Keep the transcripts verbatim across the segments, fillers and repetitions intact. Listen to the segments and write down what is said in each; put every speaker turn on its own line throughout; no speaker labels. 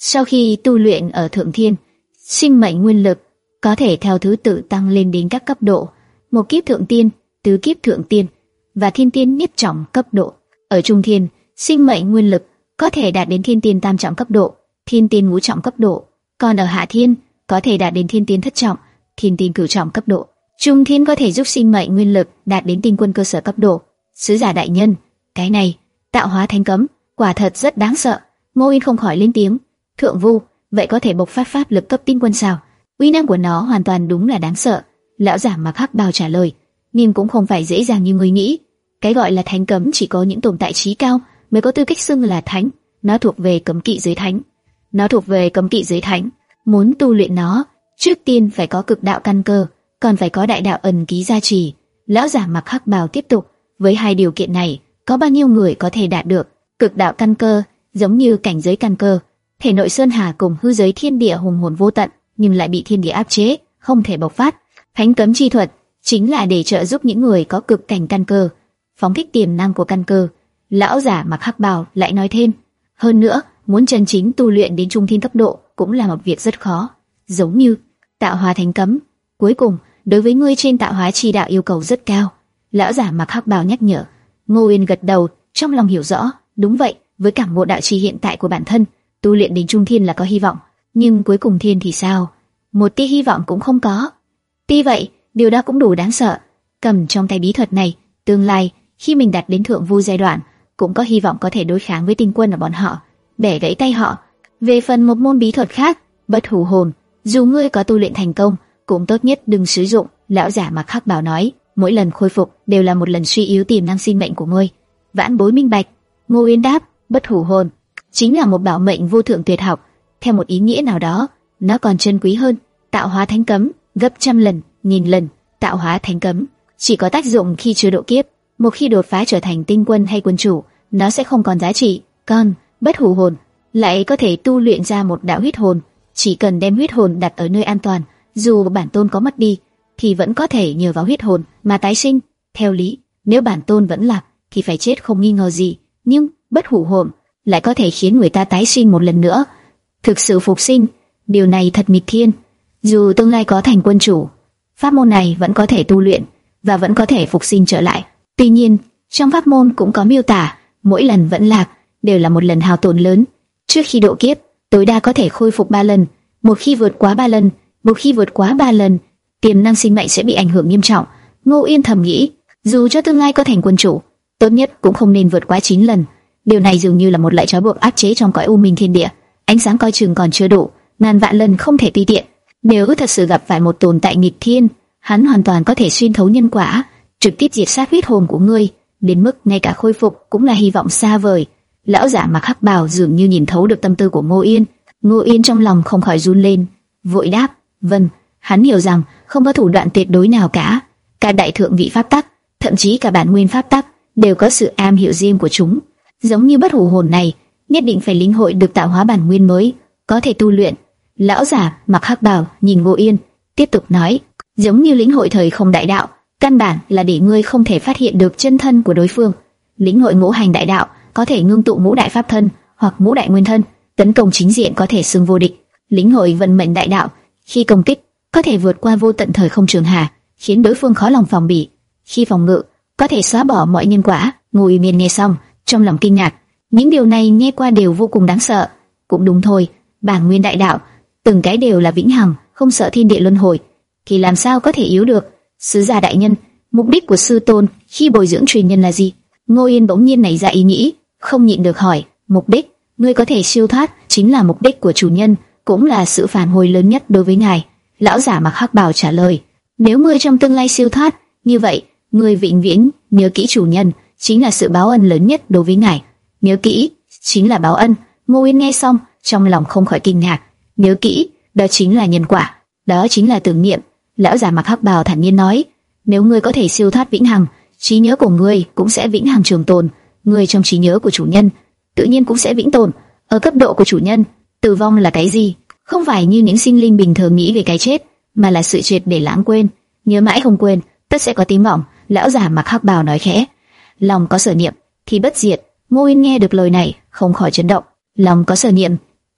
Sau khi tu luyện ở Thượng Thiên, sinh mệnh nguyên lực có thể theo thứ tự tăng lên đến các cấp độ: một kiếp Thượng Tiên, tứ kiếp Thượng Tiên và Thiên Tiên nhất trọng cấp độ. Ở Trung Thiên, sinh mệnh nguyên lực có thể đạt đến Thiên Tiên tam trọng cấp độ, Thiên Tiên ngũ trọng cấp độ, còn ở Hạ Thiên có thể đạt đến Thiên Tiên thất trọng, Thiên Tiên cửu trọng cấp độ. Trung Thiên có thể giúp sinh mệnh nguyên lực đạt đến tinh quân cơ sở cấp độ. Sứ giả đại nhân, cái này, tạo hóa thánh cấm, quả thật rất đáng sợ. Ngô Yên không khỏi lên tiếng. Thượng Vu, vậy có thể bộc phát pháp lực cấp tinh quân sao? Uy năng của nó hoàn toàn đúng là đáng sợ. Lão giả mặc hắc bào trả lời, nhưng cũng không phải dễ dàng như người nghĩ. Cái gọi là thánh cấm chỉ có những tồn tại trí cao mới có tư cách xưng là thánh. Nó thuộc về cấm kỵ giới thánh. Nó thuộc về cấm kỵ giới thánh. Muốn tu luyện nó, trước tiên phải có cực đạo căn cơ, còn phải có đại đạo ẩn ký gia trì. Lão giả mặc hắc bào tiếp tục, với hai điều kiện này, có bao nhiêu người có thể đạt được? Cực đạo căn cơ, giống như cảnh giới căn cơ, thể nội sơn hà cùng hư giới thiên địa hùng hồn vô tận, nhưng lại bị thiên địa áp chế, không thể bộc phát. Thánh cấm chi thuật chính là để trợ giúp những người có cực cảnh căn cơ, phóng thích tiềm năng của căn cơ. Lão giả mặc hắc bào lại nói thêm, hơn nữa, muốn chân chính tu luyện đến trung thiên cấp độ cũng là một việc rất khó, giống như tạo hóa thánh cấm. Cuối cùng, đối với ngươi trên tạo hóa chi đạo yêu cầu rất cao. Lão giả mặc hắc bào nhắc nhở. Ngô Uyên gật đầu, trong lòng hiểu rõ, đúng vậy, với cảm ngộ đạo chi hiện tại của bản thân, tu luyện đến trung thiên là có hy vọng, nhưng cuối cùng thiên thì sao? Một tia hy vọng cũng không có. Tuy vậy, điều đó cũng đủ đáng sợ. Cầm trong tay bí thuật này, tương lai khi mình đạt đến thượng vu giai đoạn, cũng có hy vọng có thể đối kháng với tinh quân ở bọn họ, bẻ gãy tay họ. Về phần một môn bí thuật khác, bất hủ hồn, dù ngươi có tu luyện thành công, cũng tốt nhất đừng sử dụng. Lão giả mặc hắc bào nói, mỗi lần khôi phục đều là một lần suy yếu tiềm năng sinh mệnh của ngươi. Vãn bối minh bạch. Ngô Uyên đáp, bất hủ hồn chính là một bảo mệnh vô thượng tuyệt học. Theo một ý nghĩa nào đó, nó còn chân quý hơn tạo hóa thánh cấm gấp trăm lần, nghìn lần. Tạo hóa thánh cấm chỉ có tác dụng khi chưa độ kiếp, một khi đột phá trở thành tinh quân hay quân chủ, nó sẽ không còn giá trị. Còn bất hủ hồn lại có thể tu luyện ra một đạo huyết hồn, chỉ cần đem huyết hồn đặt ở nơi an toàn, dù bản tôn có mất đi, thì vẫn có thể nhờ vào huyết hồn mà tái sinh. Theo lý, nếu bản tôn vẫn lạc, thì phải chết không nghi ngờ gì. Nhưng bất hủ hồn lại có thể khiến người ta tái sinh một lần nữa, thực sự phục sinh. Điều này thật nghịch thiên. Dù tương lai có thành quân chủ, pháp môn này vẫn có thể tu luyện và vẫn có thể phục sinh trở lại. Tuy nhiên, trong pháp môn cũng có miêu tả, mỗi lần vẫn lạc đều là một lần hao tổn lớn. Trước khi độ kiếp, tối đa có thể khôi phục ba lần. Một khi vượt quá ba lần, một khi vượt quá ba lần, tiềm năng sinh mệnh sẽ bị ảnh hưởng nghiêm trọng. Ngô Yên thầm nghĩ, dù cho tương lai có thành quân chủ, tốt nhất cũng không nên vượt quá chín lần. Điều này dường như là một loại trói buộc áp chế trong cõi u minh thiên địa. Ánh sáng coi chừng còn chưa đủ, ngàn vạn lần không thể tùy tiện. Nếu thật sự gặp phải một tồn tại nghịch thiên, hắn hoàn toàn có thể xuyên thấu nhân quả, trực tiếp diệt sát huyết hồn của ngươi, đến mức ngay cả khôi phục cũng là hy vọng xa vời. Lão giả mặc hắc bào dường như nhìn thấu được tâm tư của Ngô Yên. Ngô Yên trong lòng không khỏi run lên, vội đáp, vâng. Hắn hiểu rằng không có thủ đoạn tuyệt đối nào cả. Cả đại thượng vị pháp tắc, thậm chí cả bản nguyên pháp tắc đều có sự am hiểu riêng của chúng. Giống như bất hủ hồn này, nhất định phải lĩnh hội được tạo hóa bản nguyên mới có thể tu luyện. Lão giả mặc hắc bào nhìn Ngô Yên, tiếp tục nói, giống như lĩnh hội thời không đại đạo, căn bản là để ngươi không thể phát hiện được chân thân của đối phương. Lĩnh hội ngũ hành đại đạo có thể ngưng tụ ngũ đại pháp thân hoặc ngũ đại nguyên thân, tấn công chính diện có thể xưng vô địch. Lĩnh hội vận mệnh đại đạo, khi công kích có thể vượt qua vô tận thời không trường hà, khiến đối phương khó lòng phòng bị. Khi phòng ngự, có thể xóa bỏ mọi nhân quả. Ngô Uyên nghe xong, trong lòng kinh ngạc. Những điều này nghe qua đều vô cùng đáng sợ. Cũng đúng thôi, bản nguyên đại đạo, từng cái đều là vĩnh hằng, không sợ thiên địa luân hồi, thì làm sao có thể yếu được? Sứ giả đại nhân, mục đích của sư tôn khi bồi dưỡng truyền nhân là gì? Ngô Yên bỗng nhiên nảy ra ý nghĩ, không nhịn được hỏi. Mục đích, ngươi có thể siêu thoát, chính là mục đích của chủ nhân, cũng là sự phản hồi lớn nhất đối với ngài. Lão giả mặc hắc bào trả lời, nếu ngươi trong tương lai siêu thoát, như vậy, ngươi vĩnh viễn nhớ kỹ chủ nhân, chính là sự báo ân lớn nhất đối với ngài. Nhớ kỹ, chính là báo ân. Ngô Yên nghe xong, trong lòng không khỏi kinh ngạc. Nhớ kỹ, đó chính là nhân quả, đó chính là tưởng niệm. Lão giả mặc hắc bào thản nhiên nói, nếu ngươi có thể siêu thoát vĩnh hằng, trí nhớ của ngươi cũng sẽ vĩnh hằng trường tồn. Ngươi trong trí nhớ của chủ nhân, tự nhiên cũng sẽ vĩnh tồn. Ở cấp độ của chủ nhân, tử vong là cái gì? Không phải như những sinh linh bình thường nghĩ về cái chết, mà là sự triệt để lãng quên. Nhớ mãi không quên, tất sẽ có tiếng vọng. Lão giả mặc hắc bào nói khẽ, lòng có sở niệm thì bất diệt. Ngô Yên nghe được lời này, không khỏi chấn động. Lòng có sở niệm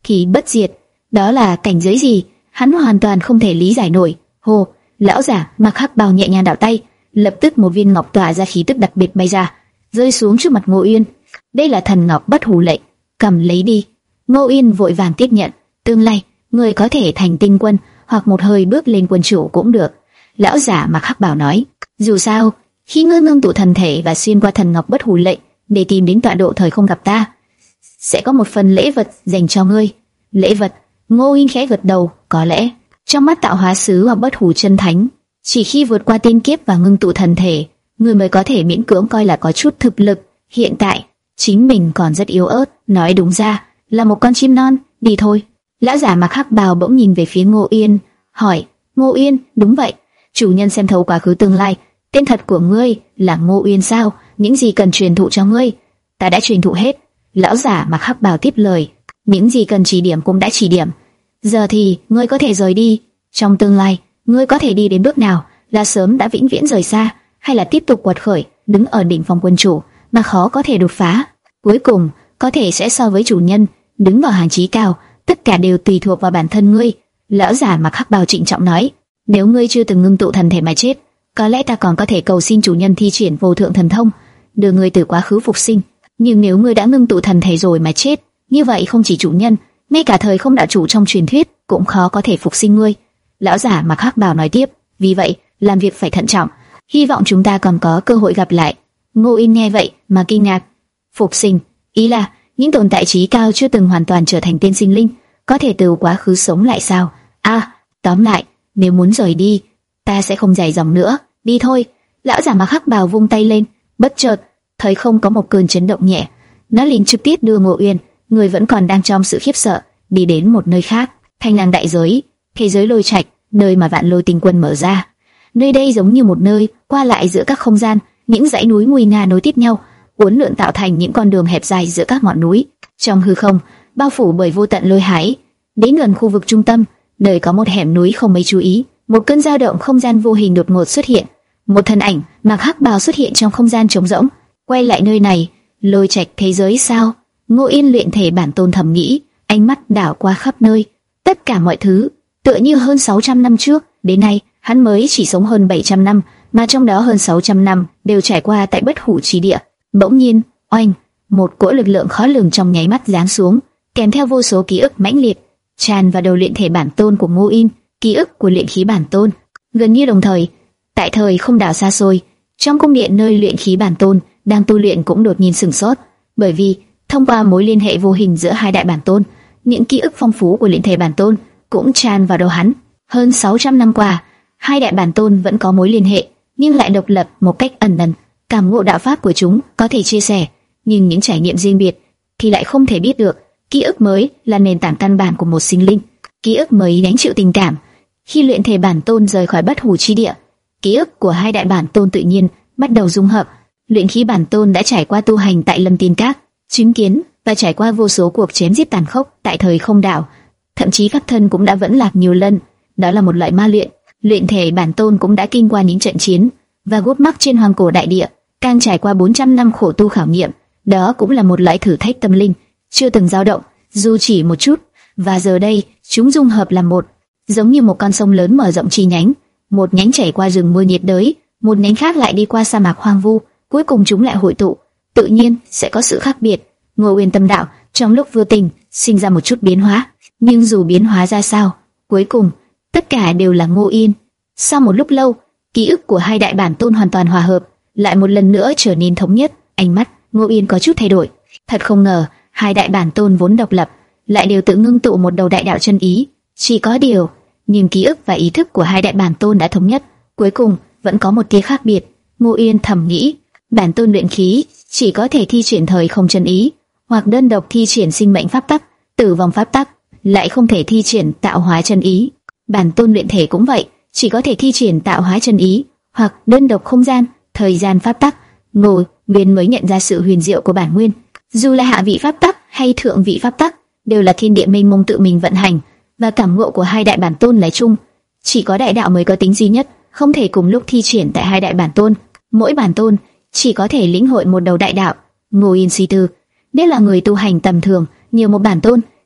thì bất diệt, đó là cảnh giới gì? Hắn hoàn toàn không thể lý giải nổi. Hồ, lão giả mặc hắc bào nhẹ nhàng đảo tay, lập tức một viên ngọc tỏa ra khí tức đặc biệt bay ra, rơi xuống trước mặt Ngô Uyên. Đây là thần ngọc bất hủ lệnh, cầm lấy đi. Ngô Uyên vội vàng tiếp nhận. Tương lai, người có thể thành tinh quân, hoặc một hơi bước lên quân chủ cũng được. Lão giả mặc hắc bào nói, dù sao, khi ngươi ngưng tụ thần thể và xuyên qua thần ngọc bất hủ lệnh để tìm đến tọa độ thời không gặp ta, sẽ có một phần lễ vật dành cho ngươi. Lễ vật? Ngô Uyên khẽ gật đầu. Có lẽ trong mắt tạo hóa sứ hoặc bất hủ chân thánh, chỉ khi vượt qua tiên kiếp và ngưng tụ thần thể, người mới có thể miễn cưỡng coi là có chút thực lực. Hiện tại chính mình còn rất yếu ớt, nói đúng ra là một con chim non. Đi thôi. Lão giả mặc hắc bào bỗng nhìn về phía Ngô Uyên, hỏi, Ngô Uyên? Đúng vậy, chủ nhân xem thấu quá khứ tương lai. Tên thật của ngươi là Ngô Uyên sao? Những gì cần truyền thụ cho ngươi, ta đã truyền thụ hết. Lão giả mặc hắc bào tiếp lời, những gì cần chỉ điểm cũng đã chỉ điểm. Giờ thì ngươi có thể rời đi. Trong tương lai, ngươi có thể đi đến bước nào? Là sớm đã vĩnh viễn rời xa, hay là tiếp tục quật khởi, đứng ở đỉnh phong quân chủ mà khó có thể đột phá? Cuối cùng, có thể sẽ so với chủ nhân, đứng vào hàng chí cao. Tất cả đều tùy thuộc vào bản thân ngươi. Lão giả mặc hắc bào trịnh trọng nói, nếu ngươi chưa từng ngưng tụ thần thể mà chết, có lẽ ta còn có thể cầu xin chủ nhân thi triển vô thượng thần thông, đưa ngươi từ quá khứ phục sinh. Nhưng nếu ngươi đã ngưng tụ thần thể rồi mà chết, như vậy không chỉ chủ nhân, ngay cả thời không đạo chủ trong truyền thuyết cũng khó có thể phục sinh ngươi. Lão giả mặc hắc bào nói tiếp, vì vậy làm việc phải thận trọng. Hy vọng chúng ta còn có cơ hội gặp lại. Ngô Uyên nghe vậy mà kinh ngạc. Phục sinh, ý là những tồn tại trí cao chưa từng hoàn toàn trở thành tên sinh linh, có thể từ quá khứ sống lại sao? À, tóm lại, nếu muốn rời đi, ta sẽ không dài dòng nữa. Đi thôi. Lão giả mặc hắc bào vung tay lên, bất chợt thời không có một cơn chấn động nhẹ, nó liền trực tiếp đưa Ngô Uyên, người vẫn còn đang trong sự khiếp sợ, đi đến một nơi khác. Thanh Lang đại giới, thế giới lôi trạch, nơi mà vạn lôi tinh quân mở ra. Nơi đây giống như một nơi qua lại giữa các không gian, những dãy núi nguy nga nối tiếp nhau, uốn lượn tạo thành những con đường hẹp dài giữa các ngọn núi. Trong hư không, bao phủ bởi vô tận lôi hải, đến gần khu vực trung tâm, nơi có một hẻm núi không mấy chú ý, một cơn dao động không gian vô hình đột ngột xuất hiện. Một thân ảnh mặc hắc bào xuất hiện trong không gian trống rỗng. Quay lại nơi này, lôi trạch thế giới sao? Ngô Yên luyện thể bản tôn thầm nghĩ, ánh mắt đảo qua khắp nơi. Tất cả mọi thứ tựa như hơn sáu trăm năm trước, đến nay hắn mới chỉ sống hơn bảy trăm năm, mà trong đó hơn sáu trăm năm đều trải qua tại bất hủ chi địa. Bỗng nhiên, oanh, một cỗ lực lượng khó lường trong nháy mắt giáng xuống, kèm theo vô số ký ức mãnh liệt tràn vào đầu luyện thể bản tôn của Ngô Yên, ký ức của luyện khí bản tôn. Gần như đồng thời, tại thời không đảo xa xôi, trong cung điện nơi luyện khí bản tôn đang tu luyện cũng đột nhiên sửng sốt, bởi vì thông qua mối liên hệ vô hình giữa hai đại bản tôn, những ký ức phong phú của luyện thể bản tôn cũng tràn vào đầu hắn. Hơn sáu trăm năm qua, hai đại bản tôn vẫn có mối liên hệ, nhưng lại độc lập một cách ẩn ẩn. Cảm ngộ đạo pháp của chúng có thể chia sẻ, nhưng những trải nghiệm riêng biệt thì lại không thể biết được. Ký ức mới là nền tảng căn bản của một sinh linh. Ký ức mới gánh chịu tình cảm. Khi luyện thể bản tôn rời khỏi bất hủ chi địa, ký ức của hai đại bản tôn tự nhiên bắt đầu dung hợp. Luyện khí bản tôn đã trải qua tu hành tại Lâm Tiên Các, chứng kiến và trải qua vô số cuộc chém giết tàn khốc tại thời không đảo, thậm chí pháp thân cũng đã vẫn lạc nhiều lần. Đó là một loại ma luyện. Luyện thể bản tôn cũng đã kinh qua những trận chiến và gút mắc trên hoàng cổ đại địa, càng trải qua bốn trăm năm khổ tu khảo nghiệm. Đó cũng là một loại thử thách tâm linh chưa từng dao động dù chỉ một chút, và giờ đây chúng dung hợp làm một, giống như một con sông lớn mở rộng chi nhánh. Một nhánh chảy qua rừng mưa nhiệt đới, một nhánh khác lại đi qua sa mạc hoang vu, cuối cùng chúng lại hội tụ, tự nhiên sẽ có sự khác biệt. Ngô Uyên tâm đạo trong lúc vô tình sinh ra một chút biến hóa, nhưng dù biến hóa ra sao, cuối cùng tất cả đều là Ngô Yên. Sau một lúc lâu, ký ức của hai đại bản tôn hoàn toàn hòa hợp, lại một lần nữa trở nên thống nhất. Ánh mắt Ngô Yên có chút thay đổi. Thật không ngờ, hai đại bản tôn vốn độc lập, lại đều tự ngưng tụ một đầu đại đạo chân ý. Chỉ có điều, nhưng ký ức và ý thức của hai đại bản tôn đã thống nhất, cuối cùng vẫn có một tia khác biệt. Ngô Yên thầm nghĩ, bản tôn luyện khí chỉ có thể thi triển thời không chân ý, hoặc đơn độc thi triển sinh mệnh pháp tắc, tử vong pháp tắc, lại không thể thi triển tạo hóa chân ý. Bản tôn luyện thể cũng vậy, chỉ có thể thi triển tạo hóa chân ý, hoặc đơn độc không gian, thời gian pháp tắc. Ngô Uyên mới nhận ra sự huyền diệu của bản nguyên. Dù là hạ vị pháp tắc hay thượng vị pháp tắc, đều là thiên địa mênh mông tự mình vận hành, và cảm ngộ của hai đại bản tôn là chung. Chỉ có đại đạo mới có tính duy nhất, không thể cùng lúc thi triển tại hai đại bản tôn. Mỗi bản tôn chỉ có thể lĩnh hội một đầu đại đạo. Ngô Yên suy tư, nếu là người tu hành tầm thường, nhiều một bản tôn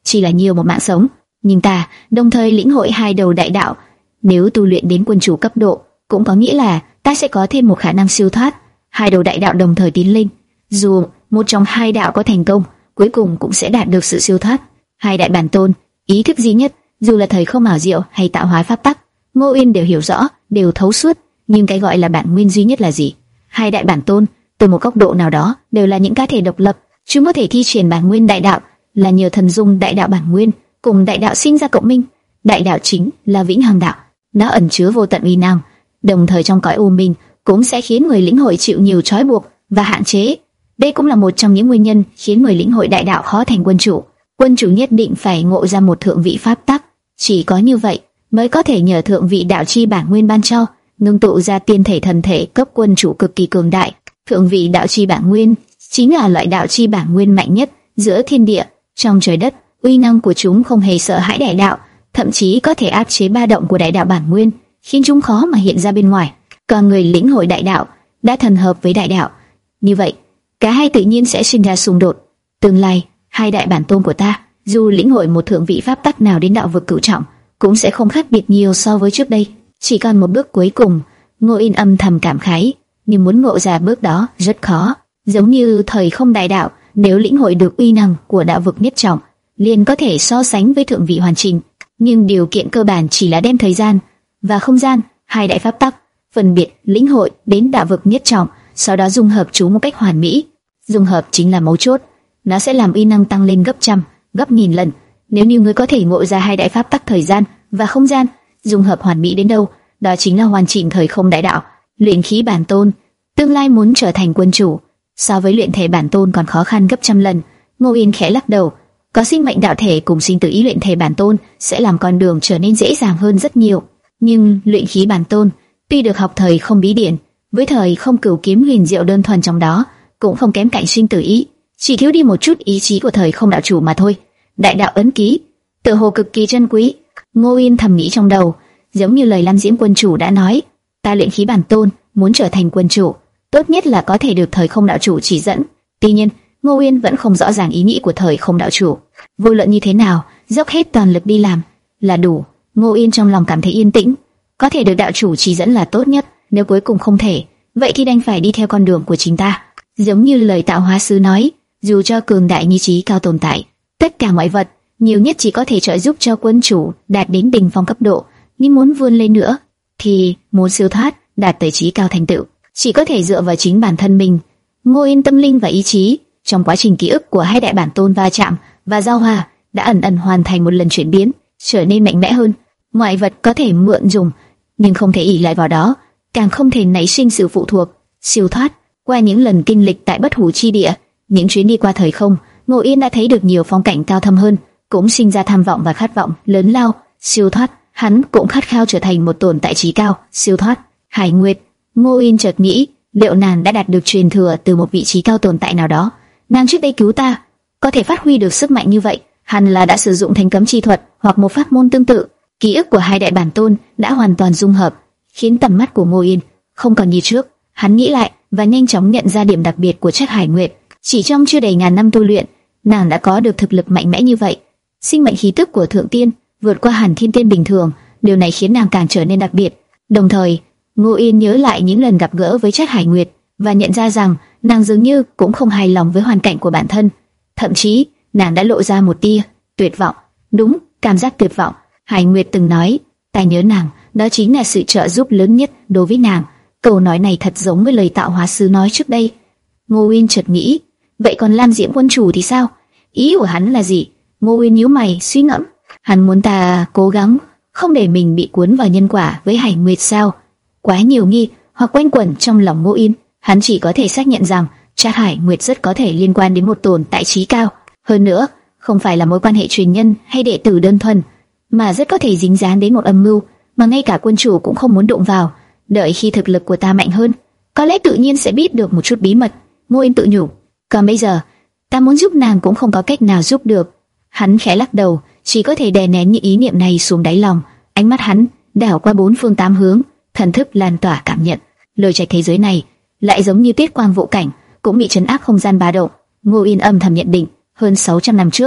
chỉ là nhiều một mạng sống, nhưng ta đồng thời lĩnh hội hai đầu đại đạo. Nếu tu luyện đến quân chủ cấp độ, cũng có nghĩa là ta sẽ có thêm một khả năng siêu thoát. Hai đầu đại đạo đồng thời tiến lên, dù một trong hai đạo có thành công, cuối cùng cũng sẽ đạt được sự siêu thoát. Hai đại bản tôn, ý thức duy nhất, dù là thời không ảo diệu hay tạo hóa pháp tắc, Ngô Uyên đều hiểu rõ, đều thấu suốt. Nhưng cái gọi là bản nguyên duy nhất là gì? Hai đại bản tôn, từ một góc độ nào đó, đều là những cá thể độc lập, chúng có thể thi triển bản nguyên đại đạo, là nhờ thần dung đại đạo bản nguyên cùng đại đạo sinh ra cộng minh. Đại đạo chính là vĩnh hằng đạo, nó ẩn chứa vô tận uy năng, đồng thời trong cõi u minh cũng sẽ khiến người lĩnh hội chịu nhiều trói buộc và hạn chế. Đây cũng là một trong những nguyên nhân khiến người lĩnh hội đại đạo khó thành quân chủ. Quân chủ nhất định phải ngộ ra một thượng vị pháp tắc, chỉ có như vậy mới có thể nhờ thượng vị đạo chi bản nguyên ban cho, ngưng tụ ra tiên thể thần thể cấp quân chủ cực kỳ cường đại. Thượng vị đạo chi bản nguyên chính là loại đạo chi bản nguyên mạnh nhất giữa thiên địa, trong trời đất. Uy năng của chúng không hề sợ hãi đại đạo, thậm chí có thể áp chế ba động của đại đạo bản nguyên, khiến chúng khó mà hiện ra bên ngoài. Còn người lĩnh hội đại đạo đã thần hợp với đại đạo, như vậy cả hai tự nhiên sẽ sinh ra xung đột. Tương lai, hai đại bản tôn của ta, dù lĩnh hội một thượng vị pháp tắc nào đến đạo vực cửu trọng, cũng sẽ không khác biệt nhiều so với trước đây. Chỉ còn một bước cuối cùng, Ngô Yên âm thầm cảm khái, nhưng muốn ngộ ra bước đó rất khó. Giống như thời không đại đạo, nếu lĩnh hội được uy năng của đạo vực nhất trọng, liền có thể so sánh với thượng vị hoàn chỉnh. Nhưng điều kiện cơ bản chỉ là đem thời gian và không gian, hai đại pháp tắc phân biệt lĩnh hội đến đạo vực nhất trọng, sau đó dung hợp chúng một cách hoàn mỹ. Dung hợp chính là mấu chốt, nó sẽ làm uy năng tăng lên gấp trăm, gấp nghìn lần. Nếu như ngươi có thể ngộ ra hai đại pháp tắc thời gian và không gian, dung hợp hoàn mỹ đến đâu, đó chính là hoàn chỉnh thời không đại đạo. Luyện khí bản tôn, tương lai muốn trở thành quân chủ, so với luyện thể bản tôn còn khó khăn gấp trăm lần. Ngô Yên khẽ lắc đầu, có sinh mệnh đạo thể cùng sinh tử ý luyện thể bản tôn sẽ làm con đường trở nên dễ dàng hơn rất nhiều. Nhưng luyện khí bản tôn, tuy được học thời không bí điển, với thời không cửu kiếm huyền diệu đơn thuần trong đó, cũng không kém cạnh sinh tử ý, chỉ thiếu đi một chút ý chí của thời không đạo chủ mà thôi. Đại đạo ấn ký, tựa hồ cực kỳ chân quý. Ngô Yên thầm nghĩ trong đầu, giống như lời Lam Diễm quân chủ đã nói, ta luyện khí bản tôn muốn trở thành quân chủ, tốt nhất là có thể được thời không đạo chủ chỉ dẫn. Tuy nhiên, Ngô Uyên vẫn không rõ ràng ý nghĩ của thời không đạo chủ. Vô luận như thế nào, dốc hết toàn lực đi làm là đủ. Ngô Uyên trong lòng cảm thấy yên tĩnh, có thể được đạo chủ chỉ dẫn là tốt nhất. Nếu cuối cùng không thể, vậy thì đành phải đi theo con đường của chính ta. Giống như lời tạo hóa sư nói, dù cho cường đại như trí cao tồn tại, tất cả mọi vật nhiều nhất chỉ có thể trợ giúp cho quân chủ đạt đến đỉnh phong cấp độ, nhưng muốn vươn lên nữa, thì muốn siêu thoát, đạt tới trí cao thành tựu, chỉ có thể dựa vào chính bản thân mình. Ngô Yên tâm linh và ý chí trong quá trình ký ức của hai đại bản tôn va chạm và giao hòa đã ẩn ẩn hoàn thành một lần chuyển biến, trở nên mạnh mẽ hơn. Ngoại vật có thể mượn dùng, nhưng không thể ỷ lại vào đó, càng không thể nảy sinh sự phụ thuộc. Siêu thoát, qua những lần kinh lịch tại bất hủ chi địa, những chuyến đi qua thời không, Ngô Yên đã thấy được nhiều phong cảnh cao thâm hơn, cũng sinh ra tham vọng và khát vọng lớn lao. Siêu thoát, hắn cũng khát khao trở thành một tồn tại trí cao. Siêu thoát, Hải Nguyệt. Ngô Yên chợt nghĩ, liệu nàng đã đạt được truyền thừa từ một vị trí cao tồn tại nào đó? Nàng trước đây cứu ta, có thể phát huy được sức mạnh như vậy, hẳn là đã sử dụng thánh cấm chi thuật hoặc một pháp môn tương tự. Ký ức của hai đại bản tôn đã hoàn toàn dung hợp, khiến tầm mắt của Ngô Yên không còn như trước. Hắn nghĩ lại và nhanh chóng nhận ra điểm đặc biệt của Trác Hải Nguyệt. Chỉ trong chưa đầy ngàn năm tu luyện, nàng đã có được thực lực mạnh mẽ như vậy. Sinh mệnh khí tức của thượng tiên vượt qua hẳn thiên tiên bình thường, điều này khiến nàng càng trở nên đặc biệt. Đồng thời, Ngô Yên nhớ lại những lần gặp gỡ với Trác Hải Nguyệt và nhận ra rằng nàng dường như cũng không hài lòng với hoàn cảnh của bản thân. Thậm chí, nàng đã lộ ra một tia tuyệt vọng. Đúng, cảm giác tuyệt vọng. Hải Nguyệt từng nói, ta nhớ nàng, đó chính là sự trợ giúp lớn nhất đối với nàng. Câu nói này thật giống với lời tạo hóa sư nói trước đây. Ngô Uyên chợt nghĩ, vậy còn Lam Diễm quân chủ thì sao? Ý của hắn là gì? Ngô Uyên nhíu mày suy ngẫm. Hắn muốn ta cố gắng không để mình bị cuốn vào nhân quả với Hải Nguyệt sao? Quá nhiều nghi hoặc quanh quẩn trong lòng Ngô Uyên, hắn chỉ có thể xác nhận rằng Trác Hải Nguyệt rất có thể liên quan đến một tồn tại trí cao. Hơn nữa, không phải là mối quan hệ truyền nhân hay đệ tử đơn thuần, mà rất có thể dính dáng đến một âm mưu mà ngay cả quân chủ cũng không muốn đụng vào. Đợi khi thực lực của ta mạnh hơn, có lẽ tự nhiên sẽ biết được một chút bí mật. Ngô Yên tự nhủ. Còn bây giờ, ta muốn giúp nàng cũng không có cách nào giúp được. Hắn khẽ lắc đầu, chỉ có thể đè nén những ý niệm này xuống đáy lòng. Ánh mắt hắn đảo qua bốn phương tám hướng, thần thức lan tỏa cảm nhận. Lôi trạch thế giới này lại giống như tiết quang vụ cảnh, cũng bị trấn áp không gian ba động. Ngô Yên âm thầm nhận định, hơn sáu trăm năm trước,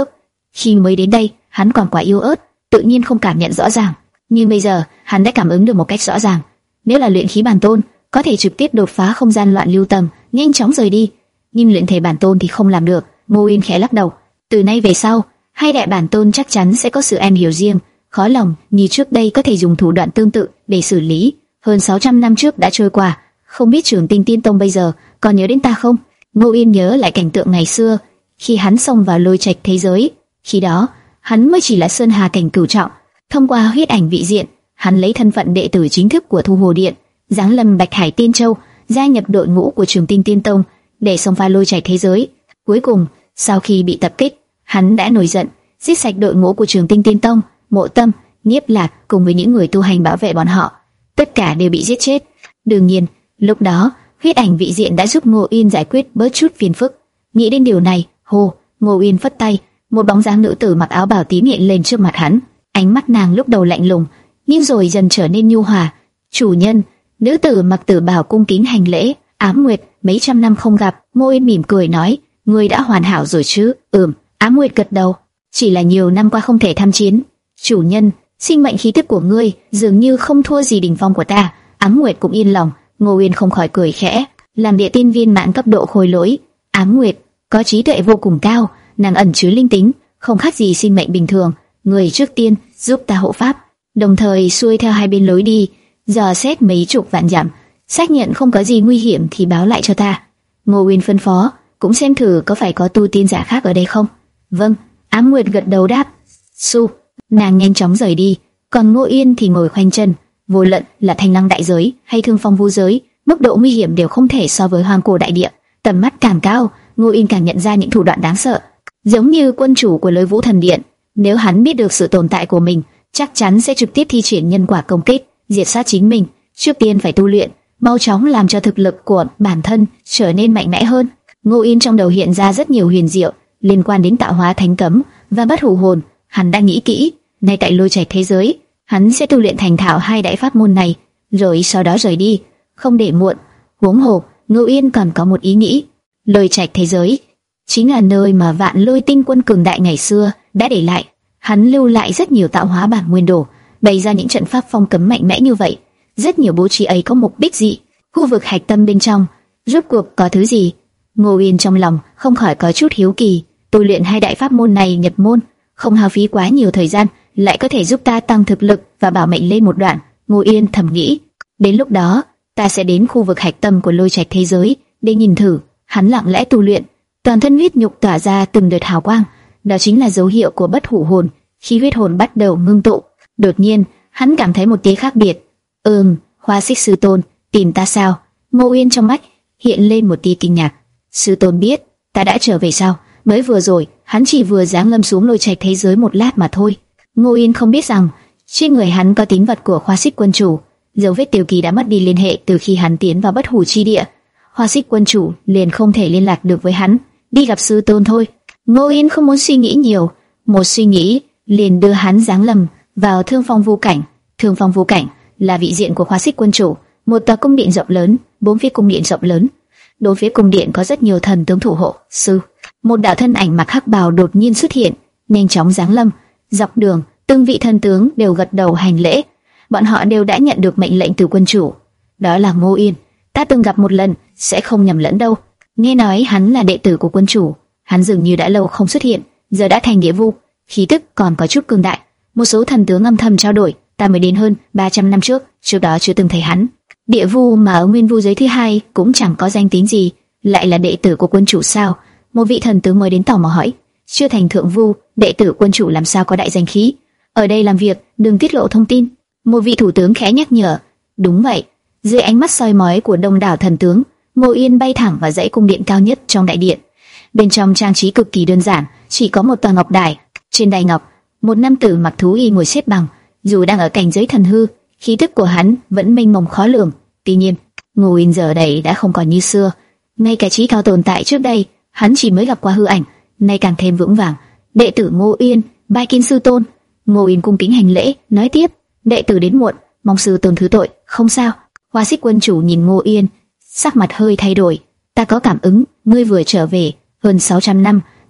Khi mới đến đây, hắn còn quá yếu ớt, tự nhiên không cảm nhận rõ ràng. Nhưng bây giờ, hắn đã cảm ứng được một cách rõ ràng. Nếu là luyện khí bản tôn, có thể trực tiếp đột phá không gian loạn lưu tầng, nhanh chóng rời đi. Nhưng luyện thể bản tôn thì không làm được. Ngô Uyên khẽ lắc đầu. Từ nay về sau, hai đại bản tôn chắc chắn sẽ có sự am hiểu riêng, khó lòng như trước đây có thể dùng thủ đoạn tương tự để xử lý. Hơn sáu trăm năm trước đã trôi qua, không biết Trường Tinh Tiên Tông bây giờ còn nhớ đến ta không? Ngô Uyên nhớ lại cảnh tượng ngày xưa, khi hắn xông vào lôi trạch thế giới. Khi đó, hắn mới chỉ là sơn hà cảnh cửu trọng. Thông qua huyết ảnh vị diện, hắn lấy thân phận đệ tử chính thức của Thu Hồ Điện, giáng lâm Bạch Hải Tiên Châu, gia nhập đội ngũ của Trường Tinh Tiên Tông để xông pha lôi trạch thế giới. Cuối cùng, sau khi bị tập kích, hắn đã nổi giận, giết sạch đội ngũ của Trường Tinh Tiên Tông. Mộ Tâm, Nhiếp Lạc cùng với những người tu hành bảo vệ bọn họ, tất cả đều bị giết chết. Đương nhiên, lúc đó huyết ảnh vị diện đã giúp Ngô Uyên giải quyết bớt chút phiền phức. Nghĩ đến điều này, hô, Ngô Uyên phất tay, một bóng dáng nữ tử mặc áo bào tím hiện lên trước mặt hắn. Ánh mắt nàng lúc đầu lạnh lùng, nhưng rồi dần trở nên nhu hòa. Chủ nhân. Nữ tử mặc tử bào cung kính hành lễ. Ám Nguyệt, mấy trăm năm không gặp. Ngô Uyên mỉm cười nói, ngươi đã hoàn hảo rồi chứ? Ừm. Ám Nguyệt gật đầu. Chỉ là nhiều năm qua không thể tham chiến. Chủ nhân, sinh mệnh khí tức của ngươi dường như không thua gì đỉnh phong của ta. Ám Nguyệt cũng yên lòng. Ngô Uyên không khỏi cười khẽ, làm địa tiên viên mãn cấp độ khôi lỗi. Ám Nguyệt có trí tuệ vô cùng cao, nàng ẩn chứa linh tính, không khác gì sinh mệnh bình thường. Người trước tiên giúp ta hộ pháp, đồng thời xuôi theo hai bên lối đi, dò xét mấy chục vạn dặm, xác nhận không có gì nguy hiểm thì báo lại cho ta. Ngô Uyên phân phó, cũng xem thử có phải có tu tiên giả khác ở đây không. Vâng. Ám Nguyệt gật đầu đáp. Su, nàng nhanh chóng rời đi, còn Ngô Uyên thì ngồi khoanh chân. Vô luận là Thanh Lăng đại giới hay Thương Phong vu giới, mức độ nguy hiểm đều không thể so với Hoang Cổ đại địa. Tầm mắt càng cao, Ngô Uyên càng nhận ra những thủ đoạn đáng sợ. Giống như quân chủ của Lôi Vũ Thần Điện, nếu hắn biết được sự tồn tại của mình, chắc chắn sẽ trực tiếp thi triển nhân quả công kích, diệt sát chính mình. Trước tiên phải tu luyện, mau chóng làm cho thực lực của bản thân trở nên mạnh mẽ hơn. Ngô Uyên trong đầu hiện ra rất nhiều huyền diệu liên quan đến tạo hóa thánh cấm và bất hủ hồn. Hắn đang nghĩ kỹ, ngay tại lôi trạch thế giới, hắn sẽ tu luyện thành thạo hai đại pháp môn này, rồi sau đó rời đi, không để muộn. Huống hồ, Ngô Uyên còn có một ý nghĩ. Lôi trạch thế giới chính là nơi mà Vạn Lôi Tinh Quân cường đại ngày xưa đã để lại. Hắn lưu lại rất nhiều tạo hóa bản nguyên đồ, bày ra những trận pháp phong cấm mạnh mẽ như vậy. Rất nhiều bố trí ấy có mục đích gì? Khu vực hạch tâm bên trong rốt cuộc có thứ gì? Ngô Uyên trong lòng không khỏi có chút hiếu kỳ. Tu luyện hai đại pháp môn này nhập môn, không hao phí quá nhiều thời gian, lại có thể giúp ta tăng thực lực và bảo mệnh lên một đoạn. Ngô Uyên thầm nghĩ, đến lúc đó ta sẽ đến khu vực hạch tâm của lôi trạch thế giới để nhìn thử. Hắn lặng lẽ tu luyện, toàn thân huyết nhục tỏa ra từng đợt hào quang, đó chính là dấu hiệu của bất hủ hồn. Khi huyết hồn bắt đầu ngưng tụ, đột nhiên hắn cảm thấy một tia khác biệt. Ừm, Hoa Xích sư tôn tìm ta sao? Ngô Uyên trong mắt hiện lên một tia kinh ngạc. Sư tôn biết ta đã trở về sao? Mới vừa rồi hắn chỉ vừa giáng lâm xuống lôi trạch thế giới một lát mà thôi. Ngô Uyên không biết rằng trên người hắn có tín vật của Hoa Xích quân chủ. Dấu vết tiêu kỳ đã mất đi liên hệ từ khi hắn tiến vào bất hủ chi địa. Hoa Xích quân chủ liền không thể liên lạc được với hắn. Đi gặp sư tôn thôi. Ngô Uyên không muốn suy nghĩ nhiều, một suy nghĩ liền đưa hắn giáng lâm vào Thương Phong vu cảnh. Thương Phong vu cảnh là vị diện của Hoa Xích quân chủ, một tòa cung điện rộng lớn, bốn phía cung điện rộng lớn. Đối phía cung điện có rất nhiều thần tướng thủ hộ. Sư, một đạo thân ảnh mặc hắc bào đột nhiên xuất hiện, nhanh chóng giáng lâm. Dọc đường, từng vị thần tướng đều gật đầu hành lễ. Bọn họ đều đã nhận được mệnh lệnh từ quân chủ. Đó là Ngô Uyên, ta từng gặp một lần, sẽ không nhầm lẫn đâu. Nghe nói hắn là đệ tử của quân chủ. Hắn dường như đã lâu không xuất hiện, giờ đã thành địa vu, khí tức còn có chút cường đại. Một số thần tướng âm thầm trao đổi, ta mới đến hơn ba trăm năm trước, trước đó chưa từng thấy hắn. Địa vu mà ở nguyên vu giới thứ hai cũng chẳng có danh tính gì, lại là đệ tử của quân chủ sao? Một vị thần tướng mới đến tò mò hỏi. Chưa thành thượng vu, đệ tử quân chủ làm sao có đại danh khí? Ở đây làm việc, đừng tiết lộ thông tin. Một vị thủ tướng khẽ nhắc nhở. Đúng vậy. Dưới ánh mắt soi mói của đông đảo thần tướng, Ngô Uyên bay thẳng vào dãy cung điện cao nhất trong đại điện. Bên trong trang trí cực kỳ đơn giản, chỉ có một tòa ngọc đài. Trên đài ngọc, một nam tử mặc thú y ngồi xếp bằng. Dù đang ở cảnh giới thần hư, khí tức của hắn vẫn mênh mông khó lường. Tuy nhiên, Ngô Uyên giờ đây đã không còn như xưa. Ngay cả trí cao tồn tại trước đây, hắn chỉ mới gặp qua hư ảnh, nay càng thêm vững vàng. Đệ tử Ngô Uyên, bái kiến sư tôn. Ngô Uyên cung kính hành lễ, nói tiếp: đệ tử đến muộn, mong sư tôn thứ tội. Không sao. Hoa Xích quân chủ nhìn Ngô Uyên, sắc mặt hơi thay đổi. Ta có cảm ứng, ngươi vừa trở về hơn sáu trăm năm,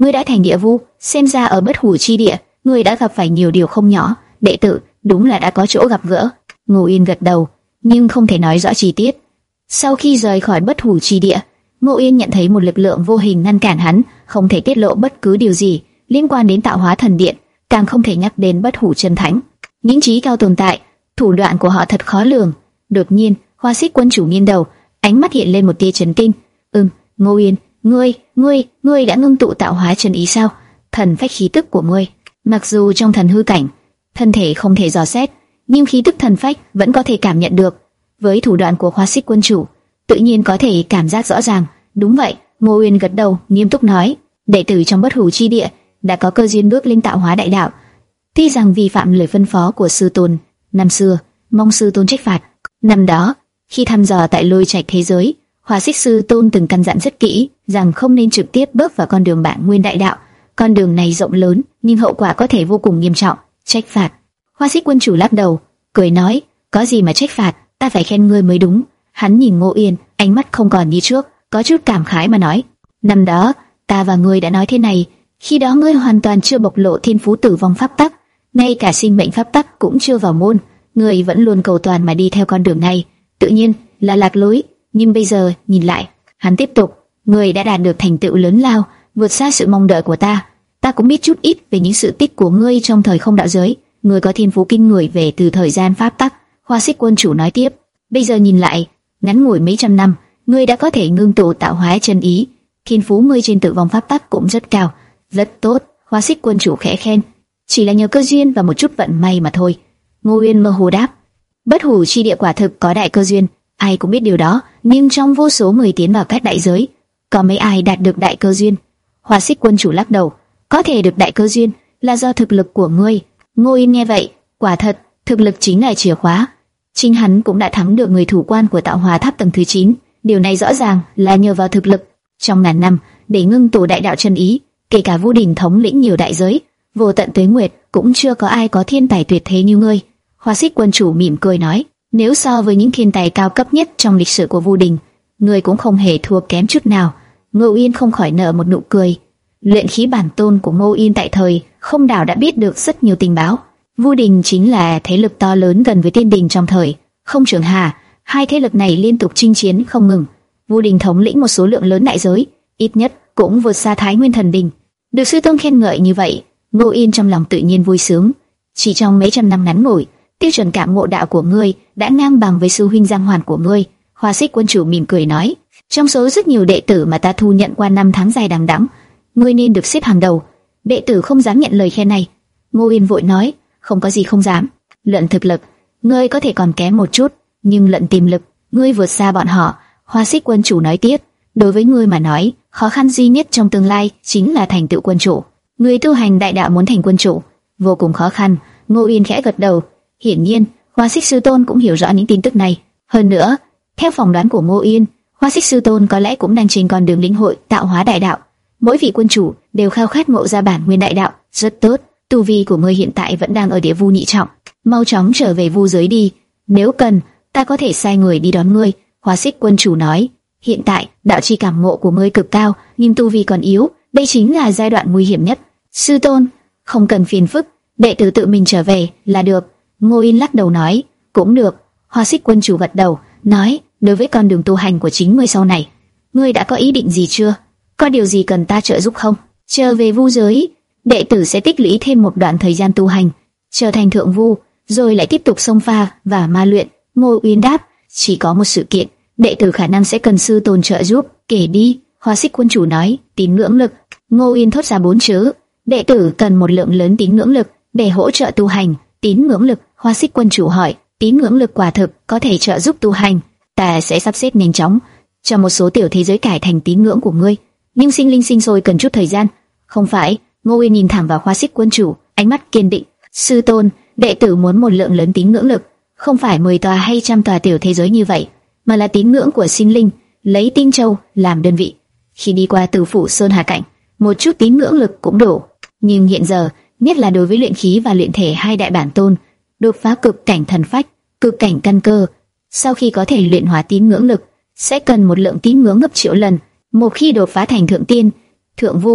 ngươi đã thành địa vu, xem ra ở bất hủ chi địa, ngươi đã gặp phải nhiều điều không nhỏ. Đệ tử, đúng là đã có chỗ gặp gỡ. Ngô Yên gật đầu, nhưng không thể nói rõ chi tiết. Sau khi rời khỏi bất hủ chi địa, Ngô Yên nhận thấy một lực lượng vô hình ngăn cản hắn, không thể tiết lộ bất cứ điều gì liên quan đến tạo hóa thần điện, càng không thể nhắc đến bất hủ chân thánh. Những trí cao tồn tại, thủ đoạn của họ thật khó lường. Đột nhiên, Hoa Xích quân chủ nghiêng đầu, ánh mắt hiện lên một tia chấn kinh. Ừm, Ngô Yên, ngươi, ngươi, ngươi đã ngưng tụ tạo hóa chân ý sao? Thần phách khí tức của ngươi, mặc dù trong thần hư cảnh, thân thể không thể dò xét, nhưng khí tức thần phách vẫn có thể cảm nhận được. Với thủ đoạn của Hoa Xích quân chủ, tự nhiên có thể cảm giác rõ ràng. Đúng vậy, Ngô Uyên gật đầu, nghiêm túc nói, đệ tử trong bất hủ chi địa đã có cơ duyên bước lên tạo hóa đại đạo. Tuy rằng vi phạm lời phân phó của sư tôn, năm xưa mong sư tôn trách phạt. Năm đó, khi thăm dò tại Lôi Trạch thế giới, Hoa Xích sư tôn từng căn dặn rất kỹ rằng không nên trực tiếp bước vào con đường bản nguyên đại đạo. Con đường này rộng lớn, nhưng hậu quả có thể vô cùng nghiêm trọng. Trách phạt? Hoa Xích quân chủ lắc đầu, cười nói, có gì mà trách phạt, ta phải khen ngươi mới đúng. Hắn nhìn Ngô Uyên, ánh mắt không còn như trước, có chút cảm khái mà nói, năm đó ta và ngươi đã nói thế này, khi đó ngươi hoàn toàn chưa bộc lộ thiên phú tử vong pháp tắc, ngay cả sinh mệnh pháp tắc cũng chưa vào môn, ngươi vẫn luôn cầu toàn mà đi theo con đường này, tự nhiên là lạc lối. Nhưng bây giờ nhìn lại, hắn tiếp tục, ngươi đã đạt được thành tựu lớn lao, vượt xa sự mong đợi của ta. Ta cũng biết chút ít về những sự tích của ngươi trong thời không đạo giới, ngươi có thiên phú kinh người về từ thời gian pháp tắc. Hoa Xích quân chủ nói tiếp, bây giờ nhìn lại, ngắn ngủi mấy trăm năm, ngươi đã có thể ngưng tụ tạo hóa chân ý, thiên phú ngươi trên tử vong pháp tắc cũng rất cao, rất tốt. Hoa Xích quân chủ khẽ khen, chỉ là nhờ cơ duyên và một chút vận may mà thôi. Ngô Uyên mơ hồ đáp, bất hủ chi địa quả thực có đại cơ duyên, ai cũng biết điều đó, nhưng trong vô số người tiến vào các đại giới, có mấy ai đạt được đại cơ duyên? Hoa Xích quân chủ lắc đầu, có thể được đại cơ duyên là do thực lực của ngươi. Ngô Uyên nghe vậy, quả thật, thực lực chính là chìa khóa. Chính hắn cũng đã thắng được người thủ quan của tạo hóa tháp tầng thứ chín, điều này rõ ràng là nhờ vào thực lực. Trong ngàn năm, để ngưng tụ đại đạo chân ý, kể cả Vu Đình thống lĩnh nhiều đại giới, vô tận tuế nguyệt, cũng chưa có ai có thiên tài tuyệt thế như ngươi. Hoa Xích quân chủ mỉm cười nói, nếu so với những thiên tài cao cấp nhất trong lịch sử của Vu Đình, ngươi cũng không hề thua kém chút nào. Ngô Uyên không khỏi nở một nụ cười. Luyện khí bản tôn của Ngô Uyên tại thời không đảo đã biết được rất nhiều tình báo. Vu Đình chính là thế lực to lớn gần với Tiên Đình trong thời không Trường Hà, hai thế lực này liên tục chinh chiến không ngừng. Vu Đình thống lĩnh một số lượng lớn đại giới, ít nhất cũng vượt xa Thái Nguyên Thần Đình. Được sư tôn khen ngợi như vậy, Ngô Uyên trong lòng tự nhiên vui sướng. Chỉ trong mấy trăm năm ngắn ngủi, tiêu chuẩn cảm ngộ đạo của ngươi đã ngang bằng với sư huynh Giang Hoàn của ngươi. Hoa Xích quân chủ mỉm cười nói, trong số rất nhiều đệ tử mà ta thu nhận qua năm tháng dài đằng đẵng, ngươi nên được xếp hàng đầu. Đệ tử không dám nhận lời khen này. Ngô Uyên vội nói, không có gì không dám. Luận thực lực, ngươi có thể còn kém một chút, nhưng luận tiềm lực, ngươi vượt xa bọn họ. Hoa Xích quân chủ nói tiếp, đối với ngươi mà nói, khó khăn duy nhất trong tương lai chính là thành tựu quân chủ. Ngươi tu hành đại đạo muốn thành quân chủ, vô cùng khó khăn. Ngô Uyên khẽ gật đầu. Hiển nhiên, Hoa Xích sư tôn cũng hiểu rõ những tin tức này. Hơn nữa, theo phỏng đoán của Ngô Uyên, Hoa Xích sư tôn có lẽ cũng đang trên con đường lĩnh hội tạo hóa đại đạo. Mỗi vị quân chủ đều khao khát ngộ ra bản nguyên đại đạo. Rất tốt, tu vi của ngươi hiện tại vẫn đang ở địa vu nhị trọng, mau chóng trở về vu giới đi. Nếu cần, ta có thể sai người đi đón ngươi. Hoa Xích quân chủ nói, hiện tại đạo chi cảm ngộ của ngươi cực cao, nhưng tu vi còn yếu, đây chính là giai đoạn nguy hiểm nhất. Sư tôn, không cần phiền phức, đệ tử tự mình trở về là được. Ngô Yên lắc đầu nói, cũng được. Hoa Xích quân chủ gật đầu, nói, đối với con đường tu hành của chính ngươi sau này, ngươi đã có ý định gì chưa? Có điều gì cần ta trợ giúp không? Trở về vu giới, đệ tử sẽ tích lũy thêm một đoạn thời gian tu hành, trở thành thượng vu, rồi lại tiếp tục xông pha và ma luyện. Ngô Uyên đáp, chỉ có một sự kiện, đệ tử khả năng sẽ cần sư tôn trợ giúp. Kể đi. Hoa Xích quân chủ nói, tín ngưỡng lực. Ngô Uyên thốt ra bốn chữ, đệ tử cần một lượng lớn tín ngưỡng lực để hỗ trợ tu hành. Tín ngưỡng lực? Hoa Xích quân chủ hỏi, tín ngưỡng lực quả thực có thể trợ giúp tu hành, ta sẽ sắp xếp nhanh chóng cho một số tiểu thế giới cải thành tín ngưỡng của ngươi, nhưng sinh linh sinh sôi cần chút thời gian. Không phải. Ngô Uyên nhìn thẳng vào Hoa Xích quân chủ, ánh mắt kiên định. Sư tôn, đệ tử muốn một lượng lớn tín ngưỡng lực, không phải mười tòa hay trăm tòa tiểu thế giới như vậy, mà là tín ngưỡng của sinh linh, lấy Tinh Châu làm đơn vị. Khi đi qua Tử Phủ Sơn Hà cảnh, một chút tín ngưỡng lực cũng đủ, nhưng hiện giờ, nhất là đối với luyện khí và luyện thể hai đại bản tôn, đột phá cực cảnh thần phách, cực cảnh căn cơ, sau khi có thể luyện hóa tín ngưỡng lực, sẽ cần một lượng tín ngưỡng gấp triệu lần. Một khi đột phá thành thượng tiên, thượng vu,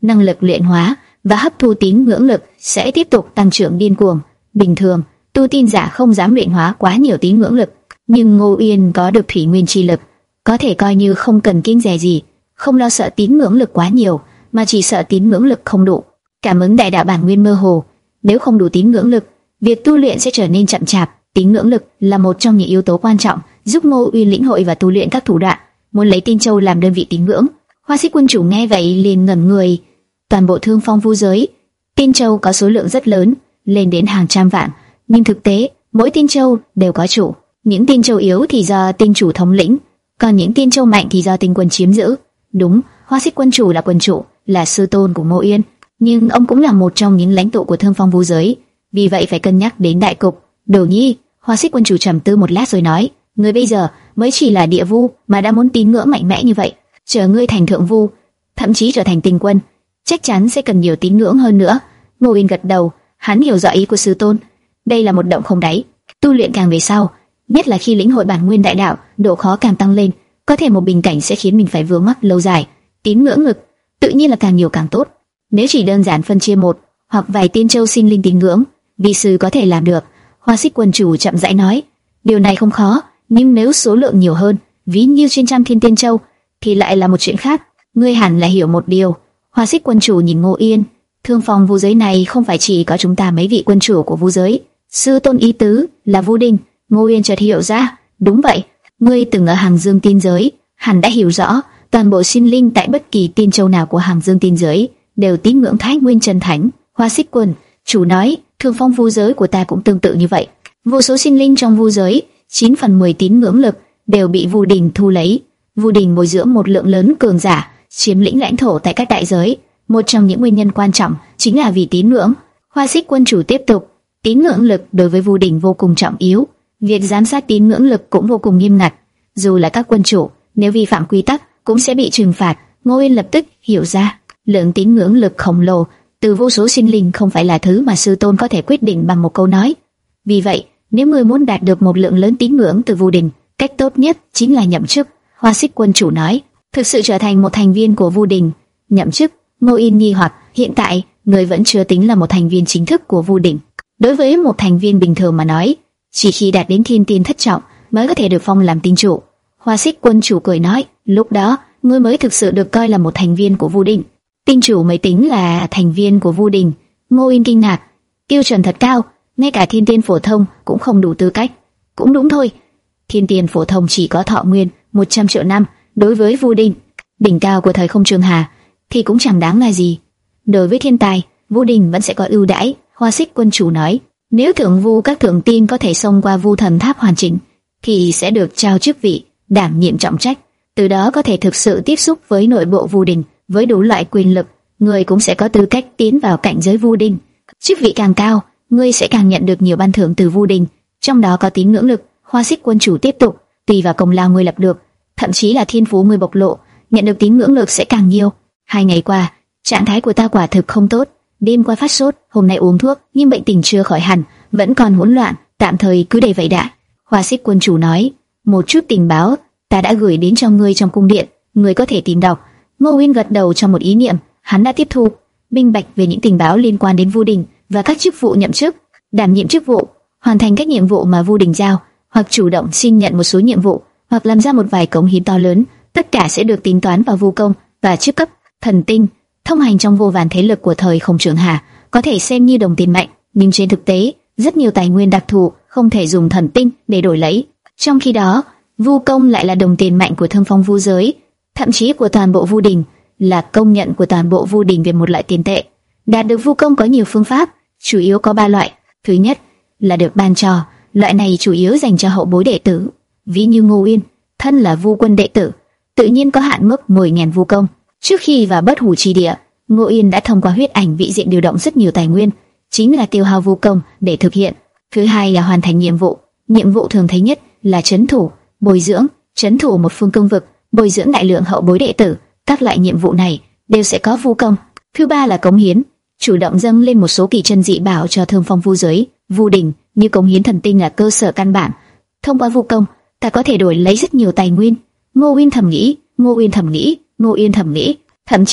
năng lực luyện hóa và hấp thu tín ngưỡng lực sẽ tiếp tục tăng trưởng điên cuồng. Bình thường, tu tiên giả không dám luyện hóa quá nhiều tín ngưỡng lực, nhưng Ngô Uyên có được thủy nguyên chi lực, có thể coi như không cần kiêng dè gì, không lo sợ tín ngưỡng lực quá nhiều, mà chỉ sợ tín ngưỡng lực không đủ. Cảm ứng đại đạo bản nguyên mơ hồ, nếu không đủ tín ngưỡng lực, việc tu luyện sẽ trở nên chậm chạp. Tín ngưỡng lực là một trong những yếu tố quan trọng giúp Ngô Uyên lĩnh hội và tu luyện các thủ đoạn. Muốn lấy Tiên Châu làm đơn vị tín ngưỡng. Hoa Xích quân chủ nghe vậy liền ngẩn người. Toàn bộ Thương Phong Vu giới, Tiên Châu có số lượng rất lớn, lên đến hàng trăm vạn, nhưng thực tế mỗi Tiên Châu đều có chủ. Những Tiên Châu yếu thì do Tiên chủ thống lĩnh, còn những Tiên Châu mạnh thì do Tiên quân chiếm giữ. Đúng, Hoa Xích quân chủ là quân chủ, là sư tôn của Ngô Uyên, nhưng ông cũng là một trong những lãnh tụ của Thương Phong Vu giới, vì vậy phải cân nhắc đến đại cục. Đồ Nhi, Hoa Xích quân chủ trầm tư một lát rồi nói, ngươi bây giờ mới chỉ là địa vu mà đã muốn tín ngưỡng mạnh mẽ như vậy, chờ ngươi thành thượng vu, thậm chí trở thành tinh quân, chắc chắn sẽ cần nhiều tín ngưỡng hơn nữa. Ngô Uyên gật đầu, hắn hiểu rõ ý của sư tôn. Đây là một động không đáy, tu luyện càng về sau, nhất là khi lĩnh hội bản nguyên đại đạo, độ khó càng tăng lên, có thể một bình cảnh sẽ khiến mình phải vướng mắc lâu dài. Tín ngưỡng lực tự nhiên là càng nhiều càng tốt. Nếu chỉ đơn giản phân chia một hoặc vài Tiên Châu sinh linh tín ngưỡng, vi sư có thể làm được. Hoa Xích quân chủ chậm rãi nói, điều này không khó, nhưng nếu số lượng nhiều hơn, ví như trên trăm thiên Tiên Châu, thì lại là một chuyện khác. Ngươi hẳn là hiểu một điều. Hoa Xích quân chủ nhìn Ngô Uyên, Thương Phong Vu giới này không phải chỉ có chúng ta mấy vị quân chủ của Vu giới. Sư tôn ý tứ là Vu Đình. Ngô Uyên chợt hiểu ra, đúng vậy, ngươi từng ở Hàng Dương Tiên giới, hẳn đã hiểu rõ, toàn bộ sinh linh tại bất kỳ Tiên Châu nào của Hàng Dương Tiên giới đều tín ngưỡng Thái Nguyên Chân Thánh. Hoa Xích quân chủ nói, Thương Phong Vu giới của ta cũng tương tự như vậy. Vô số sinh linh trong Vu giới, chín phần mười tín ngưỡng lực đều bị Vu Đình thu lấy. Vu Đình bồi dưỡng một lượng lớn cường giả, chiếm lĩnh lãnh thổ tại các đại giới. Một trong những nguyên nhân quan trọng chính là vì tín ngưỡng. Hoa Xích quân chủ tiếp tục, tín ngưỡng lực đối với Vu Đình vô cùng trọng yếu, việc giám sát tín ngưỡng lực cũng vô cùng nghiêm ngặt. Dù là các quân chủ, nếu vi phạm quy tắc cũng sẽ bị trừng phạt. Ngô Uyên lập tức hiểu ra, lượng tín ngưỡng lực khổng lồ từ vô số sinh linh không phải là thứ mà sư tôn có thể quyết định bằng một câu nói. Vì vậy, nếu ngươi muốn đạt được một lượng lớn tín ngưỡng từ Vu Đình, cách tốt nhất chính là nhậm chức. Hoa Xích quân chủ nói, thực sự trở thành một thành viên của Vu Đình. Nhậm chức? Ngô Uyên nghi hoặc, hiện tại người vẫn chưa tính là một thành viên chính thức của Vu Đình. Đối với một thành viên bình thường mà nói, chỉ khi đạt đến thiên tiên thất trọng mới có thể được phong làm tiên chủ. Hoa Xích quân chủ cười nói, lúc đó ngươi mới thực sự được coi là một thành viên của Vu Đình. Tiên chủ mới tính là thành viên của Vu Đình. Ngô Uyên kinh ngạc, tiêu chuẩn thật cao, ngay cả thiên tiên phổ thông cũng không đủ tư cách. Cũng đúng thôi, thiên tiên phổ thông chỉ có thọ nguyên một trăm triệu năm, đối với Vu Đình, đỉnh cao của thời không trường hà, thì cũng chẳng đáng là gì. Đối với thiên tài, Vu Đình vẫn sẽ có ưu đãi. Hoa Xích quân chủ nói, nếu thượng vu các thượng tiên có thể xông qua Vu thần tháp hoàn chỉnh, thì sẽ được trao chức vị, đảm nhiệm trọng trách, từ đó có thể thực sự tiếp xúc với nội bộ Vu Đình. Với đủ loại quyền lực, người cũng sẽ có tư cách tiến vào cảnh giới Vu Đình. Chức vị càng cao, ngươi sẽ càng nhận được nhiều ban thưởng từ Vu Đình, trong đó có tín ngưỡng lực. Hoa Xích quân chủ tiếp tục, tùy vào công lao ngươi lập được, thậm chí là thiên phú ngươi bộc lộ, nhận được tín ngưỡng lực sẽ càng nhiều. Hai ngày qua, trạng thái của ta quả thực không tốt, đêm qua phát sốt, hôm nay uống thuốc, nhưng bệnh tình chưa khỏi hẳn, vẫn còn hỗn loạn, tạm thời cứ để vậy đã. Hoa Xích quân chủ nói, một chút tình báo ta đã gửi đến cho ngươi trong cung điện, ngươi có thể tìm đọc. Ngô Uyên gật đầu trong một ý niệm, hắn đã tiếp thu, minh bạch về những tình báo liên quan đến Vu Đình và các chức vụ nhậm chức, đảm nhiệm chức vụ, hoàn thành các nhiệm vụ mà Vu Đình giao, hoặc chủ động xin nhận một số nhiệm vụ, hoặc làm ra một vài cống hiến to lớn, tất cả sẽ được tính toán vào vu công và chức cấp. Thần tinh thông hành trong vô vàn thế lực của thời không trường hà, có thể xem như đồng tiền mạnh, nhưng trên thực tế, rất nhiều tài nguyên đặc thù không thể dùng thần tinh để đổi lấy. Trong khi đó, vu công lại là đồng tiền mạnh của Thương Phong Vu giới, thậm chí của toàn bộ Vu Đình, là công nhận của toàn bộ Vu Đình về một loại tiền tệ. Đạt được vu công có nhiều phương pháp, chủ yếu có ba loại. Thứ nhất là được ban cho, loại này chủ yếu dành cho hậu bối đệ tử, ví như Ngô Uyên, thân là vu quân đệ tử, tự nhiên có hạn mức mười nghìn vu công. Trước khi vào Bất Hủ Chi Địa, Ngô Uyên đã thông qua huyết ảnh vị diện điều động rất nhiều tài nguyên, chính là tiêu hao vu công để thực hiện. Thứ hai là hoàn thành nhiệm vụ. Nhiệm vụ thường thấy nhất là trấn thủ, bồi dưỡng, trấn thủ một phương cương vực, bồi dưỡng đại lượng hậu bối đệ tử. Các loại nhiệm vụ này đều sẽ có vu công. Thứ ba là cống hiến, chủ động dâng lên một số kỳ chân dị bảo cho Thương Phong Vu giới, Vu Đình, như cống hiến thần tinh là cơ sở căn bản. Thông qua vu công, ta có thể đổi lấy rất nhiều tài nguyên. Ngô Uyên thầm nghĩ, Ngô Uyên thầm nghĩ, Ngô Uyên thầm nghĩ, thậm chí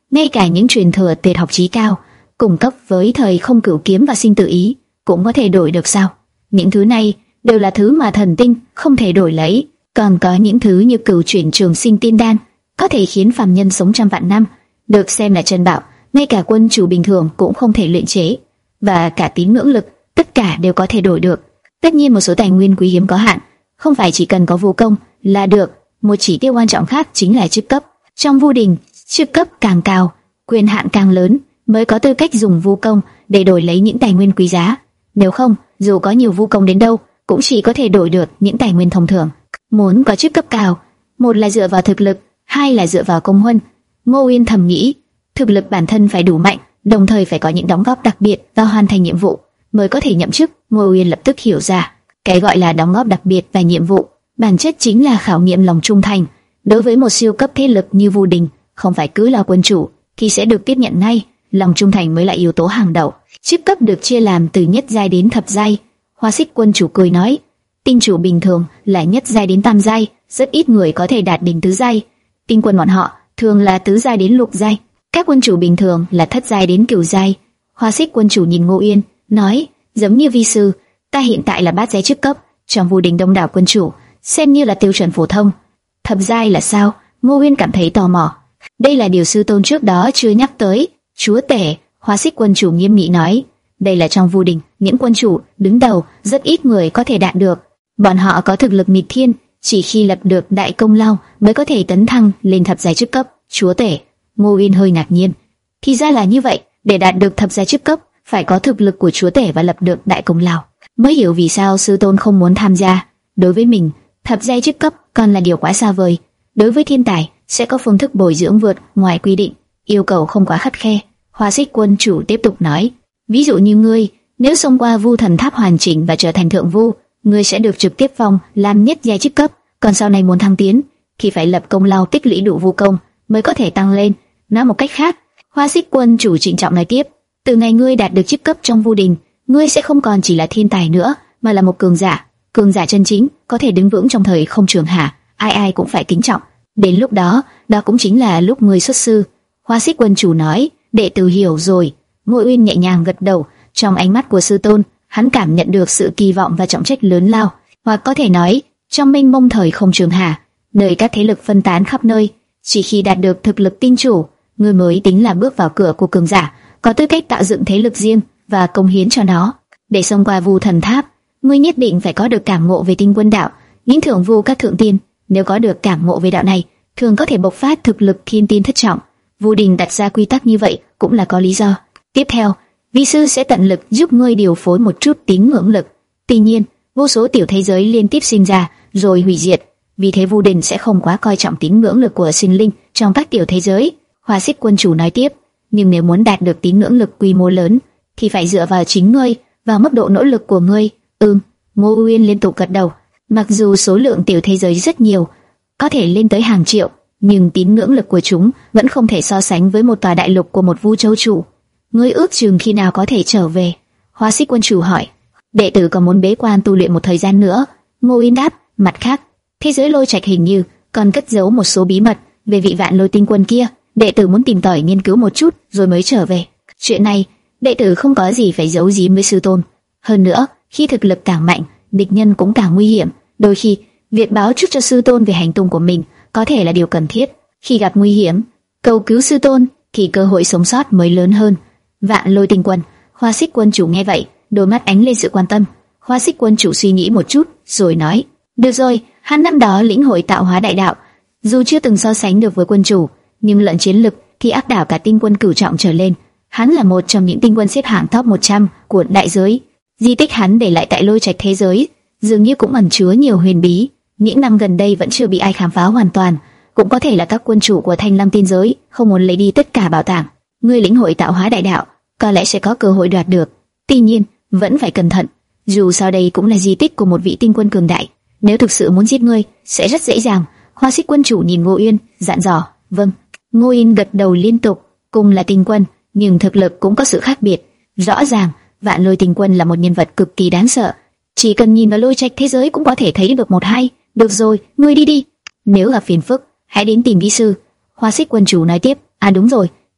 ngay cả những truyền thừa tuyệt học chí cao, cùng cấp với thời không cửu kiếm và sinh tử ý, cũng có thể đổi được sao? Những thứ này đều là thứ mà thần tinh không thể đổi lấy. Còn có những thứ như cửu chuyển trường sinh tiên đan, có thể khiến phàm nhân sống trăm vạn năm, được xem là chân bảo, ngay cả quân chủ bình thường cũng không thể luyện chế. Và cả tín ngưỡng lực, tất cả đều có thể đổi được. Tất nhiên một số tài nguyên quý hiếm có hạn, không phải chỉ cần có vô công là được. Một chỉ tiêu quan trọng khác chính là chức cấp. Trong Vu Đình, chức cấp càng cao, quyền hạn càng lớn, mới có tư cách dùng vu công để đổi lấy những tài nguyên quý giá. Nếu không, dù có nhiều vu công đến đâu, cũng chỉ có thể đổi được những tài nguyên thông thường. Muốn có chức cấp cao, một là dựa vào thực lực, hai là dựa vào công huân. Ngô Uyên thầm nghĩ, thực lực bản thân phải đủ mạnh, đồng thời phải có những đóng góp đặc biệt và hoàn thành nhiệm vụ mới có thể nhậm chức. Ngô Uyên lập tức hiểu ra, cái gọi là đóng góp đặc biệt và nhiệm vụ, bản chất chính là khảo nghiệm lòng trung thành. Đối với một siêu cấp thế lực như Vu Đình, không phải cứ là quân chủ thì sẽ được tiếp nhận ngay, lòng trung thành mới là yếu tố hàng đầu. Chức cấp được chia làm từ nhất giai đến thập giai. Hoa Xích quân chủ cười nói, tinh chủ bình thường là nhất giai đến tam giai, rất ít người có thể đạt đến tứ giai. Tinh quân bọn họ thường là tứ giai đến lục giai, các quân chủ bình thường là thất giai đến cửu giai. Hoa Xích quân chủ nhìn Ngô Uyên, nói, giống như vi sư, ta hiện tại là bát giai chức cấp, trong Vu Đình đông đảo quân chủ, xem như là tiêu chuẩn phổ thông. Thập giai là sao? Ngô Uyên cảm thấy tò mò. Đây là điều sư tôn trước đó chưa nhắc tới. Chúa tể, Hoa Xích quân chủ nghiêm nghị nói, đây là trong Vu Đình, những quân chủ đứng đầu rất ít người có thể đạt được. Bọn họ có thực lực nghịch thiên, chỉ khi lập được đại công lao mới có thể tấn thăng lên thập giai chức cấp. Chúa tể, Ngô Uyên hơi ngạc nhiên. Thì ra là như vậy, để đạt được thập giai chức cấp, phải có thực lực của chúa tể và lập được đại công lao. Mới hiểu vì sao sư tôn không muốn tham gia. Đối với mình, thập giai chức cấp còn là điều quá xa vời. Đối với thiên tài, sẽ có phương thức bồi dưỡng vượt ngoài quy định, yêu cầu không quá khắt khe. Hoa Xích quân chủ tiếp tục nói, ví dụ như ngươi, nếu xông qua Vu Thần Tháp hoàn chỉnh và trở thành thượng vu, ngươi sẽ được trực tiếp phong làm nhất giai chức cấp. Còn sau này muốn thăng tiến, thì phải lập công lao tích lũy đủ vu công mới có thể tăng lên. Nói một cách khác, Hoa Xích quân chủ trịnh trọng nói tiếp, từ ngày ngươi đạt được chức cấp trong Vu Đình, ngươi sẽ không còn chỉ là thiên tài nữa, mà là một cường giả, cường giả chân chính, có thể đứng vững trong thời không trường hạ, ai ai cũng phải kính trọng. Đến lúc đó, đó cũng chính là lúc ngươi xuất sư. Hoa Xích quân chủ nói, đệ tử hiểu rồi. Ngô Uyên nhẹ nhàng gật đầu, trong ánh mắt của sư tôn, hắn cảm nhận được sự kỳ vọng và trọng trách lớn lao, hoặc có thể nói, trong mênh mông thời không trường hạ, nơi các thế lực phân tán khắp nơi, chỉ khi đạt được thực lực tinh chủ, ngươi mới tính là bước vào cửa của cường giả, có tư cách tạo dựng thế lực riêng và công hiến cho nó. Để xông qua Vu Thần Tháp, ngươi nhất định phải có được cảm ngộ về tinh quân đạo. Những thượng vu các thượng tiên, nếu có được cảm ngộ về đạo này, thường có thể bộc phát thực lực thiên tiên thất trọng. Vu Đình đặt ra quy tắc như vậy cũng là có lý do. Tiếp theo, vi sư sẽ tận lực giúp ngươi điều phối một chút tín ngưỡng lực. Tuy nhiên, vô số tiểu thế giới liên tiếp sinh ra rồi hủy diệt, vì thế Vu Đình sẽ không quá coi trọng tín ngưỡng lực của sinh linh trong các tiểu thế giới. Hoa Xích quân chủ nói tiếp, nhưng nếu muốn đạt được tín ngưỡng lực quy mô lớn, thì phải dựa vào chính ngươi, vào mức độ nỗ lực của ngươi. Ừm, Ngô Uyên liên tục gật đầu. Mặc dù số lượng tiểu thế giới rất nhiều, có thể lên tới hàng triệu, nhưng tín ngưỡng lực của chúng vẫn không thể so sánh với một tòa đại lục của một Vu châu chủ. Ngươi ước chừng khi nào có thể trở về? Hoa Xích quân chủ hỏi. Đệ tử còn muốn bế quan tu luyện một thời gian nữa. Ngô Uyên đáp. Mặt khác, thế giới Lôi Trạch hình như còn cất giấu một số bí mật về vị Vạn Lôi tinh quân kia. Đệ tử muốn tìm tòi nghiên cứu một chút rồi mới trở về. Chuyện này, đệ tử không có gì phải giấu giếm với sư tôn. Hơn nữa, khi thực lực càng mạnh, địch nhân cũng càng nguy hiểm. Đôi khi, việc báo trước cho sư tôn về hành tung của mình có thể là điều cần thiết. Khi gặp nguy hiểm, cầu cứu sư tôn thì cơ hội sống sót mới lớn hơn. Vạn Lôi tinh quân. Hoa Xích quân chủ nghe vậy, đôi mắt ánh lên sự quan tâm. Hoa Xích quân chủ suy nghĩ một chút, rồi nói: được rồi, hắn năm đó lĩnh hội tạo hóa đại đạo, dù chưa từng so sánh được với quân chủ, nhưng luận chiến lực thì áp đảo cả tinh quân cửu trọng trở lên. Hắn là một trong những tinh quân xếp hạng top một trăm của đại giới. Di tích hắn để lại tại Lôi Trạch thế giới dường như cũng ẩn chứa nhiều huyền bí, những năm gần đây vẫn chưa bị ai khám phá hoàn toàn. Cũng có thể là các quân chủ của Thanh Lam tiên giới không muốn lấy đi tất cả bảo tàng. Ngươi lĩnh hội tạo hóa đại đạo, có lẽ sẽ có cơ hội đoạt được. Tuy nhiên, vẫn phải cẩn thận. Dù sao đây cũng là di tích của một vị tinh quân cường đại. Nếu thực sự muốn giết ngươi, sẽ rất dễ dàng. Hoa Xích quân chủ nhìn Ngô Uyên, dặn dò. Vâng. Ngô Uyên gật đầu liên tục. Cùng là tinh quân, nhưng thực lực cũng có sự khác biệt. Rõ ràng, Vạn Lôi tinh quân là một nhân vật cực kỳ đáng sợ. Chỉ cần nhìn vào Lôi Trạch thế giới cũng có thể thấy được một hai. Được rồi, ngươi đi đi. Nếu gặp phiền phức, hãy đến tìm vi sư. Hoa Xích quân chủ nói tiếp. À đúng rồi,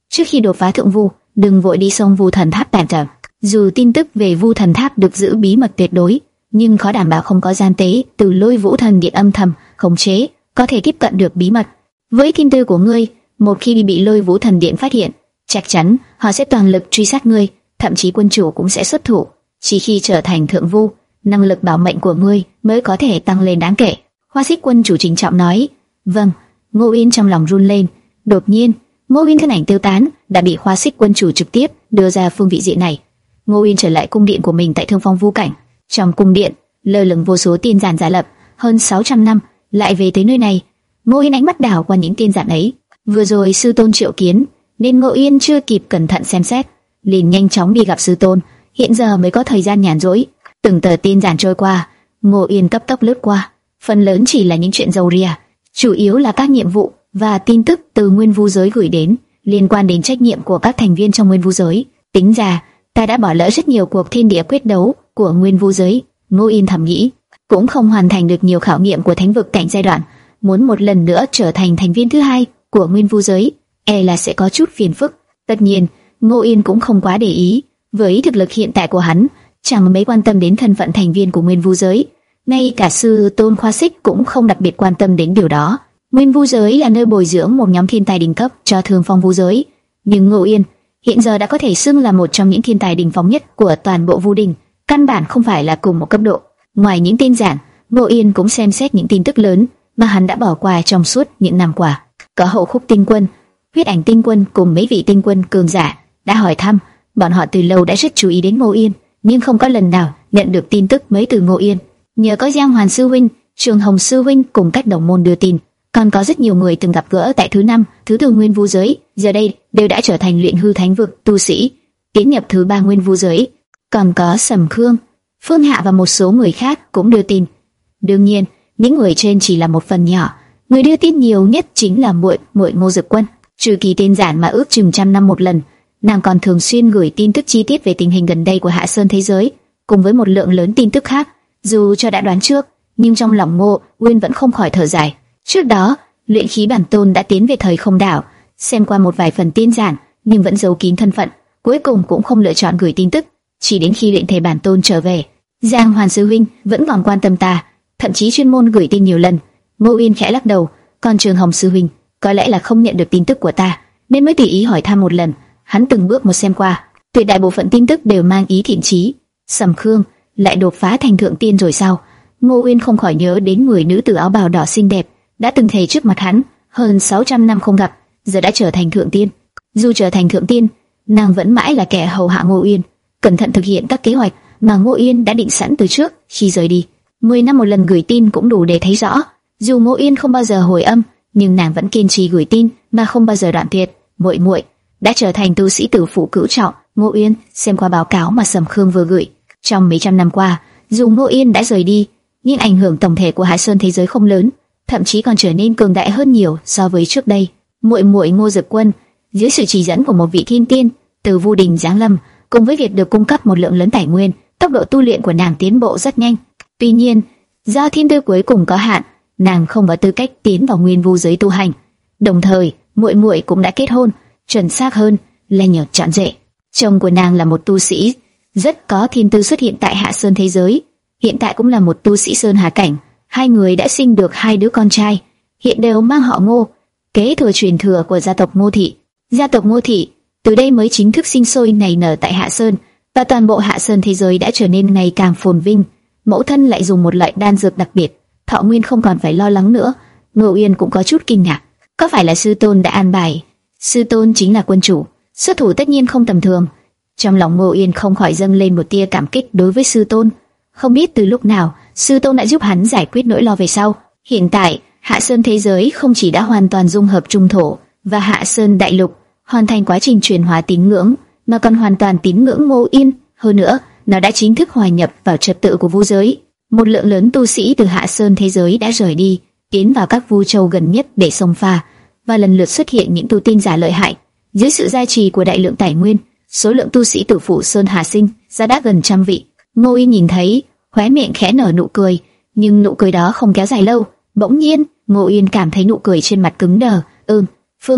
Trước khi đột phá thượng vu, đừng vội đi xông Vu Thần Tháp tạm thời. Dù tin tức về Vu Thần Tháp được giữ bí mật tuyệt đối, nhưng khó đảm bảo không có gian tế từ Lôi Vũ Thần Điện âm thầm khống chế có thể tiếp cận được bí mật. Với thiên tư của ngươi, một khi bị Lôi Vũ Thần Điện phát hiện, chắc chắn họ sẽ toàn lực truy sát ngươi, thậm chí quân chủ cũng sẽ xuất thủ. Chỉ khi trở thành thượng vu, năng lực bảo mệnh của ngươi mới có thể tăng lên đáng kể. Hoa Xích quân chủ trịnh trọng nói. Vâng. Ngô Uyên trong lòng run lên. Đột nhiên, Ngô Uyên thân ảnh tiêu tán, đã bị Hoa Xích quân chủ trực tiếp đưa ra phương vị diện này. Ngô Uyên trở lại cung điện của mình tại Thương Phong Vu Cảnh. Trong cung điện, lơ lửng vô số tiên giản giả lập, hơn sáu trăm năm lại về tới nơi này. Ngô Uyên ánh mắt đảo qua những tiên giản ấy. Vừa rồi sư tôn triệu kiến, nên Ngô Uyên chưa kịp cẩn thận xem xét, liền nhanh chóng đi gặp sư tôn. Hiện giờ mới có thời gian nhàn rỗi. Từng tờ tiên giản trôi qua, Ngô Uyên cấp tốc lướt qua, phần lớn chỉ là những chuyện râu ria, chủ yếu là các nhiệm vụ và tin tức từ Nguyên Vu giới gửi đến, liên quan đến trách nhiệm của các thành viên trong Nguyên Vu giới. Tính ra, ta đã bỏ lỡ rất nhiều cuộc thiên địa quyết đấu của Nguyên Vu giới. Ngô Uyên thầm nghĩ, cũng không hoàn thành được nhiều khảo nghiệm của thánh vực cảnh giai đoạn, muốn một lần nữa trở thành thành viên thứ hai của Nguyên Vu giới, e là sẽ có chút phiền phức. Tất nhiên, Ngô Uyên cũng không quá để ý, với thực lực hiện tại của hắn, chẳng mấy quan tâm đến thân phận thành viên của Nguyên Vu giới. Ngay cả sư tôn Khoa Xích cũng không đặc biệt quan tâm đến điều đó. Nguyên Vu giới là nơi bồi dưỡng một nhóm thiên tài đỉnh cấp cho Thương Phong Vu giới, nhưng Ngô Uyên hiện giờ đã có thể xưng là một trong những thiên tài đỉnh phong nhất của toàn bộ Vu Đình, căn bản không phải là cùng một cấp độ. Ngoài những tin giản, Ngô Uyên cũng xem xét những tin tức lớn mà hắn đã bỏ qua trong suốt những năm qua. Có Hậu Khúc Tinh Quân, Huyết Ảnh Tinh Quân cùng mấy vị tinh quân cường giả đã hỏi thăm, bọn họ từ lâu đã rất chú ý đến Ngô Uyên, nhưng không có lần nào nhận được tin tức mới từ Ngô Uyên. Nhờ có Giang Hoàn sư huynh, Trường Hồng sư huynh cùng các đồng môn đưa tin, còn có rất nhiều người từng gặp gỡ tại thứ năm, thứ tư Nguyên Vu giới, giờ đây đều đã trở thành luyện hư thánh vực tu sĩ, tiến nhập thứ ba Nguyên Vu giới. Còn có Sầm Khương, Phương Hạ và một số người khác cũng đưa tin. Đương nhiên, những người trên chỉ là một phần nhỏ, người đưa tin nhiều nhất chính là muội muội Ngô Dực Quân. Trừ kỳ tên giản mà ước chừng trăm năm một lần, nàng còn thường xuyên gửi tin tức chi tiết về tình hình gần đây của Hạ Sơn thế giới, cùng với một lượng lớn tin tức khác. Dù cho đã đoán trước, nhưng trong lòng Ngô Uyên vẫn không khỏi thở dài. Trước đó, luyện khí bản tôn đã tiến về thời không đảo, xem qua một vài phần tin giản, nhưng vẫn giấu kín thân phận, cuối cùng cũng không lựa chọn gửi tin tức. Chỉ đến khi luyện thể bản tôn trở về, Giang Hoàn sư huynh vẫn còn quan tâm ta, thậm chí chuyên môn gửi tin nhiều lần. Ngô Uyên khẽ lắc đầu, còn Trường Hồng sư huynh có lẽ là không nhận được tin tức của ta, nên mới tùy ý hỏi thăm một lần. Hắn từng bước một xem qua, tuyệt đại bộ phận tin tức đều mang ý thiện chí. Sầm Khương lại đột phá thành thượng tiên rồi sao? Ngô Uyên không khỏi nhớ đến người nữ tử áo bào đỏ xinh đẹp đã từng thề trước mặt hắn, hơn sáu trăm năm không gặp, giờ đã trở thành thượng tiên. Dù trở thành thượng tiên, nàng vẫn mãi là kẻ hầu hạ Ngô Uyên, cẩn thận thực hiện các kế hoạch mà Ngô Uyên đã định sẵn từ trước khi rời đi. Mười năm một lần gửi tin cũng đủ để thấy rõ, dù Ngô Uyên không bao giờ hồi âm, nhưng nàng vẫn kiên trì gửi tin mà không bao giờ đoạn tuyệt. Muội muội đã trở thành tu sĩ tử phụ cửu trọng. Ngô Uyên xem qua báo cáo mà Sầm Khương vừa gửi. Trong mấy trăm năm qua, dù Ngô Uyên đã rời đi, nhưng ảnh hưởng tổng thể của Hải Sơn thế giới không lớn, thậm chí còn trở nên cường đại hơn nhiều so với trước đây. Muội muội Ngô Dực Quân, dưới sự chỉ dẫn của một vị thiên tiên từ Vu Đình giáng lâm, cùng với việc được cung cấp một lượng lớn tài nguyên, tốc độ tu luyện của nàng tiến bộ rất nhanh. Tuy nhiên, do thiên tư cuối cùng có hạn, nàng không có tư cách tiến vào Nguyên Vu giới tu hành. Đồng thời, muội muội cũng đã kết hôn, chuẩn xác hơn là nhờ chọn rể. Chồng của nàng là một tu sĩ rất có thiên tư xuất hiện tại Hạ Sơn thế giới, hiện tại cũng là một tu sĩ Sơn Hà cảnh. Hai người đã sinh được hai đứa con trai, hiện đều mang họ Ngô, kế thừa truyền thừa của gia tộc Ngô Thị. Gia tộc Ngô Thị từ đây mới chính thức sinh sôi nảy nở tại Hạ Sơn, và toàn bộ Hạ Sơn thế giới đã trở nên ngày càng phồn vinh. Mẫu thân lại dùng một loại đan dược đặc biệt, thọ nguyên không còn phải lo lắng nữa. Ngô Uyên cũng có chút kinh ngạc, có phải là sư tôn đã an bài? Sư tôn chính là quân chủ, xuất thủ tất nhiên không tầm thường. Trong lòng Ngô Uyên không khỏi dâng lên một tia cảm kích đối với sư tôn. Không biết từ lúc nào, sư tôn đã giúp hắn giải quyết nỗi lo về sau. Hiện tại, Hạ Sơn thế giới không chỉ đã hoàn toàn dung hợp trung thổ và Hạ Sơn đại lục, hoàn thành quá trình chuyển hóa tín ngưỡng, mà còn hoàn toàn tín ngưỡng Ngô Uyên. Hơn nữa, nó đã chính thức hòa nhập vào trật tự của Vu giới. Một lượng lớn tu sĩ từ Hạ Sơn thế giới đã rời đi, tiến vào các Vu châu gần nhất để xông pha, và lần lượt xuất hiện những tu tiên giả lợi hại. Dưới sự gia trì của đại lượng tài nguyên, số lượng tu sĩ tử phụ Sơn Hà sinh ra đã gần trăm vị. Ngô Uyên nhìn thấy, khóe miệng khẽ nở nụ cười, nhưng nụ cười đó không kéo dài lâu. Bỗng nhiên, Ngô Uyên cảm thấy nụ cười trên mặt cứng đờ. Ừm, Phương Hạ,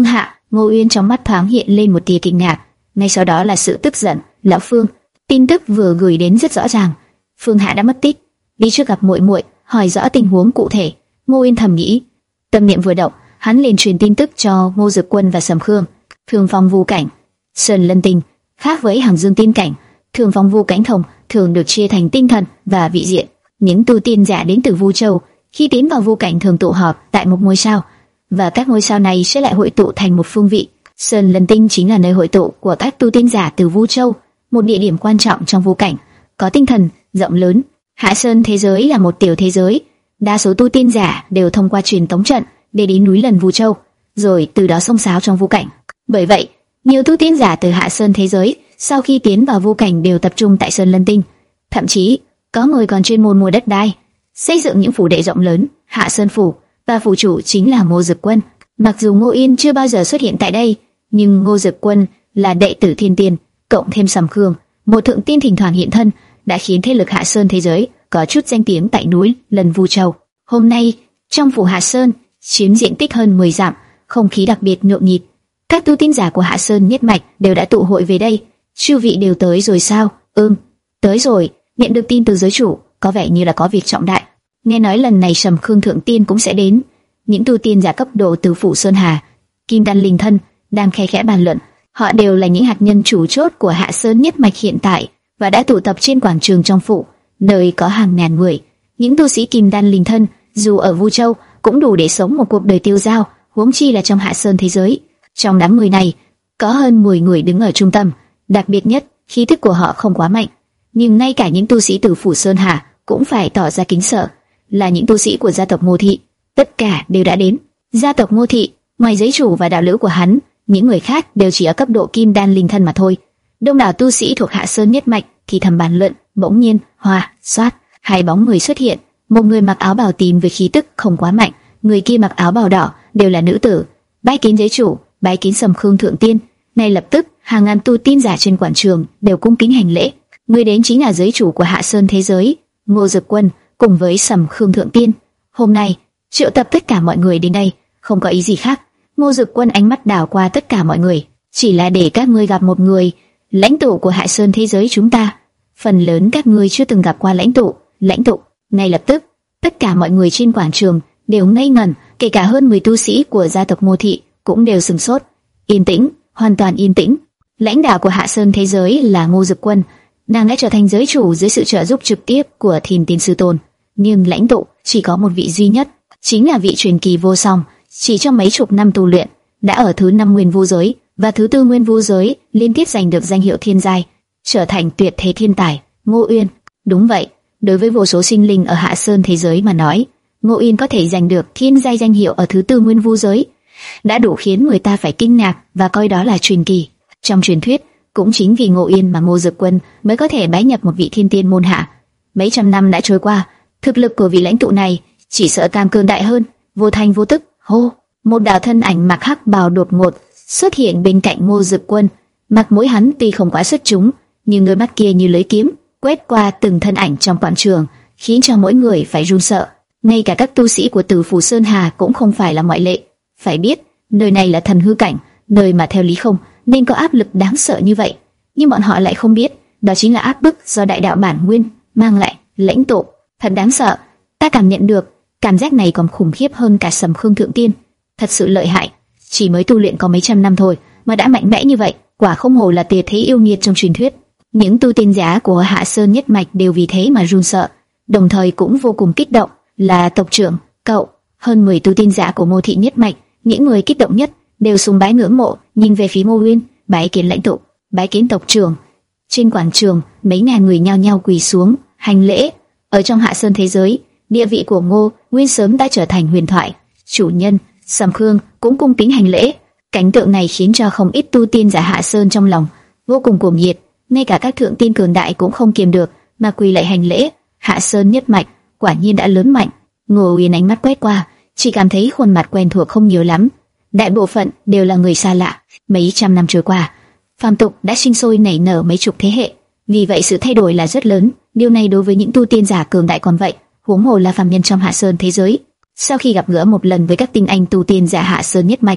Ngô Uyên trong mắt thoáng hiện lên một tia kinh ngạc, ngay sau đó là sự tức giận. Lão Phương, tin tức vừa gửi đến rất rõ ràng, Phương Hạ đã mất tích, đi trước gặp muội muội, hỏi rõ tình huống cụ thể. Ngô Uyên thầm nghĩ, tâm niệm vừa động, hắn liền truyền tin tức cho Ngô Dực Quân và Sầm Khương. Thường Phong Vu Cảnh, Sơn Lân Tinh, khác với Hằng Dương Tiên Cảnh, Thường Phong Vu Cảnh thông thường được chia thành tinh thần và vị diện. Những tu tiên giả đến từ Vu Châu khi tiến vào Vu Cảnh thường tụ họp tại một ngôi sao, và các ngôi sao này sẽ lại hội tụ thành một phương vị. Sơn Lân Tinh chính là nơi hội tụ của các tu tiên giả từ Vu Châu, một địa điểm quan trọng trong Vu Cảnh, có tinh thần rộng lớn. Hạ Sơn thế giới là một tiểu thế giới, đa số tu tiên giả đều thông qua truyền tống trận để đến núi Lần Vu Châu, rồi từ đó xông xáo trong Vu Cảnh. Bởi vậy, nhiều tu tiên giả từ Hạ Sơn thế giới sau khi tiến vào Vu Cảnh đều tập trung tại Sơn Lân Tinh, thậm chí có người còn chuyên môn mua đất đai, xây dựng những phủ đệ rộng lớn. Hạ Sơn phủ và phủ chủ chính là Ngô Dực Quân. Mặc dù Ngô Yên chưa bao giờ xuất hiện tại đây, nhưng Ngô Dực Quân là đệ tử thiên tiên, cộng thêm Sầm Khương, một thượng tiên thỉnh thoảng hiện thân, đã khiến thế lực Hạ Sơn thế giới có chút danh tiếng tại núi Lần Vu Châu. Hôm nay, trong phủ Hạ Sơn, chiếm diện tích hơn mười dặm, không khí đặc biệt nhộn nhịp. Các tu tiên giả của Hạ Sơn nhất mạch đều đã tụ hội về đây. Chư vị đều tới rồi sao? Ừm, tới rồi. Nhận được tin từ giới chủ, có vẻ như là có việc trọng đại. Nghe nói lần này Sầm Khương thượng tiên cũng sẽ đến. Những tu tiên giả cấp độ từ phủ Sơn Hà, Kim Đan Linh Thân đang khe khẽ bàn luận. Họ đều là những hạt nhân chủ chốt của Hạ Sơn nhất mạch hiện tại và đã tụ tập trên quảng trường trong phủ, nơi có hàng ngàn người. Những tu sĩ Kim Đan Linh Thân dù ở Vu Châu cũng đủ để sống một cuộc đời tiêu dao, huống chi là trong Hạ Sơn thế giới. Trong đám người này, có hơn mười người đứng ở trung tâm, đặc biệt nhất, khí tức của họ không quá mạnh, nhưng ngay cả những tu sĩ từ phủ Sơn Hà cũng phải tỏ ra kính sợ, là những tu sĩ của gia tộc Ngô Thị. Tất cả đều đã đến. Gia tộc Ngô Thị, ngoài giới chủ và đạo lữ của hắn, những người khác đều chỉ ở cấp độ Kim Đan Linh Thân mà thôi. Đông đảo tu sĩ thuộc Hạ Sơn nhất mạch thì thầm bàn luận. Bỗng nhiên, hoa, xoát, hai bóng người xuất hiện. Một người mặc áo bào tím với khí tức không quá mạnh, người kia mặc áo bào đỏ, đều là nữ tử. Bái kiến giới chủ, bái kiến Sầm Khương thượng tiên. Ngay lập tức, hàng ngàn tu tiên giả trên quảng trường đều cung kính hành lễ. Người đến chính là giới chủ của Hạ Sơn thế giới, Ngô Dực Quân, cùng với Sầm Khương thượng tiên. Hôm nay triệu tập tất cả mọi người đến đây, không có ý gì khác. Ngô Dực Quân ánh mắt đảo qua tất cả mọi người, chỉ là để các ngươi gặp một người, lãnh tụ của Hạ Sơn thế giới chúng ta. Phần lớn các ngươi chưa từng gặp qua lãnh tụ. Lãnh tụ. Ngay lập tức, tất cả mọi người trên quảng trường đều ngây ngẩn, kể cả hơn mười tu sĩ của gia tộc Ngô Thị cũng đều sửng sốt. Yên tĩnh, hoàn toàn yên tĩnh. Lãnh đạo của Hạ Sơn thế giới là Ngô Dực Quân, nàng đã trở thành giới chủ dưới sự trợ giúp trực tiếp của Thiên Tiên Sư Tôn. Nhưng lãnh tụ chỉ có một vị duy nhất, chính là vị truyền kỳ vô song, chỉ trong mấy chục năm tu luyện đã ở thứ năm nguyên vu giới và thứ tư nguyên vu giới liên tiếp giành được danh hiệu thiên giai, trở thành tuyệt thế thiên tài. Ngô Uyên. Đúng vậy, đối với vô số sinh linh ở Hạ Sơn thế giới mà nói, Ngô Uyên có thể giành được thiên giai danh hiệu ở thứ tư nguyên vu giới đã đủ khiến người ta phải kinh ngạc và coi đó là truyền kỳ. Trong truyền thuyết, cũng chính vì Ngô Uyên mà Ngô Dực Quân mới có thể bái nhập một vị thiên tiên môn hạ. Mấy trăm năm đã trôi qua, thực lực của vị lãnh tụ này chỉ sợ càng cường đại hơn. Vô thanh vô tức, hô, một đạo thân ảnh mặc hắc bào đột ngột xuất hiện bên cạnh Ngô Dực Quân. Mặt mũi hắn tuy không quá xuất chúng, nhưng đôi mắt kia như lưỡi kiếm quét qua từng thân ảnh trong quảng trường, khiến cho mỗi người phải run sợ. Ngay cả các tu sĩ của Tử Phủ Sơn Hà cũng không phải là ngoại lệ. Phải biết, nơi này là thần hư cảnh, nơi mà theo lý không nên có áp lực đáng sợ như vậy, nhưng bọn họ lại không biết, đó chính là áp bức do đại đạo bản nguyên mang lại. Lãnh tụ, thật đáng sợ. Ta cảm nhận được, cảm giác này còn khủng khiếp hơn cả Sầm Khương thượng tiên. Thật sự lợi hại, chỉ mới tu luyện có mấy trăm năm thôi mà đã mạnh mẽ như vậy, quả không hổ là tuyệt thế yêu nghiệt trong truyền thuyết. Những tu tiên giả của Hạ Sơn nhất mạch đều vì thế mà run sợ, đồng thời cũng vô cùng kích động. Là tộc trưởng, cậu, hơn mười tu tiên giả của Ngô Thị nhất mạch, những người kích động nhất đều sùng bái ngưỡng mộ, nhìn về phía Ngô Uyên, bái kiến lãnh tụ, bái kiến tộc trưởng. Trên quảng trường, mấy ngàn người nhao nhao quỳ xuống hành lễ. Ở trong Hạ Sơn thế giới, địa vị của Ngô Uyên sớm đã trở thành huyền thoại. Chủ nhân Sầm Khương cũng cung kính hành lễ. Cảnh tượng này khiến cho không ít tu tiên giả Hạ Sơn trong lòng vô cùng cuồng nhiệt, ngay cả các thượng tiên cường đại cũng không kiềm được mà quỳ lại hành lễ. Hạ Sơn nhất mạch quả nhiên đã lớn mạnh. Ngô Uyên ánh mắt quét qua, chỉ cảm thấy khuôn mặt quen thuộc không nhiều lắm, đại bộ phận đều là người xa lạ. Mấy trăm năm trôi qua, phàm tục đã sinh sôi nảy nở mấy chục thế hệ, vì vậy sự thay đổi là rất lớn. Điều này đối với những tu tiên giả cường đại còn vậy, huống hồ là phàm nhân trong Hạ Sơn thế giới. Sau khi gặp gỡ một lần với các tinh anh tu tiên giả Hạ Sơn nhất mạch,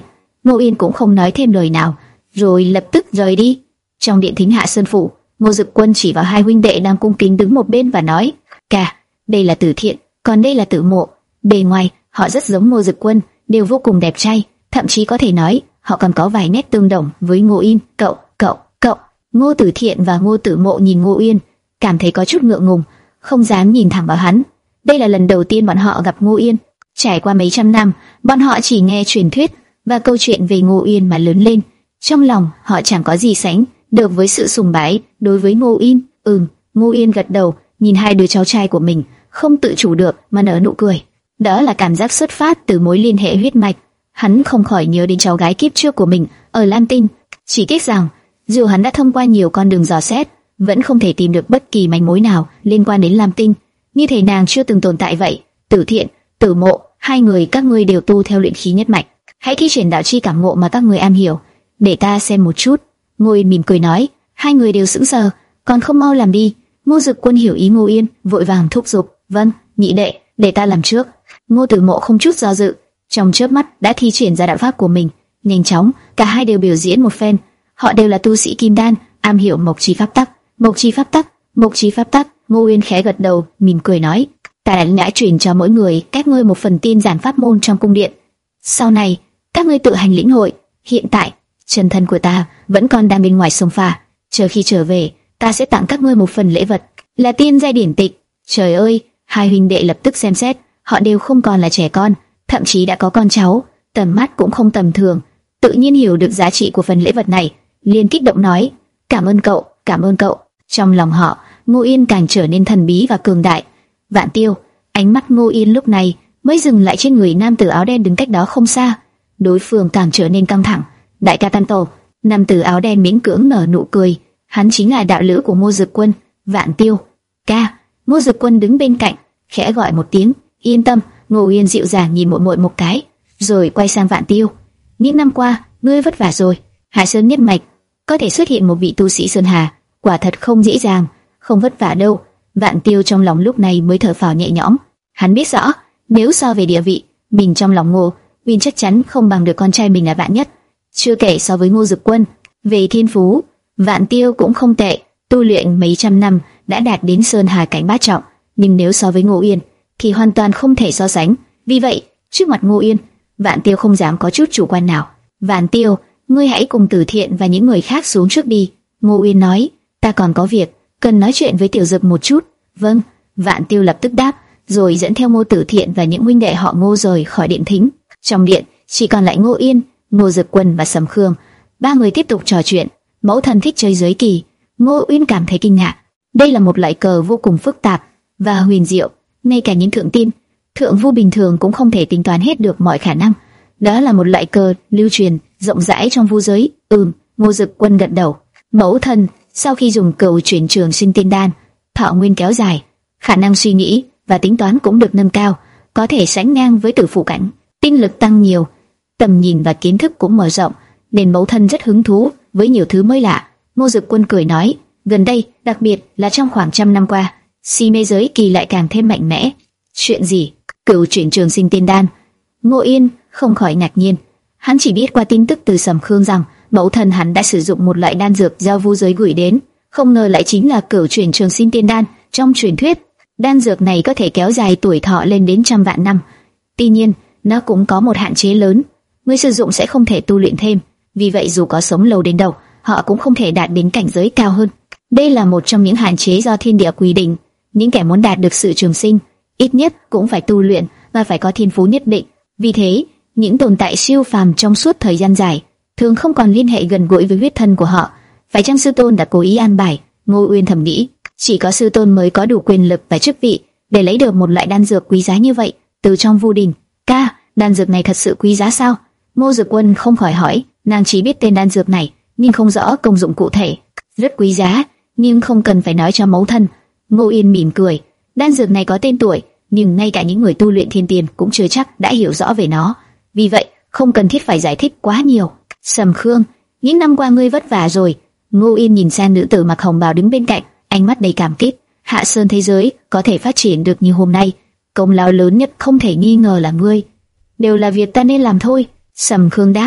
Ngô Yên cũng không nói thêm lời nào, rồi lập tức rời đi. Trong điện thính Hạ Sơn phủ, Ngô Dực Quân chỉ vào hai huynh đệ đang cung kính đứng một bên và nói: "Ca, đây là Tử Thiện, còn đây là Tử Mộ." Bề ngoài họ rất giống Ngô Dực Quân, đều vô cùng đẹp trai, thậm chí có thể nói họ còn có vài nét tương đồng với Ngô Yên. "Cậu, cậu, cậu." Ngô Tử Thiện và Ngô Tử Mộ nhìn Ngô Yên, cảm thấy có chút ngượng ngùng, không dám nhìn thẳng vào hắn. Đây là lần đầu tiên bọn họ gặp Ngô Yên. Trải qua mấy trăm năm, bọn họ chỉ nghe truyền thuyết và câu chuyện về Ngô Yên mà lớn lên. Trong lòng họ chẳng có gì sánh được với sự sùng bái đối với Ngô Yên. Ừm, Ngô Yên gật đầu, nhìn hai đứa cháu trai của mình, không tự chủ được mà nở nụ cười. Đó là cảm giác xuất phát từ mối liên hệ huyết mạch. Hắn không khỏi nhớ đến cháu gái kiếp trước của mình ở Lam Tinh. Chỉ tiếc rằng, dù hắn đã thông qua nhiều con đường dò xét, vẫn không thể tìm được bất kỳ manh mối nào liên quan đến Lam Tinh. Như thể nàng chưa từng tồn tại vậy. Tử Thiện, Tử Mộ, hai người các ngươi đều tu theo luyện khí nhất mạch. Hãy thi triển đạo chi cảm ngộ mà các ngươi am hiểu, để ta xem một chút. Ngô Yên mỉm cười nói. Hai người đều sững sờ, còn không mau làm đi. Ngô Dực Quân hiểu ý Ngô Yên, vội vàng thúc giục. Vâng, nhị đệ, để ta làm trước. Ngô Tử Mộ không chút do dự, trong chớp mắt đã thi triển ra đạo pháp của mình. Nhanh chóng, cả hai đều biểu diễn một phen. Họ đều là tu sĩ kim đan, am hiểu mộc chi pháp tắc. Mộc chi pháp tắc, mộc chi pháp tắc. Ngô Yên khẽ gật đầu, mỉm cười nói: ta đã truyền cho mỗi người các ngươi một phần tiên giản pháp môn trong cung điện. Sau này, các ngươi tự hành lĩnh hội. Hiện tại, chân thân của ta vẫn còn đang bên ngoài sông pha. Chờ khi trở về, ta sẽ tặng các ngươi một phần lễ vật, là tiên giai điển tịch. Trời ơi! Hai huynh đệ lập tức xem xét, họ đều không còn là trẻ con, thậm chí đã có con cháu, tầm mắt cũng không tầm thường, tự nhiên hiểu được giá trị của phần lễ vật này, liền kích động nói: cảm ơn cậu, cảm ơn cậu. Trong lòng họ, Ngô Yên càng trở nên thần bí và cường đại. Vạn Tiêu, ánh mắt Ngô Yên lúc này mới dừng lại trên người nam tử áo đen đứng cách đó không xa. Đối phương càng trở nên căng thẳng. Đại ca Tan Tổ. Nam tử áo đen miễn cưỡng nở nụ cười, hắn chính là đạo lữ của Ngô Dực Quân. Vạn Tiêu, ca. Ngô Dực Quân đứng bên cạnh, khẽ gọi một tiếng. Yên tâm. Ngô Yên dịu dàng nhìn muội muội một cái, rồi quay sang Vạn Tiêu. Những năm qua, ngươi vất vả rồi. Hải Sơn nhất mạch có thể xuất hiện một vị tu sĩ Sơn Hà, quả thật không dễ dàng. Không vất vả đâu. Vạn Tiêu trong lòng lúc này mới thở phào nhẹ nhõm. Hắn biết rõ, nếu so về địa vị, mình trong lòng Ngô Uyên chắc chắn không bằng được con trai mình là Vạn Nhất. Chưa kể so với Ngô Dực Quân, về thiên phú, Vạn Tiêu cũng không tệ, tu luyện mấy trăm năm đã đạt đến Sơn Hà cảnh bát trọng. Nhưng nếu so với Ngô Uyên, thì hoàn toàn không thể so sánh. Vì vậy, trước mặt Ngô Uyên, Vạn Tiêu không dám có chút chủ quan nào. Vạn Tiêu, ngươi hãy cùng Tử Thiện và những người khác xuống trước đi. Ngô Uyên nói, ta còn có việc, cần nói chuyện với Tiểu Dực một chút. Vâng. Vạn Tiêu lập tức đáp, rồi dẫn theo Ngô Tử Thiện và những huynh đệ họ Ngô rời khỏi điện thính. Trong điện chỉ còn lại Ngô Yên, Ngô Dực Quân và Sầm Khương. Ba người tiếp tục trò chuyện. Mẫu thân thích chơi giới kỳ. Ngô Uyên cảm thấy kinh ngạc. Đây là một loại cờ vô cùng phức tạp và huyền diệu, ngay cả những thượng tiên, thượng vu bình thường cũng không thể tính toán hết được mọi khả năng. Đó là một loại cờ lưu truyền rộng rãi trong vu giới. Ừm, Ngô Dực Quân gật đầu. Mẫu thân sau khi dùng cửu chuyển trường sinh tiên đan, thọ nguyên kéo dài, khả năng suy nghĩ và tính toán cũng được nâng cao, có thể sánh ngang với tử phụ cảnh. Tinh lực tăng nhiều, tầm nhìn và kiến thức cũng mở rộng, nên mẫu thân rất hứng thú với nhiều thứ mới lạ. Ngô Dực Quân cười nói, gần đây, đặc biệt là trong khoảng trăm năm qua, si mê giới kỳ lại càng thêm mạnh mẽ. Chuyện gì? Cửu chuyển trường sinh tiên đan? Ngô Yên không khỏi ngạc nhiên. Hắn chỉ biết qua tin tức từ Sầm Khương rằng mẫu thân hắn đã sử dụng một loại đan dược do vu giới gửi đến, không ngờ lại chính là cửu chuyển trường sinh tiên đan. Trong truyền thuyết, đan dược này có thể kéo dài tuổi thọ lên đến trăm vạn năm. Tuy nhiên, nó cũng có một hạn chế lớn, người sử dụng sẽ không thể tu luyện thêm. Vì vậy dù có sống lâu đến đâu, họ cũng không thể đạt đến cảnh giới cao hơn. Đây là một trong những hạn chế do thiên địa quy định. Những kẻ muốn đạt được sự trường sinh, ít nhất cũng phải tu luyện và phải có thiên phú nhất định. Vì thế, những tồn tại siêu phàm trong suốt thời gian dài thường không còn liên hệ gần gũi với huyết thân của họ. Phải chăng sư tôn đã cố ý an bài? Ngô Uyên thầm nghĩ, chỉ có sư tôn mới có đủ quyền lực và chức vị để lấy được một loại đan dược quý giá như vậy từ trong vu đình. Ca, đan dược này thật sự quý giá sao? Ngô Dực Quân không khỏi hỏi. Nàng chỉ biết tên đan dược này, nhưng không rõ công dụng cụ thể. Rất quý giá, nhưng không cần phải nói cho mẫu thân. Ngô Yên mỉm cười. Đan dược này có tên tuổi, nhưng ngay cả những người tu luyện thiên tiên cũng chưa chắc đã hiểu rõ về nó. Vì vậy, không cần thiết phải giải thích quá nhiều. Sầm Khương, những năm qua ngươi vất vả rồi. Ngô Yên nhìn sang nữ tử mặc hồng bào đứng bên cạnh, ánh mắt đầy cảm kích. Hạ Sơn thế giới có thể phát triển được như hôm nay, công lao lớn nhất không thể nghi ngờ là ngươi. Đều là việc ta nên làm thôi. Sầm Khương đáp.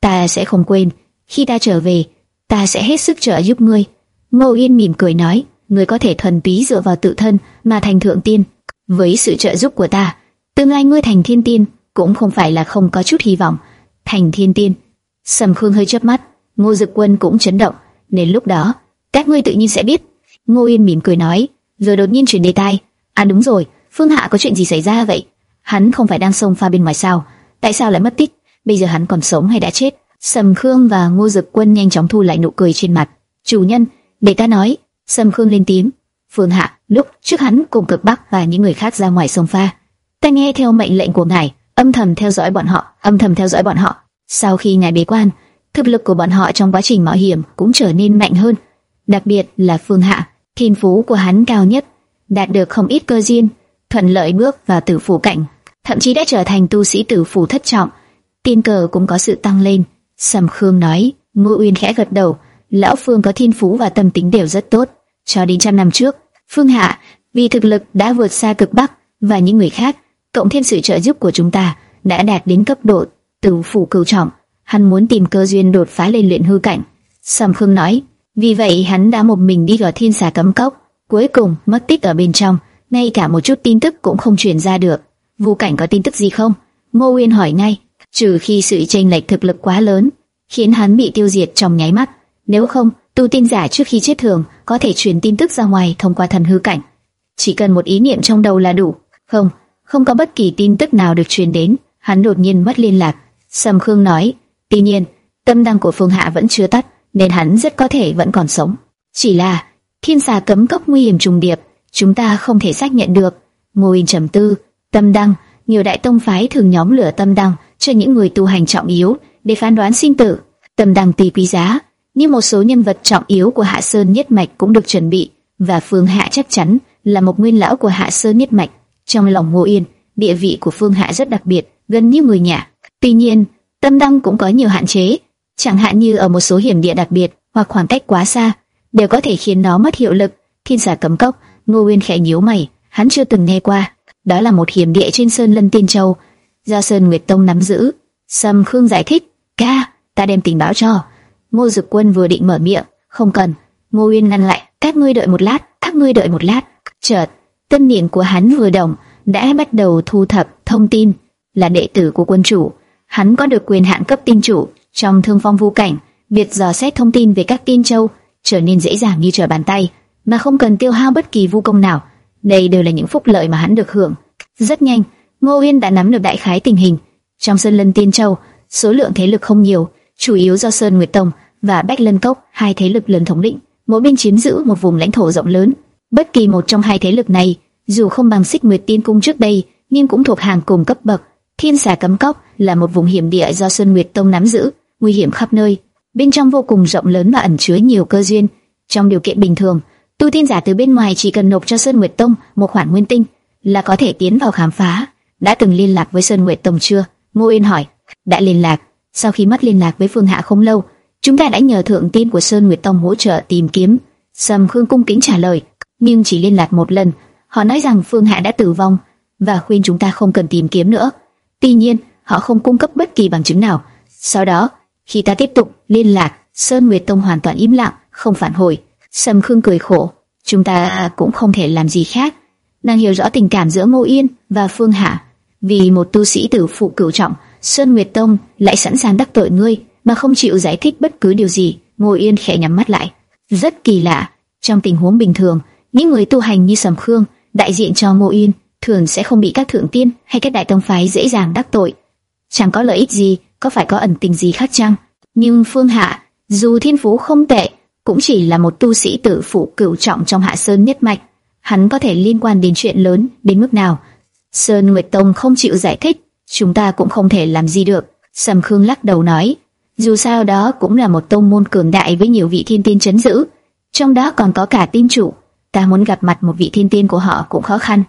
ta sẽ không quên. Khi ta trở về, ta sẽ hết sức trợ giúp ngươi. Ngô Yên mỉm cười nói, ngươi có thể thuần túy dựa vào tự thân mà thành thượng tiên. Với sự trợ giúp của ta, tương lai ngươi thành thiên tiên cũng không phải là không có chút hy vọng. Thành thiên tiên? Sầm Khương hơi chớp mắt, Ngô Dực Quân cũng chấn động. Đến lúc đó, các ngươi tự nhiên sẽ biết. Ngô Yên mỉm cười nói, rồi đột nhiên chuyển đề tài. À đúng rồi, Phương Hạ có chuyện gì xảy ra vậy? Hắn không phải đang xông pha bên ngoài sao? Tại sao lại mất tích? Bây giờ hắn còn sống hay đã chết? Sầm Khương và Ngô Dực Quân nhanh chóng thu lại nụ cười trên mặt. Chủ nhân, để ta nói. Sầm Khương lên tiếng. Phương Hạ, lúc trước hắn cùng Cực Bắc và những người khác ra ngoài sông pha. Ta nghe theo mệnh lệnh của ngài, âm thầm theo dõi bọn họ, âm thầm theo dõi bọn họ. Sau khi ngài bế quan, thực lực của bọn họ trong quá trình mạo hiểm cũng trở nên mạnh hơn. Đặc biệt là Phương Hạ, thiên phú của hắn cao nhất, đạt được không ít cơ duyên, thuận lợi bước vào tử phủ cảnh, thậm chí đã trở thành tu sĩ tử phủ thất trọng. Tiên cờ cũng có sự tăng lên. Sầm Khương nói. Ngô Uyên khẽ gật đầu. Lão Phương có thiên phú và tâm tính đều rất tốt. Cho đến trăm năm trước, Phương Hạ vì thực lực đã vượt xa Cực Bắc và những người khác, cộng thêm sự trợ giúp của chúng ta, đã đạt đến cấp độ tử phủ cửu trọng. Hắn muốn tìm cơ duyên đột phá lên luyện hư cảnh. Sầm Khương nói. Vì vậy hắn đã một mình đi vào Thiên Xà Cấm Cốc, cuối cùng mất tích ở bên trong, ngay cả một chút tin tức cũng không truyền ra được. Vu cảnh có tin tức gì không? Ngô Uyên hỏi ngay. Trừ khi sự chênh lệch thực lực quá lớn, khiến hắn bị tiêu diệt trong nháy mắt. Nếu không, tu tiên giả trước khi chết thường có thể truyền tin tức ra ngoài thông qua thần hư cảnh. Chỉ cần một ý niệm trong đầu là đủ. Không, không có bất kỳ tin tức nào được truyền đến. Hắn đột nhiên mất liên lạc. Sầm Khương nói. Tuy nhiên, tâm đăng của Phương Hạ vẫn chưa tắt, nên hắn rất có thể vẫn còn sống. Chỉ là Thiên Xà Cấm Cốc nguy hiểm trùng điệp, chúng ta không thể xác nhận được. Ngô Uyên trầm tư. Tâm đăng, nhiều đại tông phái thường nhóm lửa tâm đăng cho những người tu hành trọng yếu để phán đoán sinh tử. Tâm đăng tuy quý giá, nhưng một số nhân vật trọng yếu của Hạ Sơn nhất mạch cũng được chuẩn bị, và Phương Hạ chắc chắn là một nguyên lão của Hạ Sơn nhất mạch. Trong lòng Ngô Uyên, địa vị của Phương Hạ rất đặc biệt, gần như người nhà. Tuy nhiên, tâm đăng cũng có nhiều hạn chế, chẳng hạn như ở một số hiểm địa đặc biệt hoặc khoảng cách quá xa, đều có thể khiến nó mất hiệu lực. Thiên Xà Cấm Cốc, Ngô Uyên khẽ nhíu mày, hắn chưa từng nghe qua. Đó là một hiểm địa trên Sơn Lân Tiên Châu, do Sơn Nguyệt Tông nắm giữ. Sầm Khương giải thích. Ca, ta đem tình báo cho. Ngô Dực Quân vừa định mở miệng. Không cần. Ngô Uyên ngăn lại. Các ngươi đợi một lát, các ngươi đợi một lát. Chợt, tâm niệm của hắn vừa động, đã bắt đầu thu thập thông tin. Là đệ tử của quân chủ, hắn có được quyền hạn cấp tiên chủ trong Thương Phong Vu cảnh. Việc dò xét thông tin về các tiên châu trở nên dễ dàng như trở bàn tay, mà không cần tiêu hao bất kỳ vu công nào. Đây đều là những phúc lợi mà hắn được hưởng. Rất nhanh, Ngô Uyên đã nắm được đại khái tình hình. Trong Sơn Lân Tiên Châu, số lượng thế lực không nhiều, chủ yếu do Sơn Nguyệt Tông và Bách Lân Cốc, hai thế lực lớn thống lĩnh, mỗi bên chiếm giữ một vùng lãnh thổ rộng lớn. Bất kỳ một trong hai thế lực này, dù không bằng Xích Nguyệt Tiên Cung trước đây, nhưng cũng thuộc hàng cùng cấp bậc. Thiên Xà Cấm Cốc là một vùng hiểm địa do Sơn Nguyệt Tông nắm giữ, nguy hiểm khắp nơi. Bên trong vô cùng rộng lớn và ẩn chứa nhiều cơ duyên. Trong điều kiện bình thường, tu tiên giả từ bên ngoài chỉ cần nộp cho Sơn Nguyệt Tông một khoản nguyên tinh là có thể tiến vào khám phá. Đã từng liên lạc với Sơn Nguyệt Tông chưa? Ngô Uyên hỏi. Đã liên lạc. Sau khi mất liên lạc với Phương Hạ không lâu, chúng ta đã nhờ thượng tiên của Sơn Nguyệt Tông hỗ trợ tìm kiếm. Sầm Khương cung kính trả lời. Nhưng chỉ liên lạc một lần, họ nói rằng Phương Hạ đã tử vong và khuyên chúng ta không cần tìm kiếm nữa. Tuy nhiên, họ không cung cấp bất kỳ bằng chứng nào. Sau đó, khi ta tiếp tục liên lạc, Sơn Nguyệt Tông hoàn toàn im lặng, không phản hồi. Sầm Khương cười khổ. Chúng ta cũng không thể làm gì khác. Nàng hiểu rõ tình cảm giữa Ngô Yên và Phương Hạ. Vì một tu sĩ tử phụ cửu trọng, Sơn Nguyệt Tông lại sẵn sàng đắc tội ngươi mà không chịu giải thích bất cứ điều gì. Ngô Yên khẽ nhắm mắt lại. Rất kỳ lạ. Trong tình huống bình thường, những người tu hành như Sầm Khương, đại diện cho Ngô Yên, thường sẽ không bị các thượng tiên hay các đại tông phái dễ dàng đắc tội. Chẳng có lợi ích gì, có phải có ẩn tình gì khác chăng? Nhưng Phương Hạ, dù thiên phú không tệ, cũng chỉ là một tu sĩ tử phụ cửu trọng trong Hạ Sơn nhất mạch. Hắn có thể liên quan đến chuyện lớn đến mức nào? Sơn Nguyệt Tông không chịu giải thích, chúng ta cũng không thể làm gì được. Sầm Khương lắc đầu nói, dù sao đó cũng là một tông môn cường đại với nhiều vị thiên tiên trấn giữ, trong đó còn có cả tiên chủ. Ta muốn gặp mặt một vị thiên tiên của họ cũng khó khăn.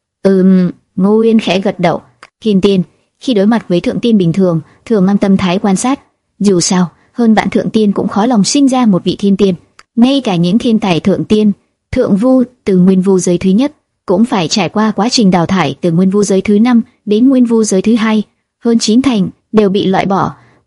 Ừm, Ngô Uyên khẽ gật đầu. Thiên tiên, khi đối mặt với thượng tiên bình thường, thường mang tâm thái quan sát. Dù sao, hơn vạn thượng tiên cũng khó lòng sinh ra một vị thiên tiên. Ngay cả những thiên tài thượng tiên, thượng vu từ nguyên vu giới thứ nhất, cũng phải trải qua quá trình đào thải từ nguyên vu giới thứ năm đến nguyên vu giới thứ hai. Hơn chín thành đều bị loại bỏ.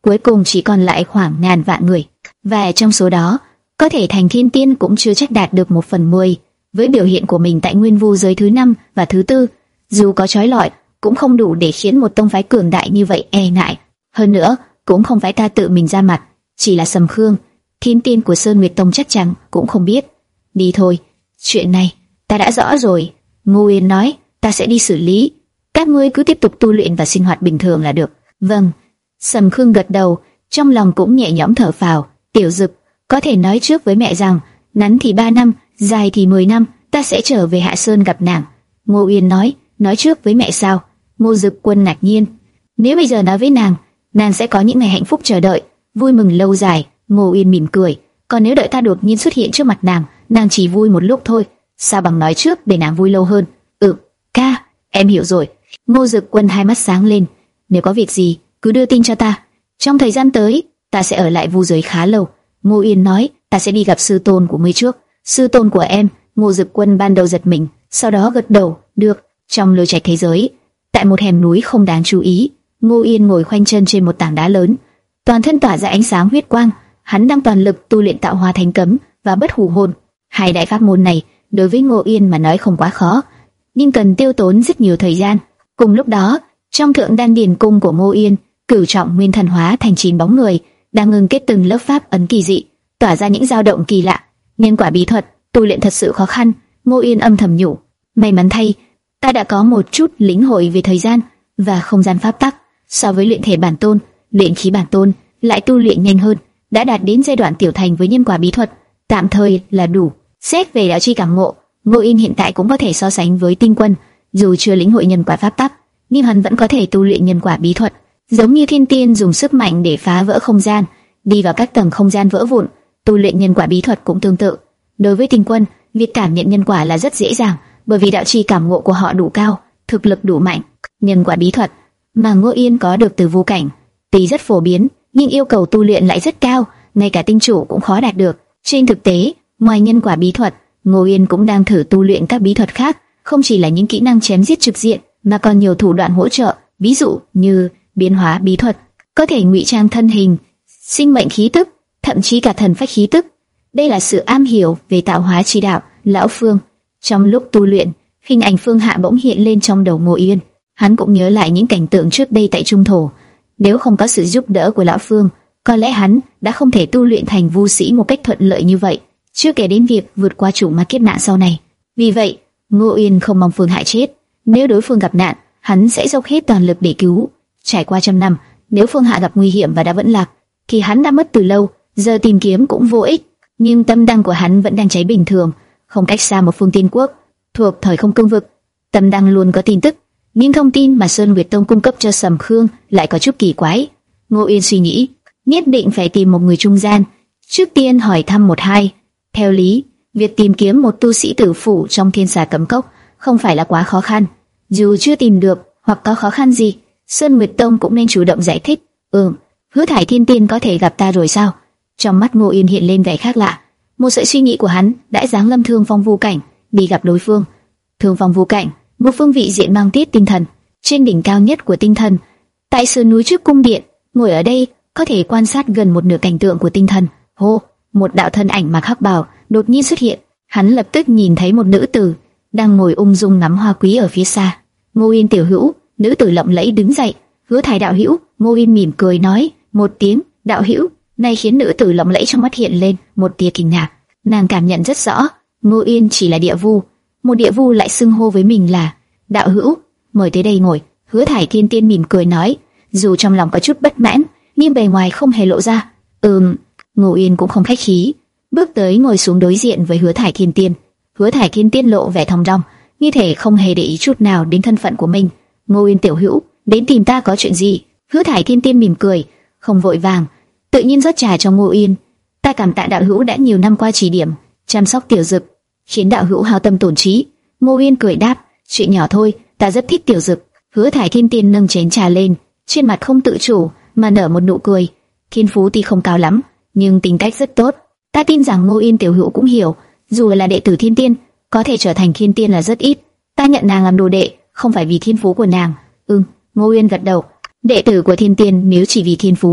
cuối cùng chỉ còn lại khoảng ngàn vạn người, và trong số đó, có thể thành thiên tiên cũng chưa chắc đạt được một phần mười. Với biểu hiện của mình tại nguyên vu giới thứ năm và thứ tư, dù có chói lọi, cũng không đủ để khiến một tông phái cường đại như vậy e ngại. Hơn nữa, cũng không phải ta tự mình ra mặt, chỉ là Sầm Khương, thiên tiên của Sơn Nguyệt Tông chắc chắn cũng không biết. Đi thôi, chuyện này ta đã rõ rồi. Ngô Uyên nói, ta sẽ đi xử lý. Các ngươi cứ tiếp tục tu luyện và sinh hoạt bình thường là được. Vâng. Sầm Khương gật đầu, trong lòng cũng nhẹ nhõm thở phào. Tiểu Dực, có thể nói trước với mẹ rằng, ngắn thì ba năm, dài thì mười năm, ta sẽ trở về Hạ Sơn gặp nàng. Ngô Uyên nói, nói trước với mẹ sao? Ngô Dực Quân ngạc nhiên. Nếu bây giờ nói với nàng, nàng sẽ có những ngày hạnh phúc chờ đợi, vui mừng lâu dài. Ngô Uyên mỉm cười. Còn nếu đợi ta đột nhiên xuất hiện trước mặt nàng, nàng chỉ vui một lúc thôi. Sao bằng nói trước để nàng vui lâu hơn? Ừ, ca, em hiểu rồi. Ngô Dực Quân hai mắt sáng lên. Nếu có việc gì, cứ đưa tin cho ta. Trong thời gian tới, ta sẽ ở lại vu giới khá lâu. Ngô Uyên nói, ta sẽ đi gặp sư tôn của ngươi trước. Sư tôn của em? Ngô Dực Quân ban đầu giật mình, sau đó gật đầu. Được. Trong lôi trạch thế giới, tại một hẻm núi không đáng chú ý, Ngô Uyên ngồi khoanh chân trên một tảng đá lớn, toàn thân tỏa ra ánh sáng huyết quang. Hắn đang toàn lực tu luyện tạo hóa thánh cấm và bất hủ hồn. Hai đại pháp môn này đối với Ngô Uyên mà nói không quá khó, nhưng cần tiêu tốn rất nhiều thời gian. Cùng lúc đó, trong thượng đan điền cung của Ngô Uyên, cửu trọng nguyên thần hóa thành chín bóng người, đang ngưng kết từng lớp pháp ấn kỳ dị, tỏa ra những dao động kỳ lạ. Nhân quả bí thuật, tu luyện thật sự khó khăn. Ngô Uyên âm thầm nhủ, may mắn thay, ta đã có một chút lĩnh hội về thời gian và không gian pháp tắc. So với luyện thể bản tôn, luyện khí bản tôn lại tu luyện nhanh hơn, đã đạt đến giai đoạn tiểu thành với nhân quả bí thuật, tạm thời là đủ. Xét về đạo chi cảm ngộ, Ngô Uyên hiện tại cũng có thể so sánh với Tinh Quân, dù chưa lĩnh hội nhân quả pháp tắc, nhưng hắn vẫn có thể tu luyện nhân quả bí thuật, giống như thiên tiên dùng sức mạnh để phá vỡ không gian, đi vào các tầng không gian vỡ vụn. Tu luyện nhân quả bí thuật cũng tương tự. Đối với Tinh Quân, việc cảm nhận nhân quả là rất dễ dàng, bởi vì đạo chi cảm ngộ của họ đủ cao, thực lực đủ mạnh. Nhân quả bí thuật mà Ngô Uyên có được từ vu cảnh, tuy rất phổ biến, nhưng yêu cầu tu luyện lại rất cao, ngay cả tinh chủ cũng khó đạt được. Trên thực tế, ngoài nhân quả bí thuật, Ngô Uyên cũng đang thử tu luyện các bí thuật khác, không chỉ là những kỹ năng chém giết trực diện, mà còn nhiều thủ đoạn hỗ trợ, ví dụ như biến hóa bí thuật, có thể ngụy trang thân hình, sinh mệnh khí tức, thậm chí cả thần phách khí tức. Đây là sự am hiểu về tạo hóa chi đạo. Lão Phương, trong lúc tu luyện, hình ảnh Phương Hạ bỗng hiện lên trong đầu Ngô Uyên. Hắn cũng nhớ lại những cảnh tượng trước đây tại Trung Thổ. Nếu không có sự giúp đỡ của Lão Phương, có lẽ hắn đã không thể tu luyện thành vu sĩ một cách thuận lợi như vậy, chưa kể đến việc vượt qua chủ ma kiếp nạn sau này. Vì vậy, Ngô Uyên không mong Phương Hạ chết. Nếu đối phương gặp nạn, hắn sẽ dốc hết toàn lực để cứu. Trải qua trăm năm, nếu Phương Hạ gặp nguy hiểm và đã vẫn lạc, thì hắn đã mất từ lâu, giờ tìm kiếm cũng vô ích. Nhưng tâm đăng của hắn vẫn đang cháy bình thường, không cách xa một phương tiên quốc thuộc thời không cương vực. Tâm đăng luôn có tin tức, nhưng thông tin mà Sơn Nguyệt Tông cung cấp cho Sầm Khương lại có chút kỳ quái. Ngô Uyên suy nghĩ, nhất định phải tìm một người trung gian, trước tiên hỏi thăm một hai. Theo lý, việc tìm kiếm một tu sĩ tử phủ trong Thiên Xà Cấm Cốc không phải là quá khó khăn. Dù chưa tìm được hoặc có khó khăn gì, Sơn Nguyệt Tông cũng nên chủ động giải thích. Ừm, Hứa Thải Thiên Tiên có thể gặp ta rồi sao? Trong mắt Ngô Uyên hiện lên vẻ khác lạ. Một sợi suy nghĩ của hắn đã giáng lâm Thương Phong Vu Cảnh, đi gặp đối phương. Thương Phong Vu Cảnh, một phương vị diện mang tiết tinh thần, trên đỉnh cao nhất của tinh thần, tại sườn núi trước cung điện, ngồi ở đây có thể quan sát gần một nửa cảnh tượng của tinh thần. Hô, một đạo thân ảnh mặc hắc bào đột nhiên xuất hiện, hắn lập tức nhìn thấy một nữ tử đang ngồi ung dung ngắm hoa quý ở phía xa. Ngô Uyên tiểu hữu, nữ tử lộng lẫy đứng dậy. Hứa Thải đạo hữu. Ngô Uyên mỉm cười nói một tiếng đạo hữu, này khiến nữ tử lộng lẫy trong mắt hiện lên một tia kinh ngạc. Nàng cảm nhận rất rõ, Ngô Uyên chỉ là địa vu, một địa vu lại xưng hô với mình là đạo hữu, mời tới đây ngồi. Hứa Thải Thiên Tiên mỉm cười nói, dù trong lòng có chút bất mãn, nhưng bề ngoài không hề lộ ra. Ừm, Ngô Uyên cũng không khách khí, bước tới ngồi xuống đối diện với Hứa Thải Thiên Tiên. Hứa Thải Thiên Tiên lộ vẻ thong dong, như thể không hề để ý chút nào đến thân phận của mình. Ngô Uyên tiểu hữu, đến tìm ta có chuyện gì? Hứa Thải Thiên Tiên mỉm cười, không vội vàng, tự nhiên rót trà cho Ngô Uyên. Ta cảm tạ đạo hữu đã nhiều năm qua chỉ điểm, chăm sóc tiểu dực, khiến đạo hữu hao tâm tổn trí. Ngô Uyên cười đáp, chuyện nhỏ thôi, ta rất thích tiểu dực. Hứa Thải Thiên Tiên nâng chén trà lên, trên mặt không tự chủ mà nở một nụ cười. Thiên phú tuy không cao lắm, nhưng tính cách rất tốt. Ta tin rằng Ngô Uyên tiểu hữu cũng hiểu, dù là đệ tử Thiên Tiên, có thể trở thành Thiên Tiên là rất ít. Ta nhận nàng làm đồ đệ, không phải vì thiên phú của nàng. Ừm, Ngô Uyên gật đầu. Đệ tử của Thiên Tiên nếu chỉ vì thiên phú,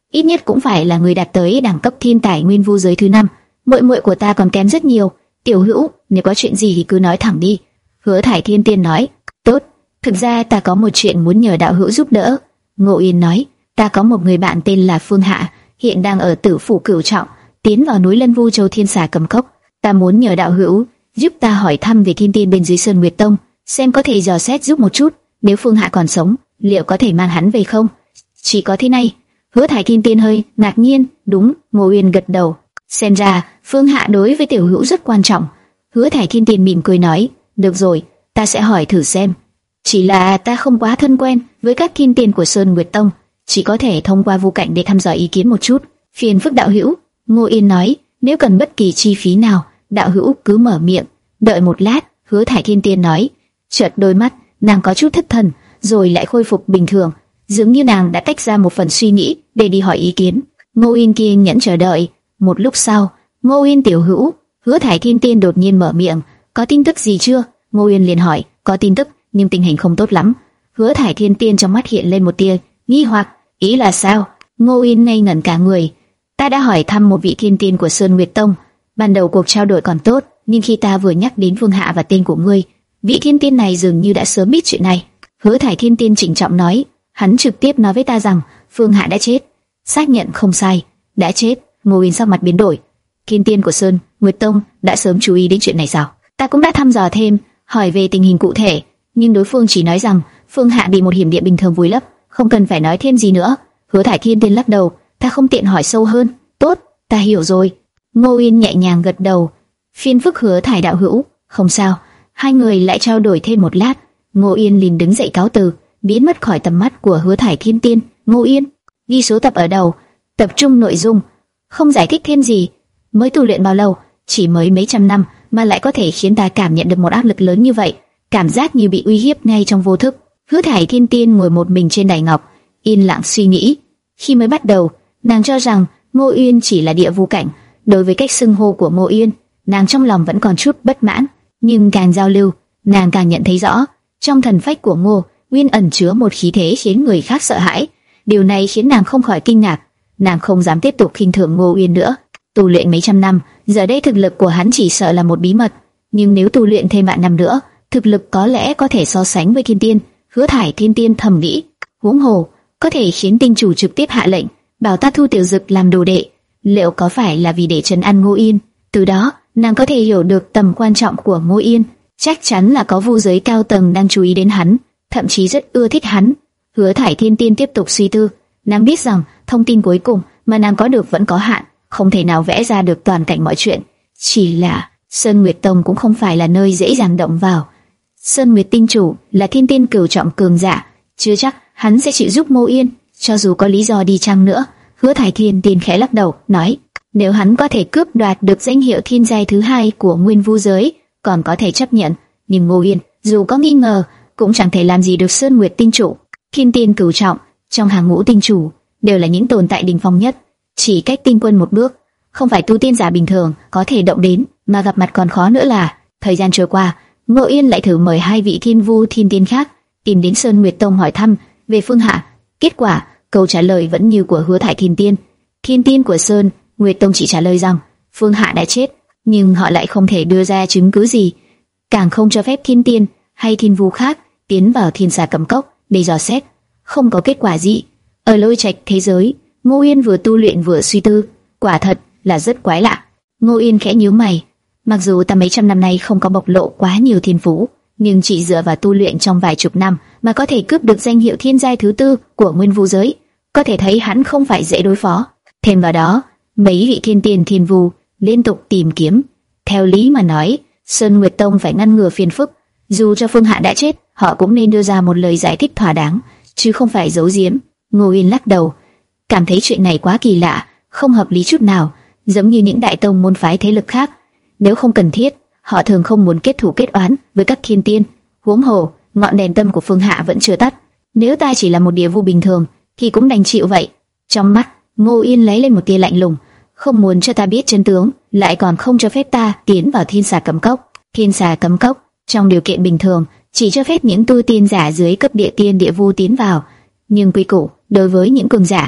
ít nhất cũng phải là người đạt tới đẳng cấp thiên tài nguyên vu giới thứ năm. Muội muội của ta còn kém rất nhiều. Tiểu Hữu, nếu có chuyện gì thì cứ nói thẳng đi. Hứa Thải Thiên Tiên nói. Tốt, thực ra ta có một chuyện muốn nhờ đạo hữu giúp đỡ. Ngô Yên nói. Ta có một người bạn tên là Phương Hạ, hiện đang ở Tử Phủ Cửu Trọng, tiến vào núi Lân Vu Châu Thiên Xà Cầm Cốc. Ta muốn nhờ đạo hữu giúp ta hỏi thăm về thiên tiên bên dưới Sơn Nguyệt Tông, xem có thể dò xét giúp một chút. Nếu Phương Hạ còn sống, liệu có thể mang hắn về không? Chỉ có thế này. Hứa Thải Thiên Tiên hơi ngạc nhiên. Đúng. Ngô Uyên gật đầu. Xem ra Phương Hạ đối với Tiểu Hữu rất quan trọng. Hứa Thải Thiên Tiên mỉm cười nói. Được rồi, ta sẽ hỏi thử xem. Chỉ là ta không quá thân quen với các thiên tiên của Sơn Nguyệt Tông, chỉ có thể thông qua Vu Cảnh để thăm dò ý kiến một chút. Phiền phức đạo hữu. Ngô Yên nói. Nếu cần bất kỳ chi phí nào, đạo hữu cứ mở miệng. Đợi một lát. Hứa Thải Thiên Tiên nói. Chợt đôi mắt nàng có chút thất thần, rồi lại khôi phục bình thường, dường như nàng đã tách ra một phần suy nghĩ để đi hỏi ý kiến. Ngô Yên kiên nhẫn chờ đợi. Một lúc sau, Ngô Yên tiểu hữu, Hứa Thải Thiên Tiên đột nhiên mở miệng. Có tin tức gì chưa? Ngô Yên liền hỏi. Có tin tức, nhưng tình hình không tốt lắm. Hứa Thải Thiên Tiên trong mắt hiện lên một tia nghi hoặc. Ý là sao? Ngô Yên ngây ngẩn cả người. Ta đã hỏi thăm một vị thiên tiên của Sơn Nguyệt Tông. Ban đầu cuộc trao đổi còn tốt, nhưng khi ta vừa nhắc đến Phương Hạ và tên của ngươi, vị thiên tiên này dường như đã sớm biết chuyện này. Hứa Thải Thiên Tiên trịnh trọng nói. Hắn trực tiếp nói với ta rằng Phương Hạ đã chết. Xác nhận không sai, đã chết. Ngô Yên sắc mặt biến đổi. Thiên tiên của Sơn Nguyệt Tông đã sớm chú ý đến chuyện này sao? Ta cũng đã thăm dò thêm, hỏi về tình hình cụ thể, nhưng đối phương chỉ nói rằng Phương Hạ bị một hiểm địa bình thường vùi lấp, không cần phải nói thêm gì nữa. Hứa Thải Thiên Tiên lắc đầu. Ta không tiện hỏi sâu hơn. Tốt, ta hiểu rồi. Ngô Yên nhẹ nhàng gật đầu. Phiền phức Hứa Thải đạo hữu. Không sao. Hai người lại trao đổi thêm một lát. Ngô Yên liền đứng dậy cáo từ, biến mất khỏi tầm mắt của Hứa Thải Thiên Tiên. Ngô Yên ghi số tập ở đầu, tập trung nội dung, không giải thích thêm gì. Mới tu luyện bao lâu? Chỉ mới mấy trăm năm mà lại có thể khiến ta cảm nhận được một áp lực lớn như vậy, cảm giác như bị uy hiếp ngay trong vô thức. Hứa Thải Thiên Tiên ngồi một mình trên đài ngọc, yên lặng suy nghĩ. Khi mới bắt đầu, nàng cho rằng Ngô Uyên chỉ là địa vu cảnh. Đối với cách xưng hô của Ngô Uyên, nàng trong lòng vẫn còn chút bất mãn. Nhưng càng giao lưu, nàng càng nhận thấy rõ, trong thần phách của Ngô Uyên ẩn chứa một khí thế khiến người khác sợ hãi. Điều này khiến nàng không khỏi kinh ngạc. Nàng không dám tiếp tục khinh thường Ngô Uyên nữa. Tu luyện mấy trăm năm, giờ đây thực lực của hắn chỉ sợ là một bí mật. Nhưng nếu tu luyện thêm vạn năm nữa, thực lực có lẽ có thể so sánh với thiên tiên. Hứa Thải Thiên Tiên thầm nghĩ. Huống hồ, có thể khiến tinh chủ trực tiếp hạ lệnh bảo ta thu Tiểu Dực làm đồ đệ, liệu có phải là vì để trấn an Ngô Yên? Từ đó, nàng có thể hiểu được tầm quan trọng của Ngô Yên. Chắc chắn là có vu giới cao tầng đang chú ý đến hắn, thậm chí rất ưa thích hắn. Hứa Thải Thiên Tiên tiếp tục suy tư. Nàng biết rằng thông tin cuối cùng mà nàng có được vẫn có hạn, không thể nào vẽ ra được toàn cảnh mọi chuyện. Chỉ là Sơn Nguyệt Tông cũng không phải là nơi dễ dàng động vào. Sơn Nguyệt Tinh Chủ là thiên tiên cửu trọng cường giả, chưa chắc hắn sẽ chịu giúp Ngô Yên, cho dù có lý do đi chăng nữa. Hứa Thải Thiên Tiên khẽ lắc đầu, nói: nếu hắn có thể cướp đoạt được danh hiệu thiên giai thứ hai của Nguyên Vu giới, còn có thể chấp nhận. Nhưng Ngô Yên, dù có nghi ngờ, cũng chẳng thể làm gì được Sơn Nguyệt Tinh Chủ. Thiên tiên cửu trọng trong hàng ngũ tinh chủ đều là những tồn tại đỉnh phong nhất, chỉ cách tinh quân một bước, không phải tu tiên giả bình thường có thể động đến, mà gặp mặt còn khó nữa là. Thời gian trôi qua, Ngô Yên lại thử mời hai vị thiên vu thiên tiên khác tìm đến Sơn Nguyệt Tông hỏi thăm về Phương Hạ. Kết quả, câu trả lời vẫn như của Hứa Thải Thiên Tiên. Thiên tiên của Sơn Nguyệt Tông chỉ trả lời rằng Phương Hạ đã chết, nhưng họ lại không thể đưa ra chứng cứ gì, càng không cho phép thiên tiên hay thiên vu khác tiến vào Thiên Xà Cầm Cốc để dò xét. Không có kết quả gì. Ở Lôi Trạch thế giới, Ngô Yên vừa tu luyện vừa suy tư, quả thật là rất quái lạ. Ngô Yên khẽ nhíu mày. Mặc dù ta mấy trăm năm nay không có bộc lộ quá nhiều thiên phú, nhưng chỉ dựa vào tu luyện trong vài chục năm mà có thể cướp được danh hiệu thiên giai thứ tư của Nguyên Vu giới, có thể thấy hắn không phải dễ đối phó. Thêm vào đó, mấy vị thiên tiên thiên vu liên tục tìm kiếm. Theo lý mà nói, Sơn Nguyệt Tông phải ngăn ngừa phiền phức. Dù cho Phương Hạ đã chết, họ cũng nên đưa ra một lời giải thích thỏa đáng, chứ không phải giấu giếm. Ngô Yên lắc đầu, cảm thấy chuyện này quá kỳ lạ, không hợp lý chút nào, giống như những đại tông môn phái thế lực khác. Nếu không cần thiết, họ thường không muốn kết thù kết oán với các thiên tiên. Huống hồ, ngọn đèn tâm của Phương Hạ vẫn chưa tắt. Nếu ta chỉ là một địa vu bình thường, thì cũng đành chịu vậy. Trong mắt Ngô Yên lấy lên một tia lạnh lùng, không muốn cho ta biết chân tướng, lại còn không cho phép ta tiến vào Thiên Xà Cấm Cốc. Thiên Xà Cấm Cốc trong điều kiện bình thường chỉ cho phép những tu tiên giả dưới cấp địa tiên địa vu tiến vào, nhưng quy củ đối với những cường giả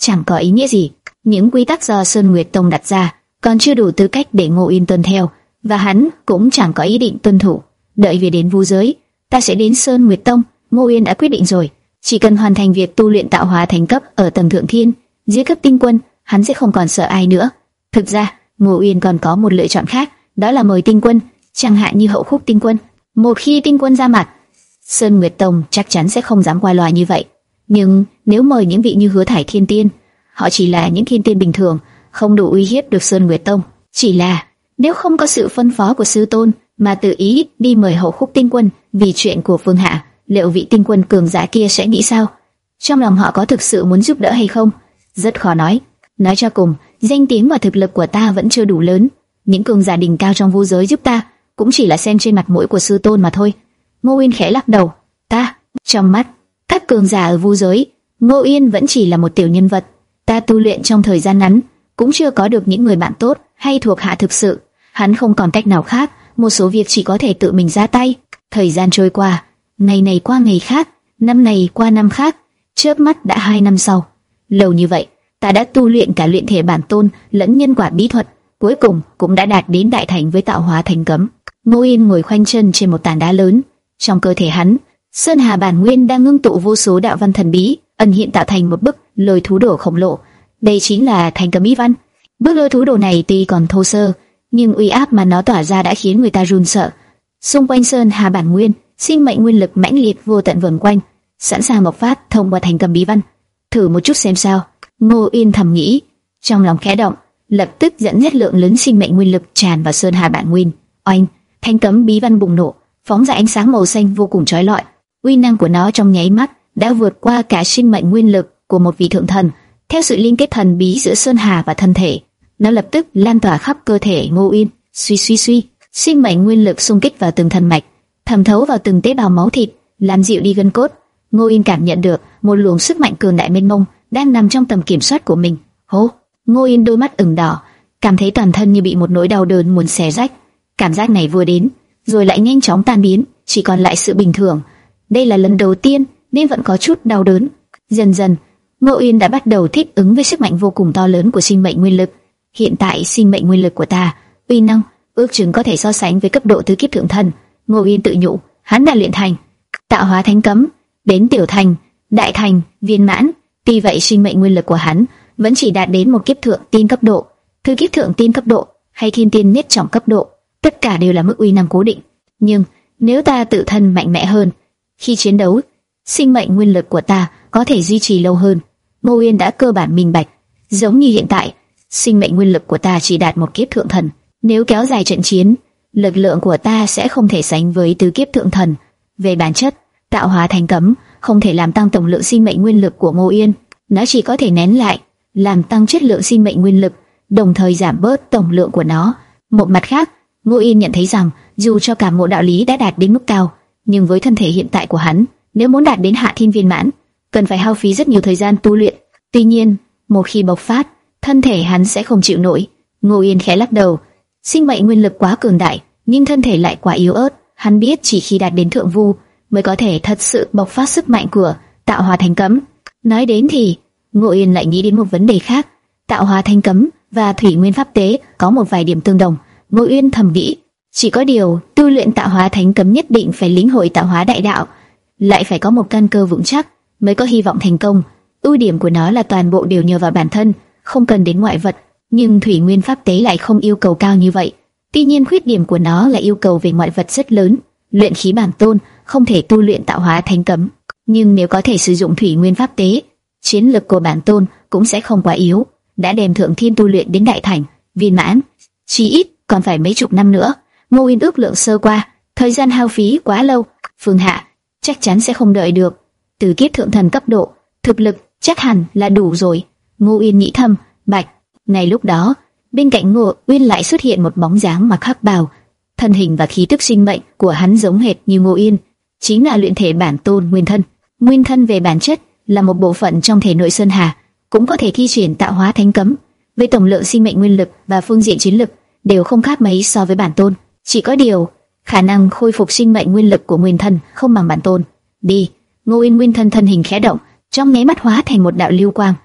chẳng có ý nghĩa gì. Những quy tắc do Sơn Nguyệt Tông đặt ra còn chưa đủ tư cách để Ngô Yên tuân theo, và hắn cũng chẳng có ý định tuân thủ. Đợi về đến vu giới, ta sẽ đến Sơn Nguyệt Tông. Ngô Yên đã quyết định rồi, chỉ cần hoàn thành việc tu luyện tạo hóa thành cấp ở tầng thượng thiên, dưới cấp tinh quân, hắn sẽ không còn sợ ai nữa. Thực ra, Ngô Yên còn có một lựa chọn khác, đó là mời tinh quân, chẳng hạn như Hậu Khúc tinh quân. Một khi tinh quân ra mặt, Sơn Nguyệt Tông chắc chắn sẽ không dám qua loa như vậy. Nhưng nếu mời những vị như Hứa Thải Thiên Tiên, họ chỉ là những thiên tiên bình thường, không đủ uy hiếp được Sơn Nguyệt Tông. Chỉ là nếu không có sự phân phó của sư tôn mà tự ý đi mời Hậu Khúc tinh quân vì chuyện của Phương Hạ, liệu vị tinh quân cường giả kia sẽ nghĩ sao? Trong lòng họ có thực sự muốn giúp đỡ hay không? Rất khó nói. Nói cho cùng, danh tiếng và thực lực của ta vẫn chưa đủ lớn. Những cường giả đỉnh cao trong vu giới giúp ta cũng chỉ là xem trên mặt mũi của sư tôn mà thôi. Ngô Yên khẽ lắc đầu. Ta, trong mắt các cường giả ở vu giới, Ngô Yên vẫn chỉ là một tiểu nhân vật. Ta tu luyện trong thời gian ngắn, cũng chưa có được những người bạn tốt hay thuộc hạ thực sự. Hắn không còn cách nào khác, một số việc chỉ có thể tự mình ra tay. Thời gian trôi qua, ngày này qua ngày khác, năm này qua năm khác, chớp mắt đã hai năm sau. Lâu như vậy, ta đã tu luyện cả luyện thể bản tôn lẫn nhân quả bí thuật, cuối cùng cũng đã đạt đến đại thành với tạo hóa thành cấm. Ngô Yên ngồi khoanh chân trên một tảng đá lớn, trong cơ thể hắn, Sơn Hà bản nguyên đang ngưng tụ vô số đạo văn thần bí, ẩn hiện tạo thành một bức lôi thú đồ khổng lồ. Đây chính là thành cấm bí văn. Bức lôi thú đồ này tuy còn thô sơ, nhưng uy áp mà nó tỏa ra đã khiến người ta run sợ. Xung quanh Sơn Hà bản nguyên, sinh mệnh nguyên lực mãnh liệt vô tận vần quanh, sẵn sàng bộc phát thông qua thành cấm bí văn. Thử một chút xem sao. Ngô Yên thầm nghĩ, trong lòng khẽ động, lập tức dẫn nhất lượng lớn sinh mệnh nguyên lực tràn vào Sơn Hà bản nguyên. Oanh, thanh cấm bí văn bùng nổ, phóng ra ánh sáng màu xanh vô cùng chói lọi. Uy năng của nó trong nháy mắt đã vượt qua cả sinh mệnh nguyên lực của một vị thượng thần. Theo sự liên kết thần bí giữa Sơn Hà và thân thể, nó lập tức lan tỏa khắp cơ thể Ngô Yên. Suy suy suy, sinh mệnh nguyên lực xung kích vào từng thần mạch, thẩm thấu vào từng tế bào máu thịt, làm dịu đi gân cốt. Ngô Yên cảm nhận được một luồng sức mạnh cường đại mênh mông đang nằm trong tầm kiểm soát của mình. Hô! Ngô Yên đôi mắt ửng đỏ, cảm thấy toàn thân như bị một nỗi đau đớn muốn xé rách. Cảm giác này vừa đến, rồi lại nhanh chóng tan biến, chỉ còn lại sự bình thường. Đây là lần đầu tiên nên vẫn có chút đau đớn. Dần dần, Ngô Yên đã bắt đầu thích ứng với sức mạnh vô cùng to lớn của sinh mệnh nguyên lực. Hiện tại sinh mệnh nguyên lực của ta, uy năng ước chừng có thể so sánh với cấp độ tứ kiếp thượng thần. Ngô Yên tự nhủ, hắn đã luyện thành tạo hóa thánh cấm, đến tiểu thành, đại thành, viên mãn. Tuy vậy sinh mệnh nguyên lực của hắn vẫn chỉ đạt đến một kiếp thượng tiên cấp độ, tứ kiếp thượng tiên cấp độ hay thiên tiên nhất trọng cấp độ, tất cả đều là mức uy năng cố định. Nhưng nếu ta tự thân mạnh mẽ hơn, khi chiến đấu, sinh mệnh nguyên lực của ta có thể duy trì lâu hơn. Ngô Yên đã cơ bản minh bạch, giống như hiện tại, sinh mệnh nguyên lực của ta chỉ đạt một kiếp thượng thần. Nếu kéo dài trận chiến, lực lượng của ta sẽ không thể sánh với tứ kiếp thượng thần. Về bản chất, tạo hóa thành cấm không thể làm tăng tổng lượng sinh mệnh nguyên lực của Ngô Yên, nó chỉ có thể nén lại, làm tăng chất lượng sinh mệnh nguyên lực, đồng thời giảm bớt tổng lượng của nó. Một mặt khác, Ngô Yên nhận thấy rằng dù cho cả mộ đạo lý đã đạt đến mức cao, nhưng với thân thể hiện tại của hắn, nếu muốn đạt đến hạ thiên viên mãn, cần phải hao phí rất nhiều thời gian tu luyện. Tuy nhiên, một khi bộc phát, thân thể hắn sẽ không chịu nổi. Ngô Yên khẽ lắc đầu, sinh mệnh nguyên lực quá cường đại, nhưng thân thể lại quá yếu ớt. Hắn biết chỉ khi đạt đến thượng vu mới có thể thật sự bộc phát sức mạnh của tạo hóa thánh cấm. Nói đến thì, Ngô Yên lại nghĩ đến một vấn đề khác. Tạo hóa thánh cấm và thủy nguyên pháp tế có một vài điểm tương đồng. Ngô Yên thầm nghĩ, chỉ có điều tu luyện tạo hóa thánh cấm nhất định phải lĩnh hội tạo hóa đại đạo, lại phải có một căn cơ vững chắc mới có hy vọng thành công. Ưu điểm của nó là toàn bộ đều nhờ vào bản thân, không cần đến ngoại vật. Nhưng thủy nguyên pháp tế lại không yêu cầu cao như vậy. Tuy nhiên khuyết điểm của nó là yêu cầu về ngoại vật rất lớn. Luyện khí bản tôn không thể tu luyện tạo hóa thánh cấm, nhưng nếu có thể sử dụng thủy nguyên pháp tế, chiến lực của bản tôn cũng sẽ không quá yếu. Đã đem thượng thiên tu luyện đến đại thành, viên mãn, chỉ ít còn phải mấy chục năm nữa. Ngô Yên ước lượng sơ qua, thời gian hao phí quá lâu, Phương Hạ chắc chắn sẽ không đợi được. Từ kiếp thượng thần cấp độ, thực lực chắc hẳn là đủ rồi. Ngô Yên nghĩ thầm. Bạch. Ngay lúc đó, bên cạnh Ngô Uyên lại xuất hiện một bóng dáng mặc hắc bào. Thân hình và khí tức sinh mệnh của hắn giống hệt như Ngô Yên, chính là luyện thể bản tôn nguyên thân. Nguyên thân về bản chất là một bộ phận trong thể nội Sơn Hà, cũng có thể thi triển tạo hóa thánh cấm. Với tổng lượng sinh mệnh nguyên lực và phương diện chiến lực đều không khác mấy so với bản tôn. Chỉ có điều, khả năng khôi phục sinh mệnh nguyên lực của nguyên thân không bằng bản tôn. Đi. Ngô Yên nguyên thân thân hình khẽ động, trong nháy mắt hóa thành một đạo lưu quang,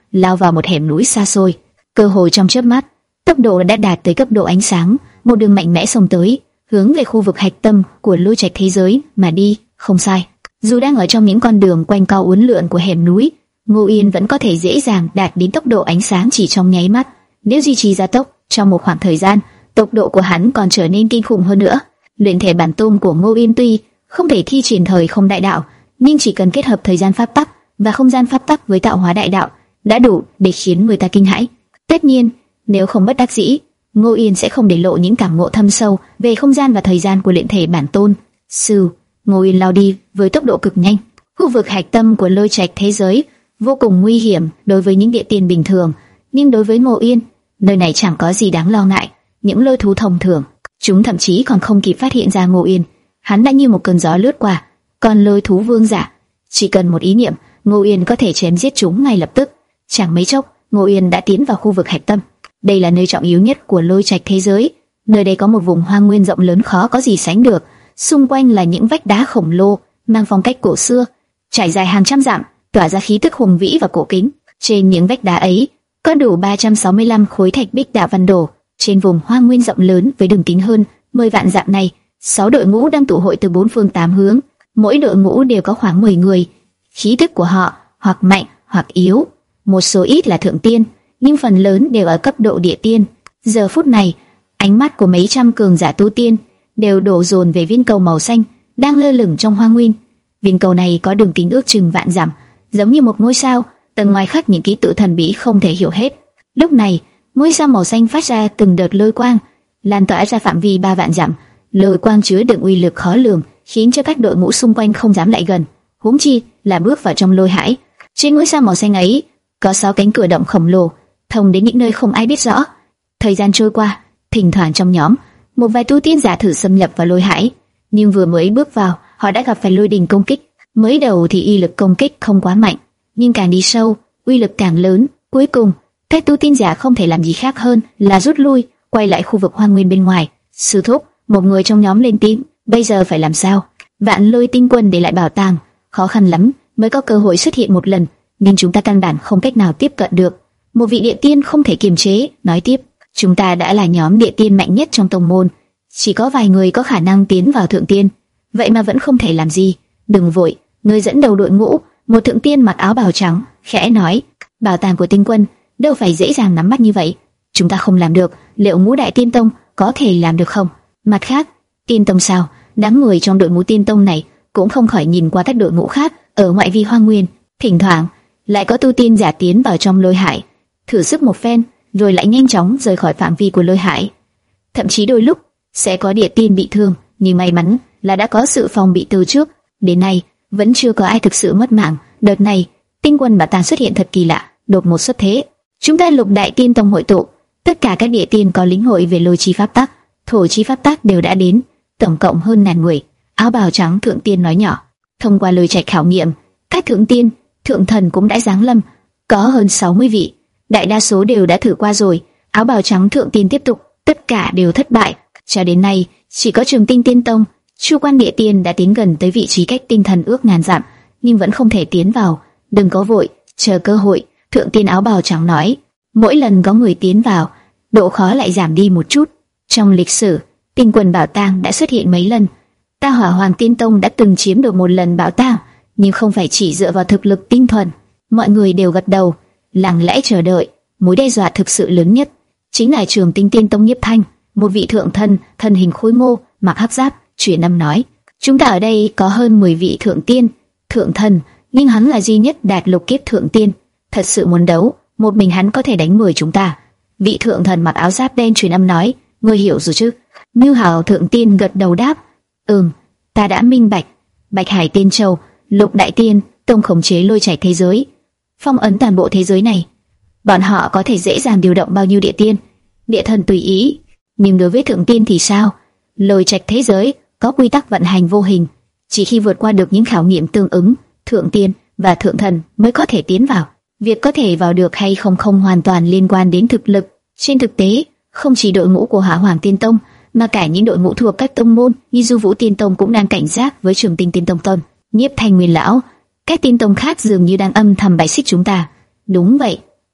lao vào một hẻm núi xa xôi. Cơ hội trong chớp mắt, tốc độ đã đạt tới cấp độ ánh sáng, một đường mạnh mẽ xông tới, hướng về khu vực hạch tâm của lôi trạch thế giới mà đi. Không sai, dù đang ở trong những con đường quanh co uốn lượn của hẻm núi, Ngô Yên vẫn có thể dễ dàng đạt đến tốc độ ánh sáng chỉ trong nháy mắt. Nếu duy trì gia tốc trong một khoảng thời gian, tốc độ của hắn còn trở nên kinh khủng hơn nữa. Luyện thể bản tôn của Ngô Yên tuy không thể thi triển thời không đại đạo, nhưng chỉ cần kết hợp thời gian pháp tắc và không gian pháp tắc với tạo hóa đại đạo đã đủ để khiến người ta kinh hãi. Tất nhiên, nếu không bất đắc dĩ, Ngô Yên sẽ không để lộ những cảm ngộ thâm sâu về không gian và thời gian của luyện thể bản tôn. Sư, Ngô Yên lao đi với tốc độ cực nhanh. Khu vực hạch tâm của lôi trạch thế giới vô cùng nguy hiểm đối với những địa tiên bình thường, nhưng đối với Ngô Yên, nơi này chẳng có gì đáng lo ngại. Những lôi thú thông thường, chúng thậm chí còn không kịp phát hiện ra Ngô Yên, hắn đã như một cơn gió lướt qua. Còn lôi thú vương giả, chỉ cần một ý niệm, Ngô Yên có thể chém giết chúng ngay lập tức. Chẳng mấy chốc, Ngô Yên đã tiến vào khu vực hạch tâm. Đây là nơi trọng yếu nhất của lôi trạch thế giới. Nơi đây có một vùng hoang nguyên rộng lớn khó có gì sánh được. Xung quanh là những vách đá khổng lồ mang phong cách cổ xưa, trải dài hàng trăm dặm, tỏa ra khí tức hùng vĩ và cổ kính. Trên những vách đá ấy có đủ ba trăm sáu mươi lăm khối thạch bích đạo văn đồ. Trên vùng hoang nguyên rộng lớn với đường kính hơn mười vạn dặm này, sáu đội ngũ đang tụ hội từ bốn phương tám hướng. Mỗi đội ngũ đều có khoảng mười người. Khí tức của họ hoặc mạnh hoặc yếu, một số ít là thượng tiên, nhưng phần lớn đều ở cấp độ địa tiên. Giờ phút này, ánh mắt của mấy trăm cường giả tu tiên đều đổ dồn về viên cầu màu xanh đang lơ lửng trong hoang nguyên. Viên cầu này có đường kính ước chừng vạn dặm, giống như một ngôi sao, tầng ngoài khắc những ký tự thần bí không thể hiểu hết. Lúc này, ngôi sao màu xanh phát ra từng đợt lôi quang, lan tỏa ra phạm vi ba vạn dặm. Lôi quang chứa đựng uy lực khó lường, khiến cho các đội ngũ xung quanh không dám lại gần, huống chi là bước vào trong lôi hải. Trên ngôi sao màu xanh ấy có sáu cánh cửa động khổng lồ, thông đến những nơi không ai biết rõ. Thời gian trôi qua, thỉnh thoảng trong nhóm một vài tu tiên giả thử xâm nhập vào lôi hải, nhưng vừa mới bước vào, họ đã gặp phải lôi đình công kích. Mới đầu thì uy lực công kích không quá mạnh, nhưng càng đi sâu, uy lực càng lớn. Cuối cùng, các tu tiên giả không thể làm gì khác hơn là rút lui, quay lại khu vực hoang nguyên bên ngoài. Sư thúc, một người trong nhóm lên tiếng, bây giờ phải làm sao? Vạn Lôi tinh quân để lại bảo tàng, khó khăn lắm mới có cơ hội xuất hiện một lần, nhưng chúng ta căn bản không cách nào tiếp cận được. Một vị địa tiên không thể kiềm chế, nói tiếp, chúng ta đã là nhóm địa tiên mạnh nhất trong tông môn, chỉ có vài người có khả năng tiến vào thượng tiên, vậy mà vẫn không thể làm gì. Đừng vội, người dẫn đầu đội ngũ, một thượng tiên mặc áo bào trắng, khẽ nói, bảo tàng của tinh quân đâu phải dễ dàng nắm bắt như vậy. Chúng ta không làm được, liệu ngũ đại tiên tông có thể làm được không? Mặt khác, tiên tông sao? Đám người trong đội ngũ tiên tông này cũng không khỏi nhìn qua các đội ngũ khác ở ngoại vi hoang nguyên. Thỉnh thoảng lại có tu tiên giả tiến vào trong lôi hải, thử sức một phen, rồi lại nhanh chóng rời khỏi phạm vi của lôi hải. Thậm chí đôi lúc sẽ có địa tiên bị thương, nhưng may mắn là đã có sự phòng bị từ trước. Đến nay vẫn chưa có ai thực sự mất mạng. Đợt này tinh quân bảo tàng xuất hiện thật kỳ lạ, đột ngột xuất thế. Chúng ta lục đại tiên tông hội tụ, tất cả các địa tiên có lĩnh hội về lôi chi pháp tắc, thổ chi pháp tắc đều đã đến, tổng cộng hơn ngàn người. Áo bào trắng thượng tiên nói nhỏ, thông qua lôi trạch khảo nghiệm, các thượng tiên, thượng thần cũng đã giáng lâm, có hơn sáu mươi vị, đại đa số đều đã thử qua rồi. Áo bào trắng thượng tiên tiếp tục, tất cả đều thất bại. Cho đến nay, chỉ có Trường Tinh Tiên Tông, Chu Quan Địa Tiên đã tiến gần tới vị trí cách tinh thần ước ngàn dặm, nhưng vẫn không thể tiến vào. Đừng có vội, chờ cơ hội. Thượng tiên áo bào trắng nói, mỗi lần có người tiến vào, độ khó lại giảm đi một chút. Trong lịch sử, tinh quần bảo tàng đã xuất hiện mấy lần. Ta Hỏa Hoàng Tiên Tông đã từng chiếm được một lần bảo tàng, nhưng không phải chỉ dựa vào thực lực tinh thuần. Mọi người đều gật đầu, lặng lẽ chờ đợi. Mối đe dọa thực sự lớn nhất chính là Trường Tinh Tiên Tông Nhiếp Thanh, một vị thượng thần, thân hình khôi ngô, mặc hắc giáp, truyền âm nói: chúng ta ở đây có hơn mười vị thượng tiên, thượng thần, nhưng hắn là duy nhất đạt lục kiếp thượng tiên. Thật sự muốn đấu, một mình hắn có thể đánh mười chúng ta. Vị thượng thần mặc áo giáp đen truyền âm nói: ngươi hiểu rồi chứ? Ngưu Hào thượng tiên gật đầu đáp: ừm, ta đã minh bạch. Bạch Hải Tiên Châu, lục đại tiên tông khống chế lôi chảy thế giới, phong ấn toàn bộ thế giới này. Bọn họ có thể dễ dàng điều động bao nhiêu địa tiên, địa thần tùy ý. Nhưng đối với thượng tiên thì sao? Lôi trạch thế giới có quy tắc vận hành vô hình, chỉ khi vượt qua được những khảo nghiệm tương ứng, thượng tiên và thượng thần mới có thể tiến vào. Việc có thể vào được hay không không hoàn toàn liên quan đến thực lực. Trên thực tế, không chỉ đội ngũ của Hỏa Hoàng Tiên Tông, mà cả những đội ngũ thuộc các tông môn như Du Vũ Tiên Tông cũng đang cảnh giác với Trường Tinh Tiên Tông Tôn, Nhiếp Thanh Nguyên lão. Các tiên tông khác dường như đang âm thầm bài xích chúng ta. Đúng vậy,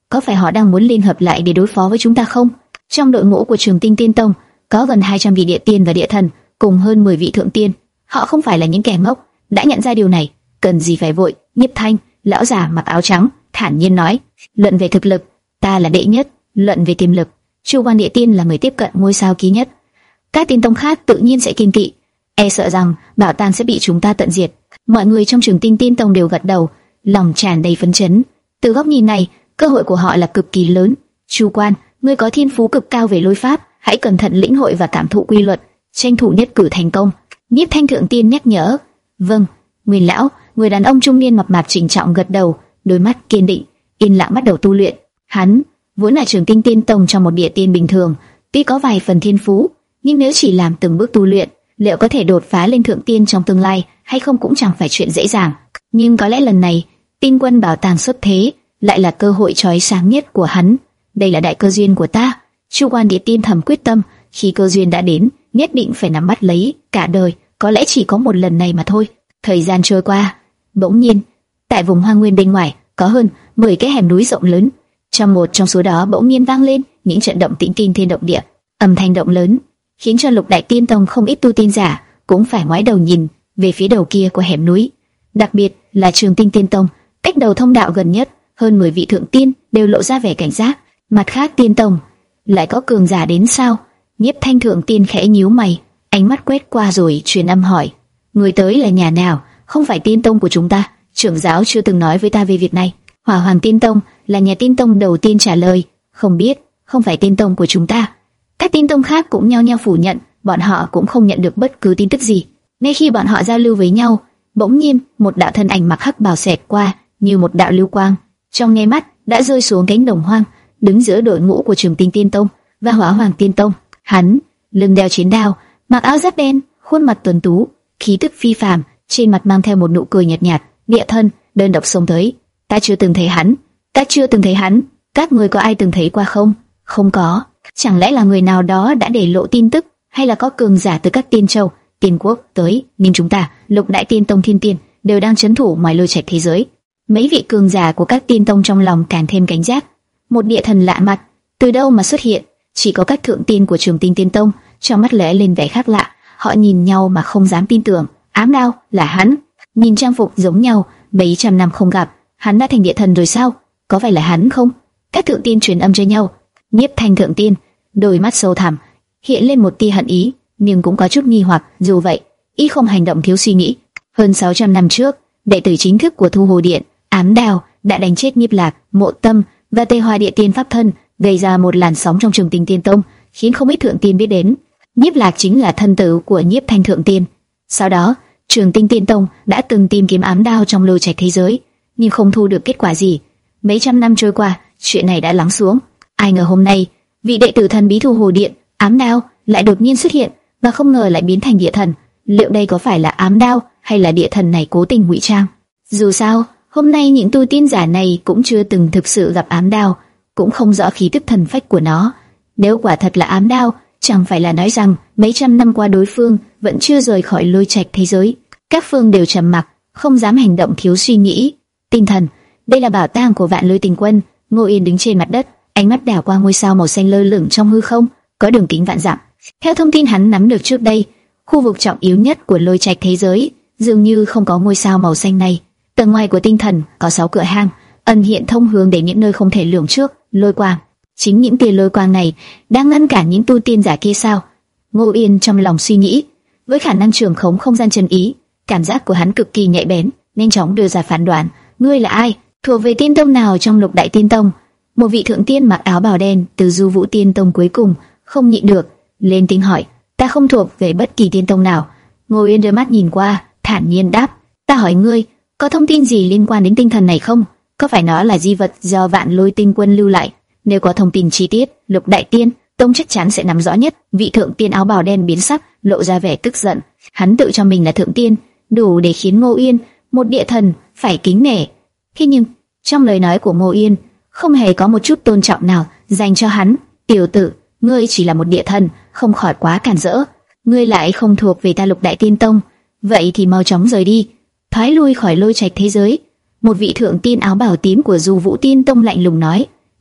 có phải họ đang muốn liên hợp lại để đối phó với chúng ta không? Trong đội ngũ của Trường Tinh Tiên Tông có gần hai trăm vị địa tiên và địa thần, cùng hơn mười vị thượng tiên. Họ không phải là những kẻ ngốc, đã nhận ra điều này. Cần gì phải vội? Nhiếp Thanh, lão già mặc áo trắng, thản nhiên nói: luận về thực lực, ta là đệ nhất; luận về tiềm lực, Chu Quan Địa Tiên là người tiếp cận ngôi sao ký nhất. Các tiên tông khác tự nhiên sẽ kiêng kỵ, e sợ rằng bảo tàng sẽ bị chúng ta tận diệt. Mọi người trong Trường Tinh Tiên Tông đều gật đầu, lòng tràn đầy phấn chấn. Từ góc nhìn này, cơ hội của họ là cực kỳ lớn. Chu Quan, ngươi có thiên phú cực cao về lôi pháp, hãy cẩn thận lĩnh hội và cảm thụ quy luật, tranh thủ nhất cử thành công. Nhiếp Thanh thượng tiên nhắc nhở. Vâng. Nguyên lão, người đàn ông trung niên mập mạp trịnh trọng gật đầu, đôi mắt kiên định, yên lặng bắt đầu tu luyện. Hắn vốn là Trường Tinh Tiên Tông trong một địa tiên bình thường, tuy có vài phần thiên phú, nhưng nếu chỉ làm từng bước tu luyện, liệu có thể đột phá lên thượng tiên trong tương lai hay không cũng chẳng phải chuyện dễ dàng. Nhưng có lẽ lần này, Tiên Quân bảo tàng xuất thế lại là cơ hội chói sáng nhất của hắn. Đây là đại cơ duyên của ta. Chu Quan Địa Tiên thầm quyết tâm, khi cơ duyên đã đến, nhất định phải nắm bắt lấy cả đời, có lẽ chỉ có một lần này mà thôi. Thời gian trôi qua, bỗng nhiên, tại vùng hoang nguyên bên ngoài có hơn mười cái hẻm núi rộng lớn. Trong một trong số đó bỗng nhiên vang lên những trận động tĩnh kinh thiên động địa. Âm thanh động lớn khiến cho Lục Đại Tiên Tông không ít tu tiên giả cũng phải ngoái đầu nhìn về phía đầu kia của hẻm núi. Đặc biệt là Trường Tinh Tiên Tông, cách đầu thông đạo gần nhất, hơn mười vị thượng tiên đều lộ ra vẻ cảnh giác. Mặt khác Tiên Tông lại có cường giả đến sao? Nhiếp Thanh thượng tiên khẽ nhíu mày, ánh mắt quét qua rồi truyền âm hỏi: người tới là nhà nào? Không phải Tiên Tông của chúng ta, trưởng giáo chưa từng nói với ta về việc này. Hỏa Hoàng Tiên Tông là nhà Tiên Tông đầu tiên trả lời: không biết, không phải Tiên Tông của chúng ta. Các Tiên Tông khác cũng nhao nhao phủ nhận, bọn họ cũng không nhận được bất cứ tin tức gì. Ngay khi bọn họ giao lưu với nhau, bỗng nhiên một đạo thân ảnh mặc hắc bào xẹt qua như một đạo lưu quang, trong nháy mắt đã rơi xuống cánh đồng hoang, đứng giữa đội ngũ của Trường Tinh Tiên Tông và Hỏa Hoàng Tiên Tông. Hắn lưng đeo chiến đao, mặc áo giáp đen, khuôn mặt tuấn tú, khí tức phi phàm, trên mặt mang theo một nụ cười nhợt nhạt. Địa thân đơn độc xông tới. Ta chưa từng thấy hắn, ta chưa từng thấy hắn. Các người có ai từng thấy qua không? Không có. Chẳng lẽ là người nào đó đã để lộ tin tức, hay là có cường giả từ các tiên châu, tiên quốc tới? Nhưng chúng ta, Lục Đại Tiên Tông Thiên Tiên, đều đang trấn thủ ngoài lôi trạch thế giới. Mấy vị cường giả của các tiên tông trong lòng càng thêm cảnh giác. Một địa thần lạ mặt, từ đâu mà xuất hiện? Chỉ có các thượng tiên của Trường Tinh Tiên Tông, trong mắt lóe lên vẻ khác lạ. Họ nhìn nhau mà không dám tin tưởng. Ám Đao là hắn? Nhìn trang phục giống nhau, mấy trăm năm không gặp, hắn đã thành địa thần rồi sao? Có phải là hắn không? Các thượng tiên truyền âm cho nhau. Nhiếp Thanh thượng tiên, đôi mắt sâu thẳm, hiện lên một tia hận ý, nhưng cũng có chút nghi hoặc. Dù vậy, y không hành động thiếu suy nghĩ. Hơn sáu trăm năm trước, đệ tử chính thức của Thu Hồ Điện, Ám Đao, đã đánh chết Nhiếp Lạc, Mộ Tâm và Tê Hoa Địa Tiên pháp thân, gây ra một làn sóng trong Trường Tinh Tiên Tông, khiến không ít thượng tiên biết đến. Nhiếp Lạc chính là thân tử của Nhiếp Thanh thượng tiên. Sau đó, Trường Tinh Tiên Tông đã từng tìm kiếm Ám Đao trong lôi trạch thế giới, nhưng không thu được kết quả gì. Mấy trăm năm trôi qua, chuyện này đã lắng xuống. Ai ngờ hôm nay, vị đệ tử thần bí Thu Hồ Điện, Ám Đao, lại đột nhiên xuất hiện, và không ngờ lại biến thành địa thần. Liệu đây có phải là Ám Đao, hay là địa thần này cố tình ngụy trang? Dù sao, hôm nay những tu tiên giả này cũng chưa từng thực sự gặp Ám Đao, cũng không rõ khí tức thần phách của nó. Nếu quả thật là Ám Đao, chẳng phải là nói rằng mấy trăm năm qua đối phương vẫn chưa rời khỏi lôi trạch thế giới. Các phương đều trầm mặc, không dám hành động thiếu suy nghĩ. Tinh thần, đây là bảo tàng của Vạn Lôi Tinh Quân. Ngô Yên đứng trên mặt đất, ánh mắt đảo qua ngôi sao màu xanh lơ lửng trong hư không, có đường kính vạn dặm. Theo thông tin hắn nắm được trước đây, khu vực trọng yếu nhất của lôi trạch thế giới dường như không có ngôi sao màu xanh này. Tầng ngoài của tinh thần có sáu cửa hang, ẩn hiện thông hướng đến những nơi không thể lường trước. Lôi quang, chính những tia lôi quang này đang ngăn cản những tu tiên giả kia sao? Ngô Yên trong lòng suy nghĩ. Với khả năng trường khống không gian chân ý, cảm giác của hắn cực kỳ nhạy bén, nhanh chóng đưa ra phán đoán. Ngươi là ai? Thuộc về tiên tông nào trong Lục Đại Tiên Tông? Một vị thượng tiên mặc áo bào đen từ Du Vũ Tiên Tông cuối cùng không nhịn được lên tiếng hỏi. Ta không thuộc về bất kỳ tiên tông nào. Ngô Yên đưa mắt nhìn qua, thản nhiên đáp. Ta hỏi ngươi, có thông tin gì liên quan đến tinh thần này không? Có phải nó là di vật do Vạn Lôi Tinh Quân lưu lại? Nếu có thông tin chi tiết, Lục Đại Tiên Tông chắc chắn sẽ nắm rõ nhất. Vị thượng tiên áo bào đen biến sắc, lộ ra vẻ tức giận. Hắn tự cho mình là thượng tiên, đủ để khiến Ngô Yên, một địa thần, phải kính nể. Thế nhưng, trong lời nói của Ngô Yên, không hề có một chút tôn trọng nào dành cho hắn. Tiểu tử, ngươi chỉ là một địa thần, không khỏi quá cản rỡ. Ngươi lại không thuộc về ta Lục Đại Tiên Tông, vậy thì mau chóng rời đi, thoái lui khỏi lôi trạch thế giới. Một vị thượng tiên áo bào tím của Du Vũ Tiên Tông lạnh lùng nói.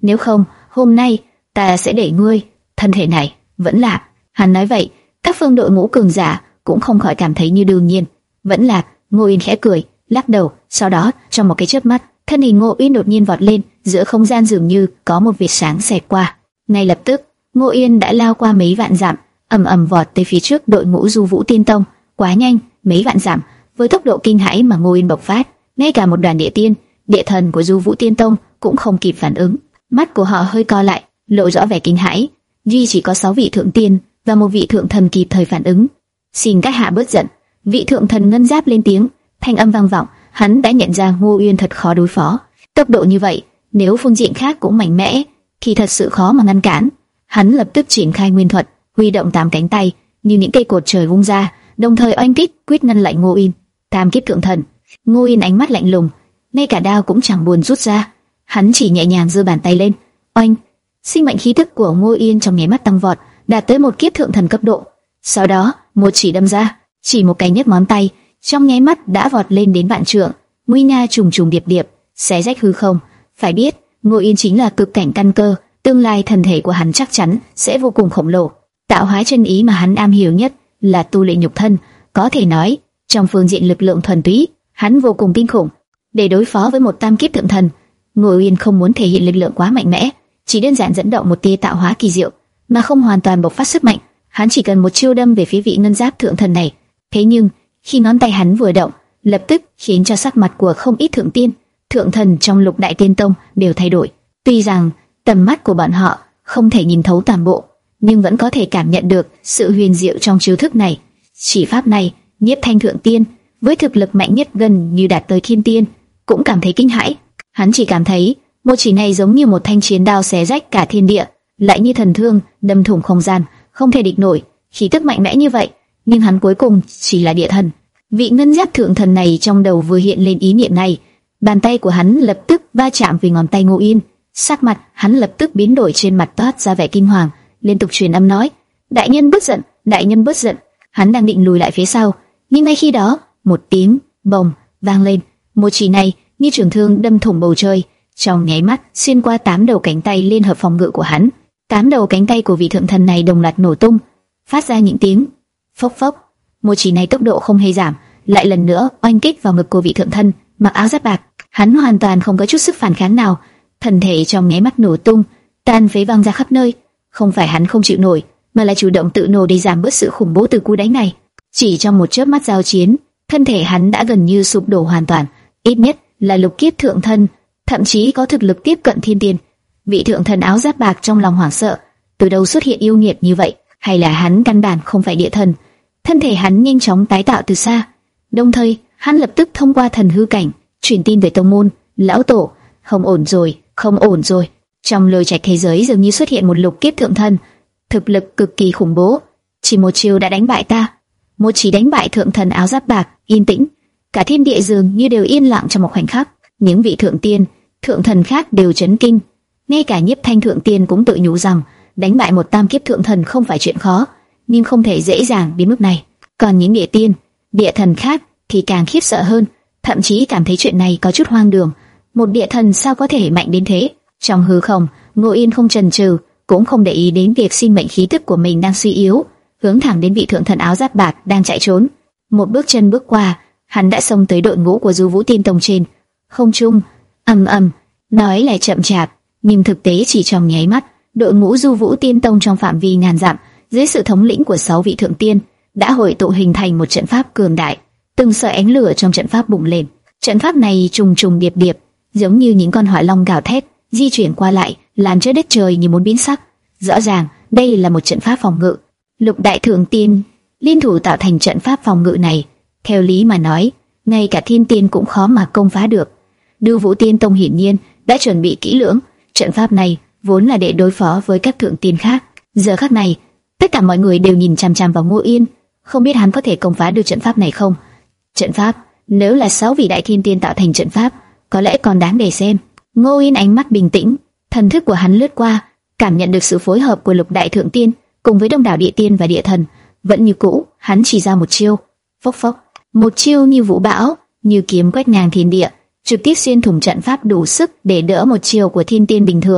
nếu không, hôm nay ta sẽ để ngươi. Thân thể này vẫn là. Hắn nói vậy, các phương đội ngũ cường giả cũng không khỏi cảm thấy như đương nhiên. Vẫn là. Ngô Uyên khẽ cười, lắc đầu, sau đó trong một cái chớp mắt, thân hình Ngô Uyên đột nhiên vọt lên, giữa không gian dường như có một vệt sáng xẹt qua. Ngay lập tức, Ngô Uyên đã lao qua mấy vạn dặm, ầm ầm vọt tới phía trước đội ngũ Du Vũ Tiên Tông. Quá nhanh, mấy vạn dặm, với tốc độ kinh hãi mà Ngô Uyên bộc phát, ngay cả một đoàn địa tiên, địa thần của Du Vũ Tiên Tông cũng không kịp phản ứng. Mắt của họ hơi co lại, lộ rõ vẻ kinh hãi. Duy chỉ có sáu vị thượng tiên và một vị thượng thần kịp thời phản ứng. Xin các hạ bớt giận. Vị thượng thần ngân giáp lên tiếng, thanh âm vang vọng. Hắn đã nhận ra Ngô Uyên thật khó đối phó. Tốc độ như vậy, nếu phương diện khác cũng mạnh mẽ, thì thật sự khó mà ngăn cản. Hắn lập tức triển khai nguyên thuật, huy động tám cánh tay như những cây cột trời vung ra, đồng thời oanh kích quyết ngăn lại Ngô Uyên. Tam kiếp thượng thần. Ngô Uyên ánh mắt lạnh lùng, ngay cả đao cũng chẳng buồn rút ra. Hắn chỉ nhẹ nhàng giơ bàn tay lên, oanh. Sinh mệnh khí tức của Ngô Uyên trong nháy mắt tăng vọt, đạt tới một kiếp thượng thần cấp độ. Sau đó, một chỉ đâm ra, chỉ một cái nhấc ngón tay, trong nháy mắt đã vọt lên đến vạn trượng, nguy nga trùng trùng điệp điệp, xé rách hư không. Phải biết, Ngô Uyên chính là cực cảnh căn cơ, tương lai thần thể của hắn chắc chắn sẽ vô cùng khổng lồ. Tạo hóa chân ý mà hắn am hiểu nhất là tu luyện nhục thân, có thể nói, trong phương diện lực lượng thuần túy, hắn vô cùng kinh khủng. Để đối phó với một tam kiếp thượng thần, Ngô Uyên không muốn thể hiện lực lượng quá mạnh mẽ, chỉ đơn giản dẫn động một tia tạo hóa kỳ diệu, mà không hoàn toàn bộc phát sức mạnh. Hắn chỉ cần một chiêu đâm về phía vị ngân giáp thượng thần này. Thế nhưng, khi ngón tay hắn vừa động, lập tức khiến cho sắc mặt của không ít thượng tiên, thượng thần trong Lục Đại Tiên Tông đều thay đổi. Tuy rằng tầm mắt của bọn họ không thể nhìn thấu toàn bộ, nhưng vẫn có thể cảm nhận được sự huyền diệu trong chiêu thức này. Chỉ pháp này, Nhiếp Thanh thượng tiên với thực lực mạnh nhất gần như đạt tới thiên tiên cũng cảm thấy kinh hãi. Hắn chỉ cảm thấy một chỉ này giống như một thanh chiến đao xé rách cả thiên địa, lại như thần thương đâm thủng không gian, không thể địch nổi. Khí tức mạnh mẽ như vậy, nhưng hắn cuối cùng chỉ là địa thần. Vị ngân giáp thượng thần này trong đầu vừa hiện lên ý niệm này, bàn tay của hắn lập tức va chạm với ngón tay Ngô Uyên. Sắc mặt hắn lập tức biến đổi, trên mặt toát ra vẻ kinh hoàng, liên tục truyền âm nói: đại nhân bớt giận, đại nhân bớt giận. Hắn đang định lùi lại phía sau, nhưng ngay khi đó, một tiếng bồng vang lên, một chỉ này như trường thương đâm thủng bầu trời, trong nháy mắt xuyên qua tám đầu cánh tay liên hợp phòng ngự của hắn. Tám đầu cánh tay của vị thượng thần này đồng loạt nổ tung, phát ra những tiếng phốc phốc. Một chỉ này tốc độ không hề giảm, lại lần nữa oanh kích vào ngực của vị thượng thần mặc áo giáp bạc. Hắn hoàn toàn không có chút sức phản kháng nào, thân thể trong nháy mắt nổ tung, tan phế văng ra khắp nơi. Không phải hắn không chịu nổi, mà là chủ động tự nổ để giảm bớt sự khủng bố từ cú đánh này. Chỉ trong một chớp mắt giao chiến, thân thể hắn đã gần như sụp đổ hoàn toàn. Ít nhất là lục kiếp thượng thần, thậm chí có thực lực tiếp cận thiên tiên. Vị thượng thần áo giáp bạc trong lòng hoảng sợ, từ đâu xuất hiện yêu nghiệt như vậy, hay là hắn căn bản không phải địa thần? Thân thể hắn nhanh chóng tái tạo từ xa, đồng thời hắn lập tức thông qua thần hư cảnh truyền tin về tông môn. Lão tổ, không ổn rồi, không ổn rồi. Trong lôi trạch thế giới dường như xuất hiện một lục kiếp thượng thần, thực lực cực kỳ khủng bố, chỉ một chiêu đã đánh bại ta. Một chỉ đánh bại thượng thần áo giáp bạc. Yên tĩnh, cả thiên địa dường như đều yên lặng trong một khoảnh khắc. Những vị thượng tiên, thượng thần khác đều chấn kinh, ngay cả Nhiếp Thanh thượng tiên cũng tự nhủ rằng đánh bại một tam kiếp thượng thần không phải chuyện khó, nhưng không thể dễ dàng đến mức này. Còn những địa tiên, địa thần khác thì càng khiếp sợ hơn, thậm chí cảm thấy chuyện này có chút hoang đường. Một địa thần sao có thể mạnh đến thế? Trong hư không, Ngô Yên không chần chừ, cũng không để ý đến việc sinh mệnh khí tức của mình đang suy yếu, hướng thẳng đến vị thượng thần áo giáp bạc đang chạy trốn. Một bước chân bước qua, hắn đã xông tới đội ngũ của Du Vũ Tiên Tông trên không trung. Ầm ầm, nói là chậm chạp, nhưng thực tế chỉ trong nháy mắt, đội ngũ Du Vũ Tiên Tông trong phạm vi ngàn dặm, dưới sự thống lĩnh của sáu vị thượng tiên, đã hội tụ hình thành một trận pháp cường đại. Từng sợi ánh lửa trong trận pháp bùng lên. Trận pháp này trùng trùng điệp điệp, giống như những con hỏa long gào thét, di chuyển qua lại, làm cho đất trời như muốn biến sắc. Rõ ràng, đây là một trận pháp phòng ngự. Lục đại thượng tiên liên thủ tạo thành trận pháp phòng ngự này, theo lý mà nói, ngay cả thiên tiên cũng khó mà công phá được. Du Vũ Tiên Tông hiển nhiên đã chuẩn bị kỹ lưỡng, trận pháp này vốn là để đối phó với các thượng tiên khác. Giờ khắc này, tất cả mọi người đều nhìn chằm chằm vào Ngô Yên, không biết hắn có thể công phá được trận pháp này không. Trận pháp, nếu là sáu vị đại thiên tiên tạo thành trận pháp, có lẽ còn đáng để xem. Ngô Yên ánh mắt bình tĩnh, thần thức của hắn lướt qua, cảm nhận được sự phối hợp của lục đại thượng tiên cùng với đông đảo địa tiên và địa thần. Vẫn như cũ, hắn chỉ ra một chiêu, phốc phốc, một chiêu như vũ bão, như kiếm quét ngang thiên địa, trực tiếp xuyên thủng trận pháp, đủ sức để đỡ một chiêu của thiên tiên bình thường.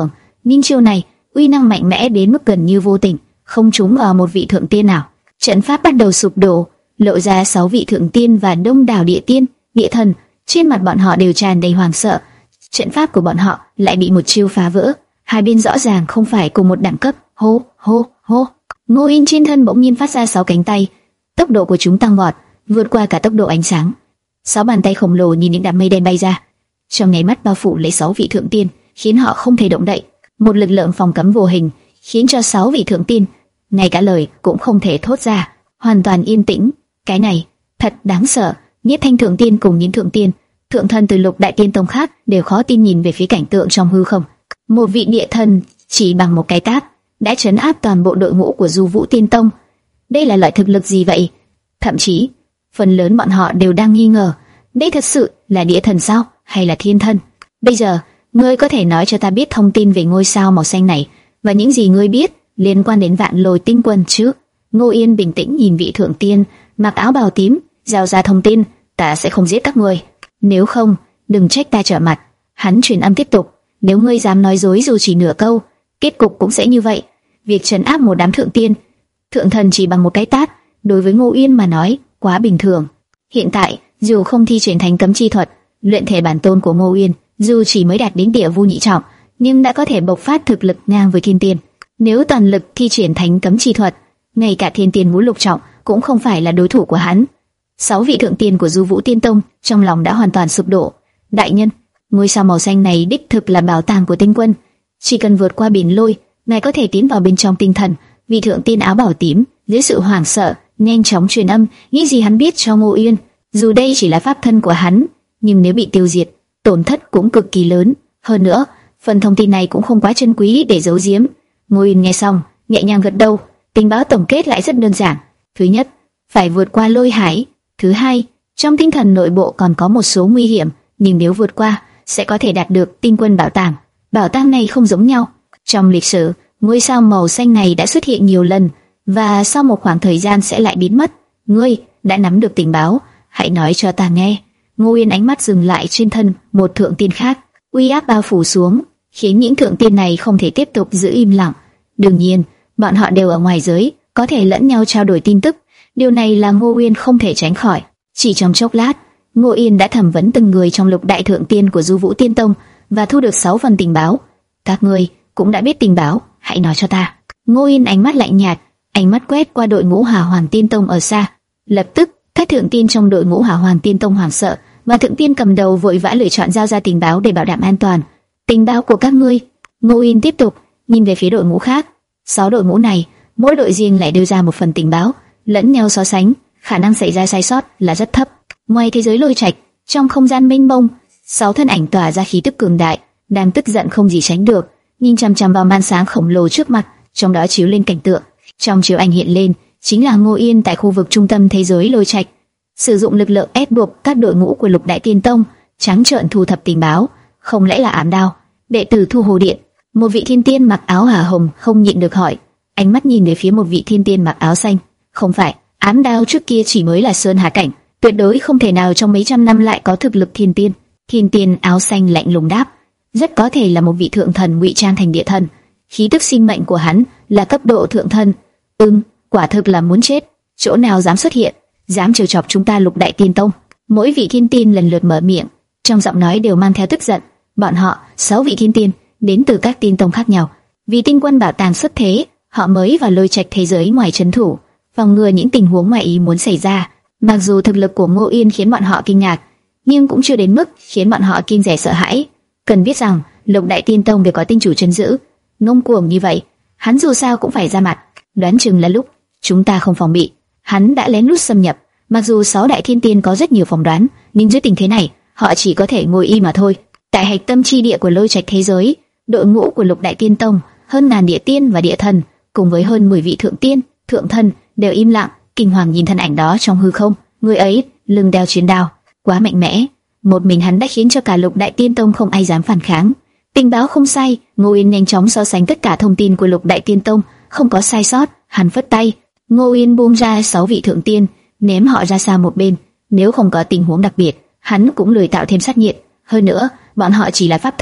nhưng chiêu này uy năng mạnh mẽ đến mức gần như vô tình, không trúng vào một vị thượng tiên nào. Trận pháp bắt đầu sụp đổ, lộ ra sáu vị thượng tiên và đông đảo địa tiên, địa thần. Trên mặt bọn họ đều tràn đầy hoảng sợ. Trận pháp của bọn họ lại bị một chiêu phá vỡ. Hai bên rõ ràng không phải cùng một đẳng cấp. Hô, hô, hô. Ngô Yên trên thân bỗng nhiên phát ra sáu cánh tay, tốc độ của chúng tăng vọt, vượt qua cả tốc độ ánh sáng. Sáu bàn tay khổng lồ như những đám mây đen bay ra, trong nháy mắt bao phủ lấy sáu vị thượng tiên, khiến họ không thể động đậy. Một lực lượng phòng cấm vô hình khiến cho sáu vị thượng tiên ngay cả lời cũng không thể thốt ra, hoàn toàn yên tĩnh. Cái này thật đáng sợ. Nhiếp Thanh thượng tiên cùng những thượng tiên, thượng thần từ lục đại tiên tông khác đều khó tin nhìn về phía cảnh tượng trong hư không. Một vị địa thần chỉ bằng một cái tát đã trấn áp toàn bộ đội ngũ của Du Vũ Tiên Tông. Đây là loại thực lực gì vậy? Thậm chí phần lớn bọn họ đều đang nghi ngờ, đây thật sự là địa thần sao, hay là thiên thần? Bây giờ, ngươi có thể nói cho ta biết thông tin về ngôi sao màu xanh này và những gì ngươi biết liên quan đến Vạn Lôi Tinh Quân chứ? Ngô Yên bình tĩnh nhìn vị thượng tiên mặc áo bào tím, giao ra thông tin, ta sẽ không giết các ngươi. Nếu không, đừng trách ta trở mặt. Hắn truyền âm tiếp tục, nếu ngươi dám nói dối dù chỉ nửa câu, kết cục cũng sẽ như vậy. Việc trấn áp một đám thượng tiên, thượng thần chỉ bằng một cái tát, đối với Ngô Yên mà nói, quá bình thường. Hiện tại, dù không thi triển thành cấm chi thuật, luyện thể bản tôn của Ngô Yên, dù chỉ mới đạt đến địa vu nhị trọng, nhưng đã có thể bộc phát thực lực ngang với thiên tiên. Nếu toàn lực thi triển thành cấm chi thuật, ngay cả thiên tiên ngũ lục trọng cũng không phải là đối thủ của hắn. Sáu vị thượng tiên của Du Vũ Tiên Tông trong lòng đã hoàn toàn sụp đổ. Đại nhân, ngôi sao màu xanh này đích thực là bảo tàng của Tinh Quân. Chỉ cần vượt qua biển lôi, ngài có thể tiến vào bên trong tinh thần. Vị thượng tiên áo bảo tím dưới sự hoảng sợ nhanh chóng truyền âm những gì hắn biết cho Ngô Yên. Dù đây chỉ là pháp thân của hắn, nhưng nếu bị tiêu diệt, tổn thất cũng cực kỳ lớn. Hơn nữa, phần thông tin này cũng không quá chân quý để giấu giếm. Ngô Yên nghe xong, nhẹ nhàng gật đầu. Tình báo tổng kết lại rất đơn giản. Thứ nhất, phải vượt qua lôi hải. Thứ hai, trong tinh thần nội bộ còn có một số nguy hiểm, nhưng nếu vượt qua, sẽ có thể đạt được Tinh Quân bảo tàng. Bảo tàng này không giống nhau. Trong lịch sử, ngôi sao màu xanh này đã xuất hiện nhiều lần, và sau một khoảng thời gian sẽ lại biến mất. Ngươi đã nắm được tình báo, hãy nói cho ta nghe. Ngô Yên ánh mắt dừng lại trên thân một thượng tiên khác, uy áp bao phủ xuống, khiến những thượng tiên này không thể tiếp tục giữ im lặng. Đương nhiên, bọn họ đều ở ngoài giới, có thể lẫn nhau trao đổi tin tức. Điều này là Ngô Yên không thể tránh khỏi. Chỉ trong chốc lát, Ngô Yên đã thẩm vấn từng người trong lục đại thượng tiên của Du Vũ Tiên Tông và thu được sáu phần tình báo. Các ngươi cũng đã biết tình báo, hãy nói cho ta. Ngô Yên ánh mắt lạnh nhạt, ánh mắt quét qua đội ngũ Hỏa Hoàn Tiên Tông ở xa. Lập tức, các thượng tiên trong đội ngũ Hỏa Hoàn Tiên Tông hoảng sợ, và thượng tiên cầm đầu vội vã lựa chọn giao ra tình báo để bảo đảm an toàn. Tình báo của các ngươi. Ngô Yên tiếp tục nhìn về phía đội ngũ khác. Sáu đội ngũ này, mỗi đội riêng lại đưa ra một phần tình báo, lẫn nhau so sánh, khả năng xảy ra sai sót là rất thấp. Ngoài thế giới lôi trạch, trong không gian mênh mông, sáu thân ảnh tỏa ra khí tức cường đại, đang tức giận không gì tránh được, nhìn chằm chằm vào màn sáng khổng lồ trước mặt, trong đó chiếu lên cảnh tượng. Trong chiếu ảnh hiện lên chính là Ngô Yên tại khu vực trung tâm thế giới lôi trạch, sử dụng lực lượng ép buộc các đội ngũ của lục đại tiên tông trắng trợn thu thập tình báo. Không lẽ là ám đao, đệ tử Thu Hồ Điện? Một vị thiên tiên mặc áo hỏa hồng không nhịn được hỏi, ánh mắt nhìn về phía một vị thiên tiên mặc áo xanh. Không phải, ám đao trước kia chỉ mới là sơn hà cảnh, tuyệt đối không thể nào trong mấy trăm năm lại có thực lực thiên tiên. Thiên tiên áo xanh lạnh lùng đáp, rất có thể là một vị thượng thần ngụy trang thành địa thần. Khí tức sinh mệnh của hắn là cấp độ thượng thần. Ừm, quả thực là muốn chết. Chỗ nào dám xuất hiện, dám trêu chọc chúng ta lục đại tiên tông? Mỗi vị thiên tiên lần lượt mở miệng, trong giọng nói đều mang theo tức giận. Bọn họ, sáu vị thiên tiên, đến từ các tiên tông khác nhau. Vì Tinh Quân bảo tàng xuất thế, họ mới vào lôi trạch thế giới ngoài trấn thủ, phòng ngừa những tình huống ngoại ý muốn xảy ra. Mặc dù thực lực của Ngô Yên khiến bọn họ kinh ngạc, nhưng cũng chưa đến mức khiến bọn họ kiêng dè sợ hãi. Cần biết rằng lục đại tiên tông đều có tinh chủ trấn giữ, ngông cuồng như vậy, hắn dù sao cũng phải ra mặt. Đoán chừng là lúc chúng ta không phòng bị, hắn đã lén lút xâm nhập. Mặc dù sáu đại thiên tiên có rất nhiều phỏng đoán, nhưng dưới tình thế này, họ chỉ có thể ngồi im mà thôi. Tại hạch tâm chi địa của lôi trạch thế giới, đội ngũ của lục đại tiên tông, hơn ngàn địa tiên và địa thần, cùng với hơn mười vị thượng tiên, thượng thần đều im lặng, kinh hoàng nhìn thân ảnh đó trong hư không. Người ấy lưng đeo chiến đao, quá mạnh mẽ, một mình hắn đã khiến cho cả lục đại tiên tông không ai dám phản kháng. Tình báo không sai, Ngô Yên nhanh chóng so sánh tất cả thông tin của lục đại tiên tông, không có sai sót. Hắn phất tay, Ngô Yên buông ra sáu vị thượng tiên, ném họ ra xa một bên. Nếu không có tình huống đặc biệt, hắn cũng lười tạo thêm sát nhiệt. Hơn nữa, bọn họ chỉ là pháp thân,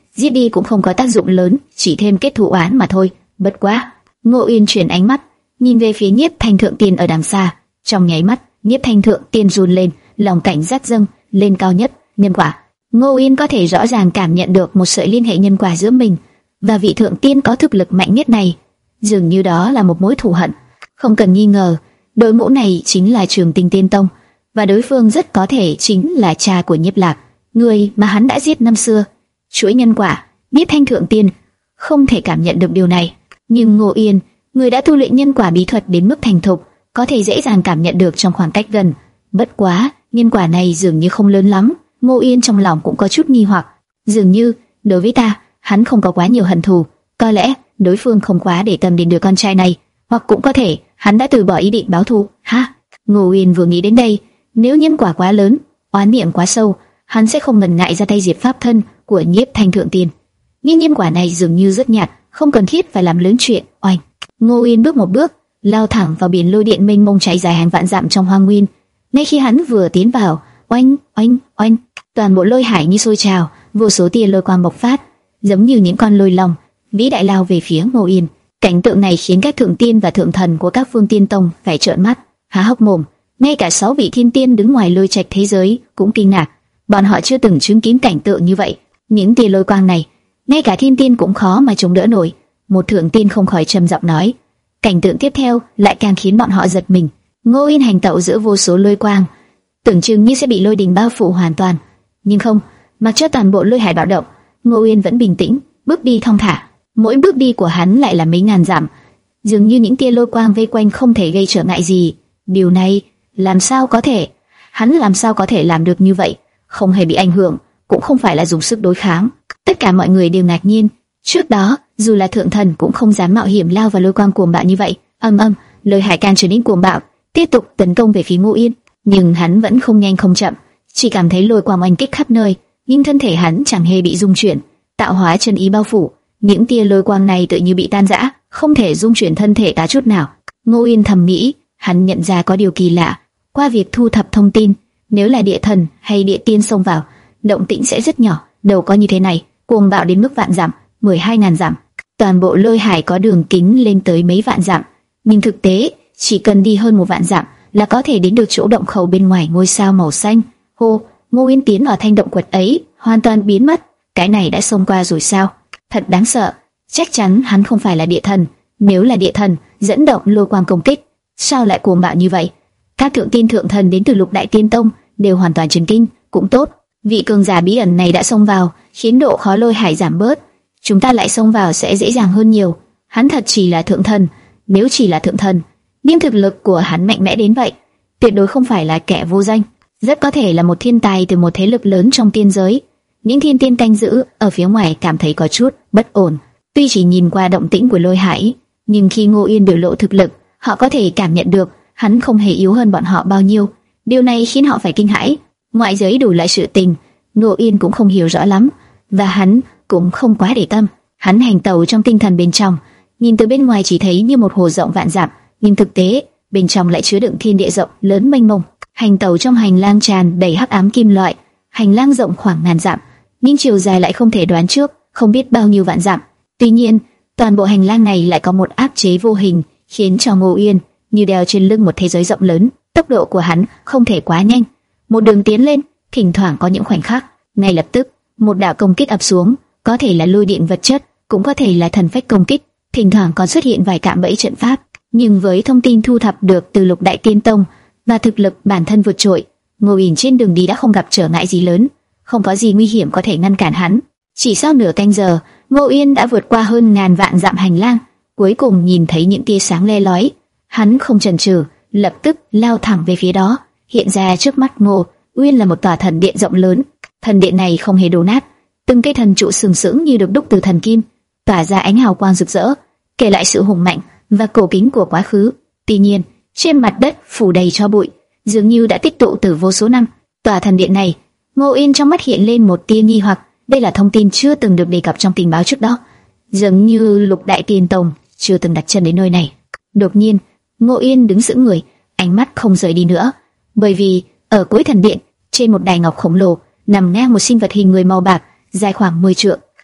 giết đi cũng không có tác dụng lớn, chỉ thêm kết thù oán mà thôi. Bất quá, Ngô Uyên chuyển ánh mắt nhìn về phía Nhiếp Thanh Thượng Tiên ở đằng xa. Trong nháy mắt, Nhiếp Thanh Thượng Tiên run lên, lòng cảnh giác dâng lên cao nhất. Nhân quả. Ngô Uyên có thể rõ ràng cảm nhận được một sợi liên hệ nhân quả giữa mình và vị thượng tiên có thực lực mạnh nhất này. Dường như đó là một mối thù hận. Không cần nghi ngờ, đội mũ này chính là Trường Tinh Tiên Tông, và đối phương rất có thể chính là cha của Nhiếp Lạc, người mà hắn đã giết năm xưa. Chuỗi nhân quả, Nhiếp Thanh Thượng Tiên không thể cảm nhận được điều này, nhưng Ngô Uyên, người đã tu luyện nhân quả bí thuật đến mức thành thục, có thể dễ dàng cảm nhận được trong khoảng cách gần. Bất quá, nhân quả này dường như không lớn lắm. Ngô Uyên trong lòng cũng có chút nghi hoặc, dường như đối với ta, hắn không có quá nhiều hận thù, có lẽ đối phương không quá để tâm đến đứa con trai này, hoặc cũng có thể hắn đã từ bỏ ý định báo thù. Ha, Ngô Uyên vừa nghĩ đến đây, nếu nhân quả quá lớn, oán niệm quá sâu, hắn sẽ không ngần ngại ra tay diệt pháp thân của Nhiếp Thanh Thượng Tiên. Nhưng nhân quả này dường như rất nhạt, không cần thiết phải làm lớn chuyện. Oanh! Ngô Uyên bước một bước, lao thẳng vào biển lôi điện mênh mông cháy dài hàng vạn dặm trong hoang nguyên. Ngay khi hắn vừa tiến vào, oanh, oanh, oanh, toàn bộ lôi hải như sôi trào, vô số tia lôi quang bộc phát, giống như những con lôi long vĩ đại lao về phía Ngô Uyên. Cảnh tượng này khiến các thượng tiên và thượng thần của các phương tiên tông phải trợn mắt, há hốc mồm. Ngay cả sáu vị thiên tiên đứng ngoài lôi trạch thế giới cũng kinh ngạc, bọn họ chưa từng chứng kiến cảnh tượng như vậy. Những tia lôi quang này, ngay cả thiên tiên cũng khó mà chống đỡ nổi. Một thượng tiên không khỏi trầm giọng nói. Cảnh tượng tiếp theo lại càng khiến bọn họ giật mình. Ngô Uyên hành tẩu giữa vô số lôi quang, tưởng chừng như sẽ bị lôi đình bao phủ hoàn toàn, nhưng không, mặc cho toàn bộ lôi hải bạo động, Ngô Uyên vẫn bình tĩnh, bước đi thong thả. Mỗi bước đi của hắn lại là mấy ngàn dặm, dường như những tia lôi quang vây quanh không thể gây trở ngại gì. Điều này làm sao có thể? Hắn làm sao có thể làm được như vậy? Không hề bị ảnh hưởng, cũng không phải là dùng sức đối kháng. Tất cả mọi người đều ngạc nhiên. Trước đó, dù là thượng thần cũng không dám mạo hiểm lao vào lôi quang cuồng bạo như vậy. Âm âm, lôi hải càng trở nên cuồng bạo, tiếp tục tấn công về phía Ngô Uyên. Nhưng hắn vẫn không nhanh không chậm, chỉ cảm thấy lôi quang oanh kích khắp nơi, nhưng thân thể hắn chẳng hề bị rung chuyển, tạo hóa chân ý bao phủ. Những tia lôi quang này tự như bị tan rã, không thể rung chuyển thân thể ta chút nào. Ngô Uyên thầm nghĩ, hắn nhận ra có điều kỳ lạ. Qua việc thu thập thông tin, nếu là địa thần hay địa tiên xông vào, động tĩnh sẽ rất nhỏ, đâu có như thế này, cuồng bạo đến mức vạn dặm, mười hai ngàn dặm. Toàn bộ lôi hải có đường kính lên tới mấy vạn dặm, nhưng thực tế chỉ cần đi hơn một vạn dặm là có thể đến được chỗ động khẩu bên ngoài ngôi sao màu xanh. Hô, Ngô Uyên tiến vào thanh động quật ấy, hoàn toàn biến mất. Cái này đã xông qua rồi sao? Thật đáng sợ. Chắc chắn hắn không phải là địa thần. Nếu là địa thần, dẫn động lôi quang công kích, sao lại cuồng bạo như vậy? Các thượng tiên thượng thần đến từ Lục Đại Tiên Tông đều hoàn toàn chấn kinh. Cũng tốt, vị cường giả bí ẩn này đã xông vào, khiến độ khó lôi hải giảm bớt. Chúng ta lại xông vào sẽ dễ dàng hơn nhiều. Hắn thật chỉ là thượng thần. Nếu chỉ là thượng thần, nhưng thực lực của hắn mạnh mẽ đến vậy, tuyệt đối không phải là kẻ vô danh, rất có thể là một thiên tài từ một thế lực lớn trong tiên giới. Những thiên tiên canh giữ ở phía ngoài cảm thấy có chút bất ổn. Tuy chỉ nhìn qua động tĩnh của lôi hải, nhưng khi Ngô Uyên biểu lộ thực lực, họ có thể cảm nhận được hắn không hề yếu hơn bọn họ bao nhiêu. Điều này khiến họ phải kinh hãi. Ngoại giới đủ loại sự tình, Ngô Uyên cũng không hiểu rõ lắm, và hắn cũng không quá để tâm. Hắn hành tẩu trong tinh thần bên trong, nhìn từ bên ngoài chỉ thấy như một hồ rộng vạn dặm, nhưng thực tế bên trong lại chứa đựng thiên địa rộng lớn mênh mông. Hành tẩu trong hành lang tràn đầy hắc ám kim loại, hành lang rộng khoảng ngàn dặm, nhưng chiều dài lại không thể đoán trước, không biết bao nhiêu vạn dặm. Tuy nhiên, toàn bộ hành lang này lại có một áp chế vô hình, khiến cho Ngô Uyên như đeo trên lưng một thế giới rộng lớn. Tốc độ của hắn không thể quá nhanh, một đường tiến lên, thỉnh thoảng có những khoảnh khắc, ngay lập tức một đạo công kích ập xuống, có thể là lôi điện vật chất, cũng có thể là thần phách công kích, thỉnh thoảng còn xuất hiện vài cạm bẫy trận pháp. Nhưng với thông tin thu thập được từ Lục Đại Tiên Tông và thực lực bản thân vượt trội, Ngô Uyên trên đường đi đã không gặp trở ngại gì lớn, không có gì nguy hiểm có thể ngăn cản hắn. Chỉ sau nửa canh giờ, Ngô Uyên đã vượt qua hơn ngàn vạn dặm hành lang, cuối cùng nhìn thấy những tia sáng le lói. Hắn không chần chừ, lập tức lao thẳng về phía đó. Hiện ra trước mắt Ngô Uyên là một tòa thần điện rộng lớn. Thần điện này không hề đổ nát, từng cây thần trụ sừng sững như được đúc từ thần kim, tỏa ra ánh hào quang rực rỡ, kể lại sự hùng mạnh và cổ kính của quá khứ. Tuy nhiên, trên mặt đất phủ đầy tro bụi, dường như đã tích tụ từ vô số năm. Tòa thần điện này, Ngô Uyên trong mắt hiện lên một tia nghi hoặc. Đây là thông tin chưa từng được đề cập trong tình báo trước đó, dường như Lục Đại Tiên Tông chưa từng đặt chân đến nơi này. Đột nhiên, Ngô Uyên đứng sững người, ánh mắt không rời đi nữa, bởi vì ở cuối thần điện, trên một đài ngọc khổng lồ, nằm ngang một sinh vật hình người màu bạc, dài khoảng mười trượng.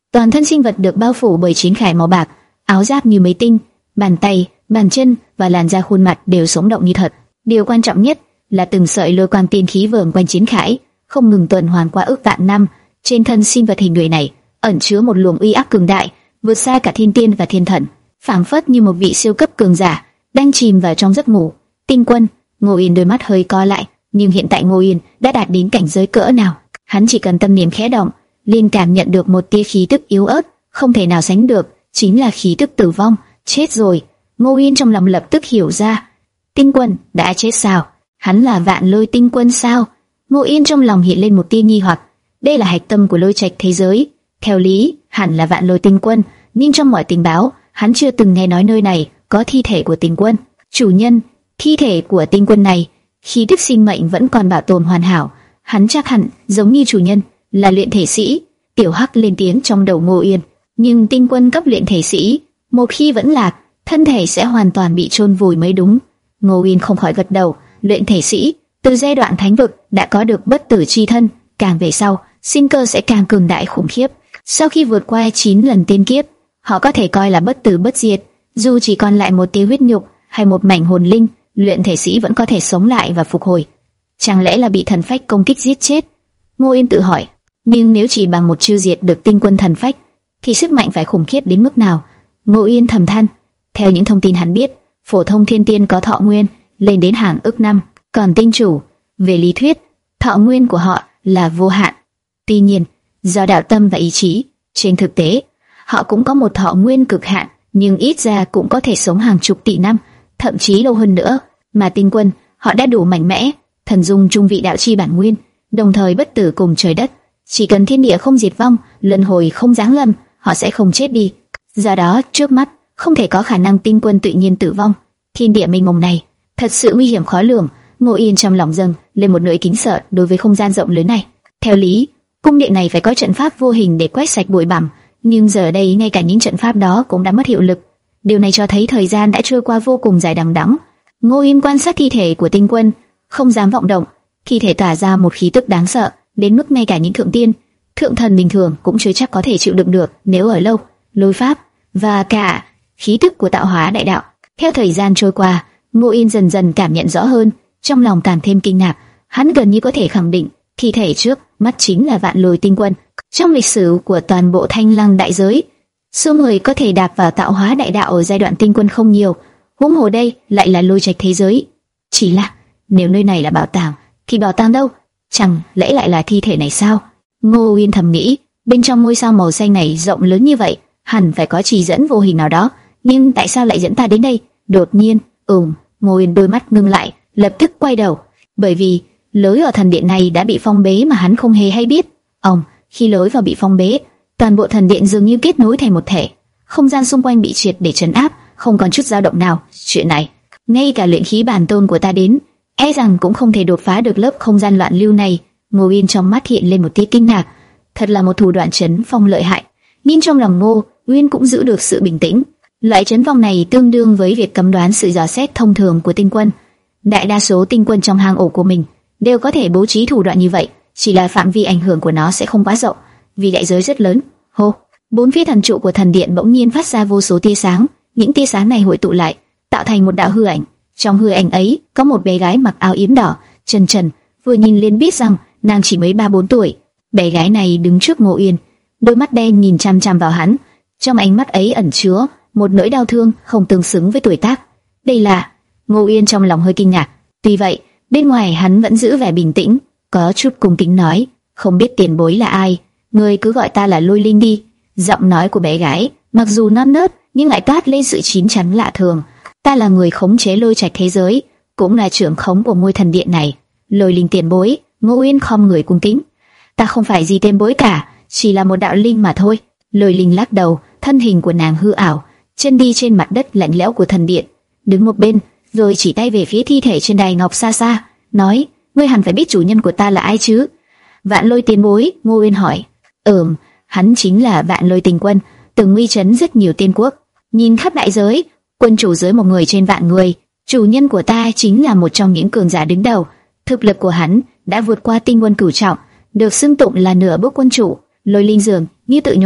Toàn thân sinh vật được bao phủ bởi chín khải màu bạc, áo giáp như mấy tinh, bàn tay, bàn chân và làn da khuôn mặt đều sống động như thật. Điều quan trọng nhất là từng sợi lôi quang tiên khí vờn quanh chín khải, không ngừng tuần hoàn qua ước vạn năm. Trên thân sinh vật hình người này ẩn chứa một luồng uy áp cường đại, vượt xa cả thiên tiên và thiên thần, phảng phất như một vị siêu cấp cường giả đang chìm vào trong giấc ngủ. Tinh Quân. Ngô Yên đôi mắt hơi co lại, nhưng hiện tại Ngô Yên đã đạt đến cảnh giới cỡ nào? Hắn chỉ cần tâm niệm khẽ động, liền cảm nhận được một tia khí tức yếu ớt, không thể nào sánh được, chính là khí tức tử vong. Chết rồi. Ngô Yên trong lòng lập tức hiểu ra, Tinh Quân đã chết sao? Hắn là Vạn Lôi Tinh Quân sao? Ngô Yên trong lòng hiện lên một tia nghi hoặc. Đây là hạch tâm của lôi trạch thế giới, theo lý hẳn là Vạn Lôi Tinh Quân, nhưng trong mọi tình báo, hắn chưa từng nghe nói nơi này có thi thể của Tinh Quân. Chủ nhân, thi thể của Tinh Quân này, khí tức sinh mệnh vẫn còn bảo tồn hoàn hảo, hắn chắc hẳn giống như chủ nhân là luyện thể sĩ. Tiểu Hắc lên tiếng trong đầu Ngô Yên. Nhưng Tinh Quân cấp luyện thể sĩ, một khi vẫn lạc, thân thể sẽ hoàn toàn bị chôn vùi mới đúng. Ngô Yên không khỏi gật đầu. Luyện thể sĩ từ giai đoạn thánh vực đã có được bất tử chi thân, càng về sau sinh cơ sẽ càng cường đại khủng khiếp. Sau khi vượt qua chín lần tiên kiếp, họ có thể coi là bất tử bất diệt. Dù chỉ còn lại một tia huyết nhục hay một mảnh hồn linh, luyện thể sĩ vẫn có thể sống lại và phục hồi. Chẳng lẽ là bị thần phách công kích giết chết? Ngô Yên tự hỏi. Nhưng nếu chỉ bằng một chiêu diệt được Tinh Quân thần phách, thì sức mạnh phải khủng khiếp đến mức nào? Ngô Yên thầm than. Theo những thông tin hắn biết, phổ thông thiên tiên có thọ nguyên lên đến hàng ức năm, còn tinh chủ, về lý thuyết, thọ nguyên của họ là vô hạn. Tuy nhiên, do đạo tâm và ý chí, trên thực tế, họ cũng có một thọ nguyên cực hạn, nhưng ít ra cũng có thể sống hàng chục tỷ năm, thậm chí lâu hơn nữa. Mà Tinh Quân, họ đã đủ mạnh mẽ, thần dung trung vị đạo chi bản nguyên, đồng thời bất tử cùng trời đất. Chỉ cần thiên địa không diệt vong, luân hồi không giáng lâm, họ sẽ không chết đi. Do đó, trước mắt không thể có khả năng Tinh Quân tự nhiên tử vong. Thiên địa mênh mông này thật sự nguy hiểm khó lường. Ngô Yên trong lòng dâng lên một nỗi kính sợ đối với không gian rộng lớn này. Theo lý, cung điện này phải có trận pháp vô hình để quét sạch bụi bặm, nhưng giờ đây ngay cả những trận pháp đó cũng đã mất hiệu lực. Điều này cho thấy thời gian đã trôi qua vô cùng dài đằng đẵng. Ngô Yên quan sát thi thể của Tinh Quân, không dám vọng động. Thi thể tỏa ra một khí tức đáng sợ, đến mức ngay cả những thượng tiên, thượng thần bình thường cũng chưa chắc có thể chịu đựng được nếu ở lâu. Lôi pháp và cả khí tức của tạo hóa đại đạo. Theo thời gian trôi qua, Ngô Yên dần dần cảm nhận rõ hơn, trong lòng càng thêm kinh ngạc. Hắn gần như có thể khẳng định, thi thể trước mắt chính là Vạn Lôi Tinh Quân. Trong lịch sử của toàn bộ Thanh Lăng đại giới, số người có thể đạp vào tạo hóa đại đạo ở giai đoạn Tinh Quân không nhiều, huống hồ đây lại là lôi trạch thế giới. Chỉ là, nếu nơi này là bảo tàng, thì bảo tàng đâu? Chẳng lẽ lại là thi thể này sao? Ngô Yên thầm nghĩ, bên trong ngôi sao màu xanh này rộng lớn như vậy, hẳn phải có chỉ dẫn vô hình nào đó, nhưng tại sao lại dẫn ta đến đây? Đột nhiên, ừm, Ngô Yên đôi mắt ngưng lại, lập tức quay đầu, bởi vì lối vào thần điện này đã bị phong bế mà hắn không hề hay biết. Ông, khi lối vào bị phong bế, toàn bộ thần điện dường như kết nối thành một thể, không gian xung quanh bị triệt để trấn áp, không còn chút dao động nào. Chuyện này, ngay cả luyện khí bản tôn của ta đến, e rằng cũng không thể đột phá được lớp không gian loạn lưu này. Ngô Yên trong mắt hiện lên một tia kinh ngạc, thật là một thủ đoạn trấn phong lợi hại. Nhưng trong lòng Ngô Uyên cũng giữ được sự bình tĩnh. Loại trấn phong này tương đương với việc cấm đoán sự dò xét thông thường của Tinh Quân. Đại đa số Tinh Quân trong hang ổ của mình đều có thể bố trí thủ đoạn như vậy, chỉ là phạm vi ảnh hưởng của nó sẽ không quá rộng, vì đại giới rất lớn. Hô, bốn phía thần trụ của thần điện bỗng nhiên phát ra vô số tia sáng, những tia sáng này hội tụ lại, tạo thành một đạo hư ảnh. Trong hư ảnh ấy có một bé gái mặc áo yếm đỏ, chân trần, vừa nhìn liền biết rằng nàng chỉ mới ba bốn tuổi. Bé gái này đứng trước Ngô Yên, đôi mắt đen nhìn chăm chăm vào hắn, trong ánh mắt ấy ẩn chứa một nỗi đau thương không tương xứng với tuổi tác. Đây là... Ngô Yên trong lòng hơi kinh ngạc. Tuy vậy, bên ngoài hắn vẫn giữ vẻ bình tĩnh, có chút cung kính nói, không biết tiền bối là ai, người cứ gọi ta là Lôi Linh đi. Giọng nói của bé gái mặc dù non nớt nhưng lại toát lên sự chín chắn lạ thường. Ta là người khống chế lôi trạch thế giới, cũng là trưởng khống của ngôi thần điện này. Lôi Linh tiền bối. Ngô Yên khom người cung kính. Ta không phải gì tiền bối cả, chỉ là một đạo linh mà thôi. Lôi Linh lắc đầu, thân hình của nàng hư ảo, chân đi trên mặt đất lạnh lẽo của thần điện, đứng một bên, rồi chỉ tay về phía thi thể trên đài ngọc xa xa, nói: ngươi hẳn phải biết chủ nhân của ta là ai chứ? Vạn Lôi tiền bối. Ngô Uyên hỏi. Ừm, hắn chính là Vạn Lôi Tinh Quân, từng uy chấn rất nhiều tiên quốc, nhìn khắp đại giới, quân chủ dưới một người trên vạn người. Chủ nhân của ta chính là một trong những cường giả đứng đầu, thực lực của hắn đã vượt qua tinh quân cửu trọng, được xưng tụng là nửa bước quân chủ. Lôi Linh dường như tự nhủ,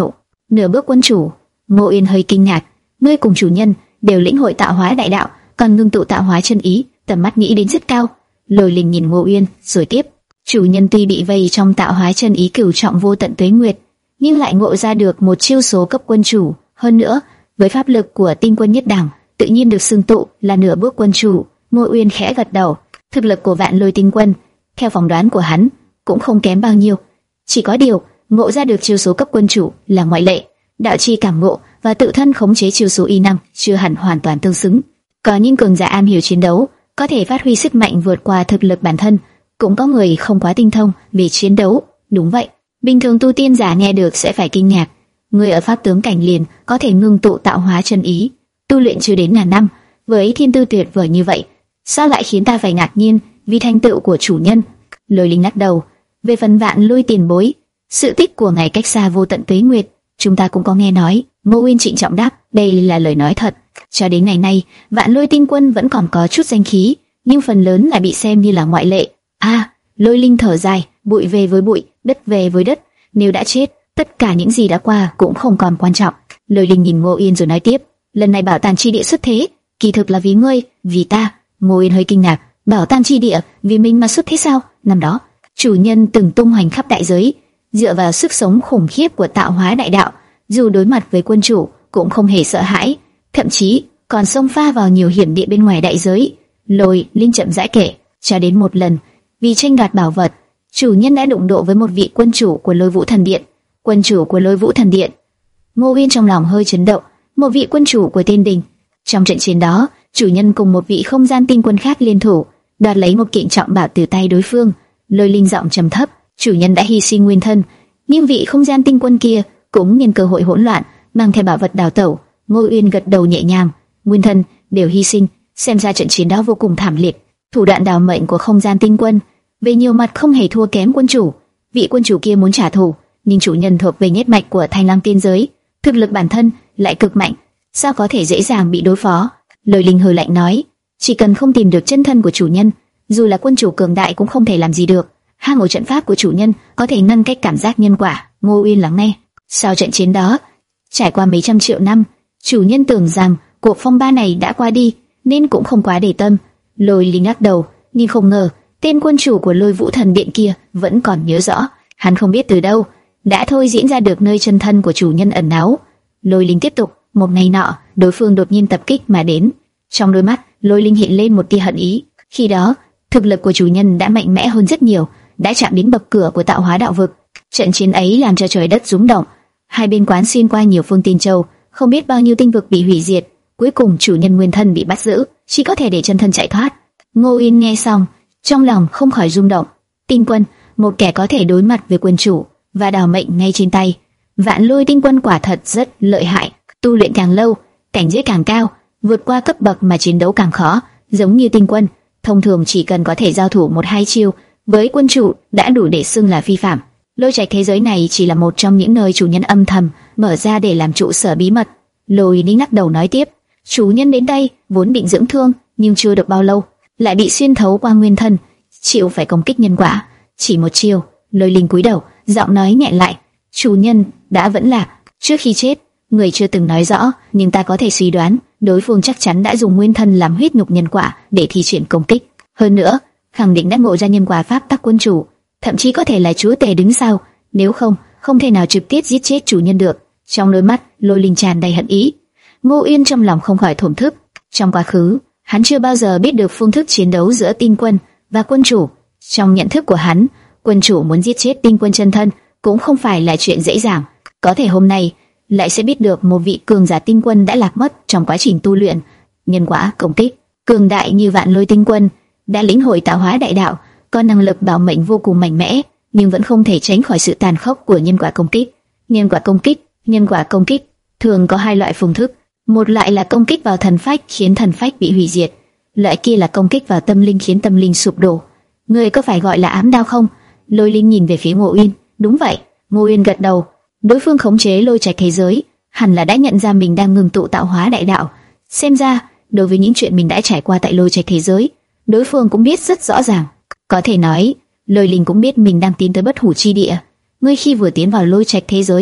Nửa bước quân chủ. Ngô Uyên hơi kinh ngạc, ngươi cùng chủ nhân đều lĩnh hội tạo hóa đại đạo, còn ngưng tụ tạo hóa chân ý, tầm mắt nghĩ đến rất cao. Lôi Linh nhìn Ngô Uyên, rồi tiếp: chủ nhân tuy bị vây trong tạo hóa chân ý cửu trọng vô tận tuế nguyệt, nhưng lại ngộ ra được một chiêu số cấp quân chủ. Hơn nữa, với pháp lực của tinh quân nhất đẳng, tự nhiên được xưng tụ là nửa bước quân chủ. Ngô Uyên khẽ gật đầu. Thực lực của Vạn Lôi tinh quân, theo phỏng đoán của hắn, cũng không kém bao nhiêu. Chỉ có điều, ngộ ra được chiêu số cấp quân chủ là ngoại lệ. Đạo chi cảm ngộ và tự thân khống chế chiêu số y năng chưa hẳn hoàn toàn tương xứng. Có những cường giả am hiểu chiến đấu, có thể phát huy sức mạnh vượt qua thực lực bản thân, cũng có người không quá tinh thông về chiến đấu. Đúng vậy, bình thường tu tiên giả nghe được sẽ phải kinh ngạc. Người ở pháp tướng cảnh liền có thể ngưng tụ tạo hóa chân ý, tu luyện chưa đến ngàn năm, với thiên tư tuyệt vời như vậy, sao lại khiến ta phải ngạc nhiên vì thành tựu của chủ nhân? Lôi Linh lắc đầu. Về phần Vạn Lôi tiền bối, sự tích của ngài cách xa vô tận tuế nguyệt, chúng ta cũng có nghe nói. Ngô Uyên trịnh trọng đáp, đây là lời nói thật. Cho đến ngày nay, Vạn Lôi tinh quân vẫn còn có chút danh khí, nhưng phần lớn lại bị xem như là ngoại lệ. A, à, Lôi Linh thở dài, bụi về với bụi, đất về với đất. Nếu đã chết, tất cả những gì đã qua cũng không còn quan trọng. Lôi Linh nhìn Ngô Uyên rồi nói tiếp, lần này bảo tàng chi địa xuất thế, kỳ thực là vì ngươi, vì ta. Ngô Uyên hơi kinh ngạc, bảo tàng chi địa vì mình mà xuất thế sao? Năm đó, chủ nhân từng tung hoành khắp đại giới, dựa vào sức sống khủng khiếp của tạo hóa đại đạo, dù đối mặt với quân chủ cũng không hề sợ hãi, thậm chí còn xông pha vào nhiều hiểm địa bên ngoài đại giới. Lôi Linh chậm rãi kể, cho đến một lần, vì tranh đoạt bảo vật, chủ nhân đã đụng độ với một vị quân chủ của Lôi Vũ Thần Điện. Quân chủ của Lôi Vũ Thần Điện. Ngô Uyên trong lòng hơi chấn động, một vị quân chủ của Tiên Đình. Trong trận chiến đó, chủ nhân cùng một vị không gian tinh quân khác liên thủ, đoạt lấy một kiện trọng bảo từ tay đối phương. Lôi Linh giọng trầm thấp, chủ nhân đã hy sinh nguyên thân, nhưng vị không gian tinh quân kia cũng nhân cơ hội hỗn loạn, mang theo bảo vật đào tẩu. Ngô Uyên gật đầu nhẹ nhàng, nguyên thân đều hy sinh, xem ra trận chiến đó vô cùng thảm liệt. Thủ đoạn đào mệnh của không gian tinh quân về nhiều mặt không hề thua kém quân chủ. Vị quân chủ kia muốn trả thù, nhưng chủ nhân thuộc về nhất mạch của Thanh Lăng tiên giới, thực lực bản thân lại cực mạnh, sao có thể dễ dàng bị đối phó? Lôi Linh hừ lạnh nói, chỉ cần không tìm được chân thân của chủ nhân, dù là quân chủ cường đại cũng không thể làm gì được. Hang ổ trận pháp của chủ nhân có thể ngăn cách cảm giác nhân quả. Ngô Uyên lắng nghe. Sau trận chiến đó, trải qua mấy trăm triệu năm, chủ nhân tưởng rằng cuộc phong ba này đã qua đi, nên cũng không quá để tâm. Lôi Linh lắc đầu, nhưng không ngờ tên quân chủ của Lôi Vũ Thần Điện kia vẫn còn nhớ rõ. Hắn không biết từ đâu đã thôi diễn ra được nơi chân thân của chủ nhân ẩn náu. Lôi Linh tiếp tục. Một ngày nọ, đối phương đột nhiên tập kích mà đến. Trong đôi mắt, Lôi Linh hiện lên một tia hận ý. Khi đó, thực lực của chủ nhân đã mạnh mẽ hơn rất nhiều, đã chạm đến bậc cửa của tạo hóa đạo vực. Trận chiến ấy làm cho trời đất rung động, hai bên quán xuyên qua nhiều phương tiên châu, không biết bao nhiêu tinh vực bị hủy diệt. Cuối cùng chủ nhân nguyên thân bị bắt giữ, chỉ có thể để chân thân chạy thoát. Ngô Uyên nghe xong, trong lòng không khỏi rung động. Tinh quân, một kẻ có thể đối mặt với quân chủ và đào mệnh ngay trên tay. Vạn Lôi tinh quân quả thật rất lợi hại. Tu luyện càng lâu, cảnh giới càng cao, vượt qua cấp bậc mà chiến đấu càng khó. Giống như tinh quân, thông thường chỉ cần có thể giao thủ một hai chiêu với quân chủ đã đủ để xưng là phi phàm. Lôi trạch thế giới này chỉ là một trong những nơi chủ nhân âm thầm mở ra để làm trụ sở bí mật. Lôi Linh lắc đầu nói tiếp, chủ nhân đến đây vốn định dưỡng thương, nhưng chưa được bao lâu lại bị xuyên thấu qua nguyên thân, chịu phải công kích nhân quả. Chỉ một chiêu. Lôi Linh cúi đầu, giọng nói nhẹ lại, chủ nhân đã vẫn lạc. Trước khi chết, người chưa từng nói rõ, nhưng ta có thể suy đoán đối phương chắc chắn đã dùng nguyên thân làm huyết nhục nhân quả để thi triển công kích. Hơn nữa, khẳng định đã ngộ ra nhân quả pháp tắc quân chủ, thậm chí có thể là chúa tể đứng sau. Nếu không, không thể nào trực tiếp giết chết chủ nhân được. Trong đôi mắt, Lôi Linh tràn đầy hận ý. Ngô Uyên trong lòng không khỏi thổn thức. Trong quá khứ, hắn chưa bao giờ biết được phương thức chiến đấu giữa tinh quân và quân chủ. Trong nhận thức của hắn, quân chủ muốn giết chết tinh quân chân thân cũng không phải là chuyện dễ dàng. Có thể hôm nay lại sẽ biết được một vị cường giả tinh quân đã lạc mất trong quá trình tu luyện nhân quả công kích. Cường đại như Vạn Lôi tinh quân đã lĩnh hội tạo hóa đại đạo, có năng lực bảo mệnh vô cùng mạnh mẽ, nhưng vẫn không thể tránh khỏi sự tàn khốc của nhân quả công kích. Nhân quả công kích, nhân quả công kích thường có hai loại phương thức. Một loại là công kích vào thần phách khiến thần phách bị hủy diệt, loại kia là công kích vào tâm linh khiến tâm linh sụp đổ. Người có phải gọi là ám đao không? Lôi Linh nhìn về phía Ngô Uyên. Đúng vậy. Ngô Uyên gật đầu. Đối phương khống chế lôi trạch thế giới, hẳn là đã nhận ra mình đang ngừng tụ tạo hóa đại đạo. Xem ra, đối với những chuyện mình đã trải qua tại lôi trạch thế giới, đối phương cũng biết rất rõ ràng. Có thể nói, Lôi Linh cũng biết mình đang tiến tới bất hủ chi địa. Ngươi khi vừa tiến vào lôi trạch thế giới,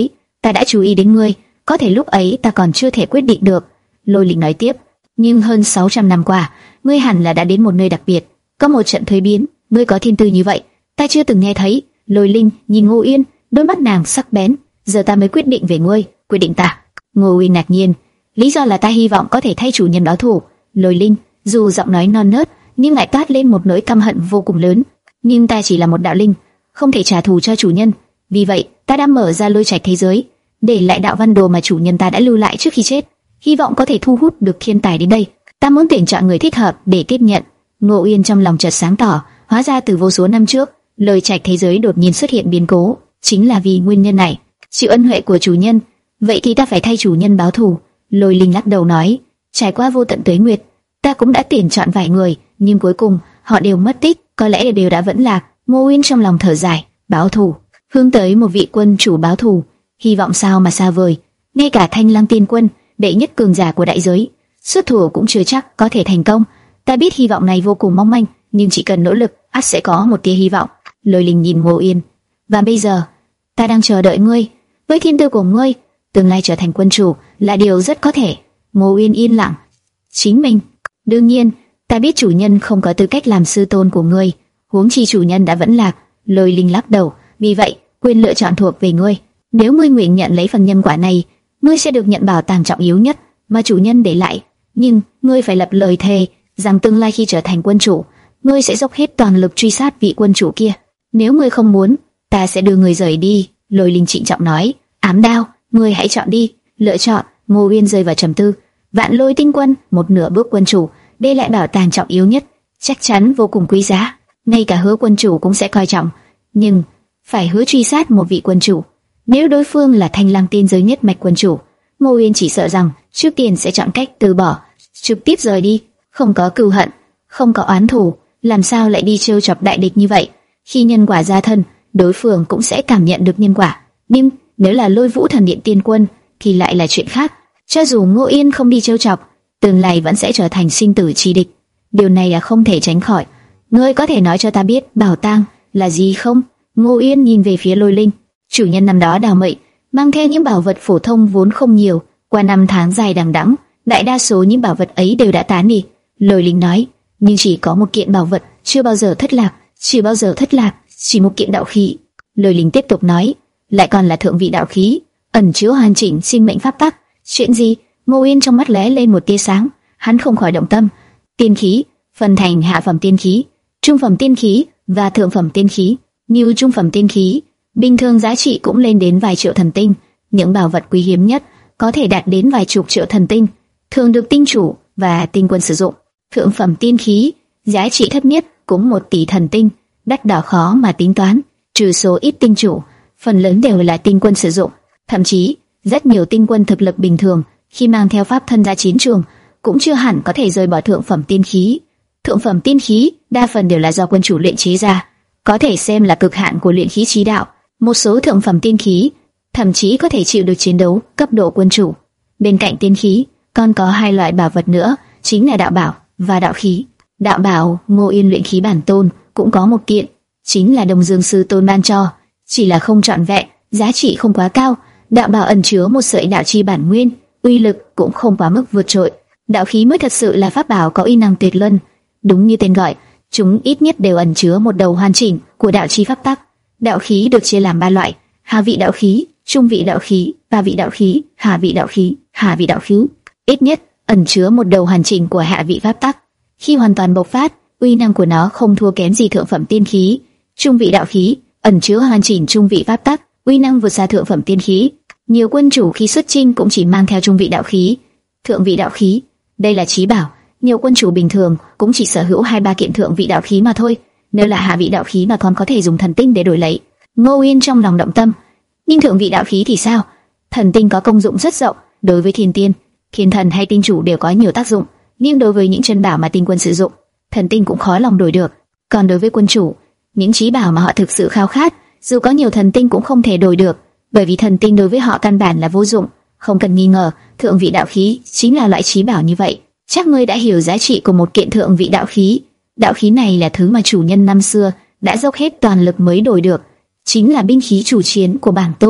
ta đã chú ý đến ngươi, có thể lúc ấy ta còn chưa thể quyết định được. Lôi Linh nói tiếp, nhưng hơn sáu trăm năm qua, ngươi hẳn là đã đến một nơi đặc biệt, có một trận thuế biến, ngươi có thiên tư như vậy, ta chưa từng nghe thấy. Lôi Linh nhìn Ngô Uyên, đôi mắt nàng sắc bén, giờ ta mới quyết định về ngươi, quyết định ta. Ngô Uyên ngạc nhiên, lý do là ta hy vọng có thể thay chủ nhân báo thù. Lôi Linh, dù giọng nói non nớt, nhưng lại toát lên một nỗi căm hận vô cùng lớn. Nhưng ta chỉ là một đạo linh, không thể trả thù cho chủ nhân. Vì vậy, ta đã mở ra lôi trạch thế giới, để lại đạo văn đồ mà chủ nhân ta đã lưu lại trước khi chết, hy vọng có thể thu hút được thiên tài đến đây. Ta muốn tuyển chọn người thích hợp để tiếp nhận. Ngô Uyên trong lòng chợt sáng tỏ, hóa ra từ vô số năm trước, lôi trạch thế giới đột nhiên xuất hiện biến cố, chính là vì nguyên nhân này, chịu ân huệ của chủ nhân. Vậy thì ta phải thay chủ nhân báo thù. Lôi Linh lắc đầu nói, trải qua vô tận tuế nguyệt, ta cũng đã tuyển chọn vài người, nhưng cuối cùng họ đều mất tích, có lẽ đều đã vẫn lạc. Ngô Uyên trong lòng thở dài, báo thù, hướng tới một vị quân chủ báo thù, hy vọng sao mà xa vời. Ngay cả Thanh Lăng Tiên Quân, đệ nhất cường giả của đại giới, xuất thủ cũng chưa chắc có thể thành công. Ta biết hy vọng này vô cùng mong manh, nhưng chỉ cần nỗ lực, ắt sẽ có một tia hy vọng. Lôi Linh nhìn Ngô Uyên, và bây giờ, ta đang chờ đợi ngươi. Với thiên tư của ngươi, tương lai trở thành quân chủ là điều rất có thể. Ngô Uyên yên lặng. Chính mình, đương nhiên, ta biết chủ nhân không có tư cách làm sư tôn của ngươi, huống chi chủ nhân đã vẫn lạc. Lôi Linh lắc đầu, vì vậy, quyền lựa chọn thuộc về ngươi. Nếu ngươi nguyện nhận lấy phần nhân quả này, ngươi sẽ được nhận bảo tàng trọng yếu nhất mà chủ nhân để lại. Nhưng ngươi phải lập lời thề rằng tương lai khi trở thành quân chủ, ngươi sẽ dốc hết toàn lực truy sát vị quân chủ kia. Nếu ngươi không muốn, ta sẽ đưa ngươi rời đi. Lôi Linh trịnh trọng nói. Ám Đao, ngươi hãy chọn đi. Lựa chọn. Ngô Uyên rơi vào trầm tư. Vạn Lôi Tinh Quân, một nửa bước quân chủ, đây lại bảo tàng trọng yếu nhất, chắc chắn vô cùng quý giá. Ngay cả Hứa quân chủ cũng sẽ coi trọng, nhưng phải hứa truy sát một vị quân chủ. Nếu đối phương là Thanh Lăng Tiên giới nhất mạch quân chủ, Ngô Uyên chỉ sợ rằng trước tiên sẽ chọn cách từ bỏ, trực tiếp rời đi. Không có cừu hận, không có oán thù, làm sao lại đi trêu chọc đại địch như vậy? Khi nhân quả ra thân, đối phương cũng sẽ cảm nhận được nhân quả. Nhưng nếu là Lôi Vũ Thần Điện Tiên Quân thì lại là chuyện khác. Cho dù Ngô Uyên không đi trêu chọc, tương lai vẫn sẽ trở thành sinh tử chi địch. Điều này là không thể tránh khỏi. Ngươi có thể nói cho ta biết bảo tàng là gì không? Ngô Uyên nhìn về phía Lôi Linh. Chủ nhân năm đó đào mệnh, mang theo những bảo vật phổ thông vốn không nhiều. Qua năm tháng dài đằng đẵng, đại đa số những bảo vật ấy đều đã tán đi. Lôi Linh nói, nhưng chỉ có một kiện bảo vật chưa bao giờ thất lạc, chưa bao giờ thất lạc, chỉ một kiện đạo khí. Lôi Linh tiếp tục nói, lại còn là thượng vị đạo khí, ẩn chứa hoàn chỉnh sinh mệnh pháp tắc. Chuyện gì? Ngô Uyên trong mắt lóe lên một tia sáng, hắn không khỏi động tâm. Tiên khí phân thành hạ phẩm tiên khí, trung phẩm tiên khí và thượng phẩm tiên khí. Như trung phẩm tiên khí, bình thường giá trị cũng lên đến vài triệu thần tinh, những bảo vật quý hiếm nhất có thể đạt đến vài chục triệu thần tinh, thường được tinh chủ và tinh quân sử dụng. Thượng phẩm tiên khí, giá trị thấp nhất cũng một tỷ thần tinh, đắt đỏ khó mà tính toán, trừ số ít tinh chủ, phần lớn đều là tinh quân sử dụng. Thậm chí, rất nhiều tinh quân thực lực bình thường khi mang theo pháp thân ra chiến trường cũng chưa hẳn có thể rời bỏ thượng phẩm tiên khí. Thượng phẩm tiên khí đa phần đều là do quân chủ luyện chế ra, có thể xem là cực hạn của luyện khí chí đạo. Một số thượng phẩm tiên khí thậm chí có thể chịu được chiến đấu cấp độ quân chủ. Bên cạnh tiên khí, còn có hai loại bảo vật nữa, chính là đạo bảo và đạo khí. Đạo bảo, Ngô Uyên luyện khí bản tôn cũng có một kiện, chính là Đông Dương sư tôn ban cho, chỉ là không trọn vẹn, giá trị không quá cao. Đạo bảo ẩn chứa một sợi đạo chi bản nguyên, uy lực cũng không quá mức vượt trội. Đạo khí mới thật sự là pháp bảo có uy năng tuyệt luân. Đúng như tên gọi, chúng ít nhất đều ẩn chứa một đầu hoàn chỉnh của đạo chi pháp tắc. Đạo khí được chia làm ba loại: hạ vị đạo khí, trung vị đạo khí, ba vị đạo khí, hạ vị đạo khí. Hạ vị đạo khí ít nhất ẩn chứa một đầu hoàn chỉnh của hạ vị pháp tắc. Khi hoàn toàn bộc phát, uy năng của nó không thua kém gì thượng phẩm tiên khí. Trung vị đạo khí ẩn chứa hoàn chỉnh trung vị pháp tắc, uy năng vượt xa thượng phẩm tiên khí. Nhiều quân chủ khi xuất chinh cũng chỉ mang theo trung vị đạo khí. Thượng vị đạo khí, đây là chí bảo, nhiều quân chủ bình thường cũng chỉ sở hữu hai ba kiện thượng vị đạo khí mà thôi. Nếu là hạ vị đạo khí mà còn có thể dùng thần tinh để đổi lấy. Ngô Uyên trong lòng động tâm. Nhưng thượng vị đạo khí thì sao? Thần tinh có công dụng rất rộng, đối với thiên tiên, thiên thần hay tinh chủ đều có nhiều tác dụng, nhưng đối với những chân bảo mà tinh quân sử dụng, thần tinh cũng khó lòng đổi được. Còn đối với quân chủ, những chí bảo mà họ thực sự khao khát, dù có nhiều thần tinh cũng không thể đổi được, bởi vì thần tinh đối với họ căn bản là vô dụng. Không cần nghi ngờ, thượng vị đạo khí chính là loại chí bảo như vậy. Chắc ngươi đã hiểu giá trị của một kiện thượng vị đạo khí. Đạo khí này là thứ mà chủ nhân năm xưa đã dốc hết toàn lực mới đổi được, chính là binh khí chủ chiến của bản tôn.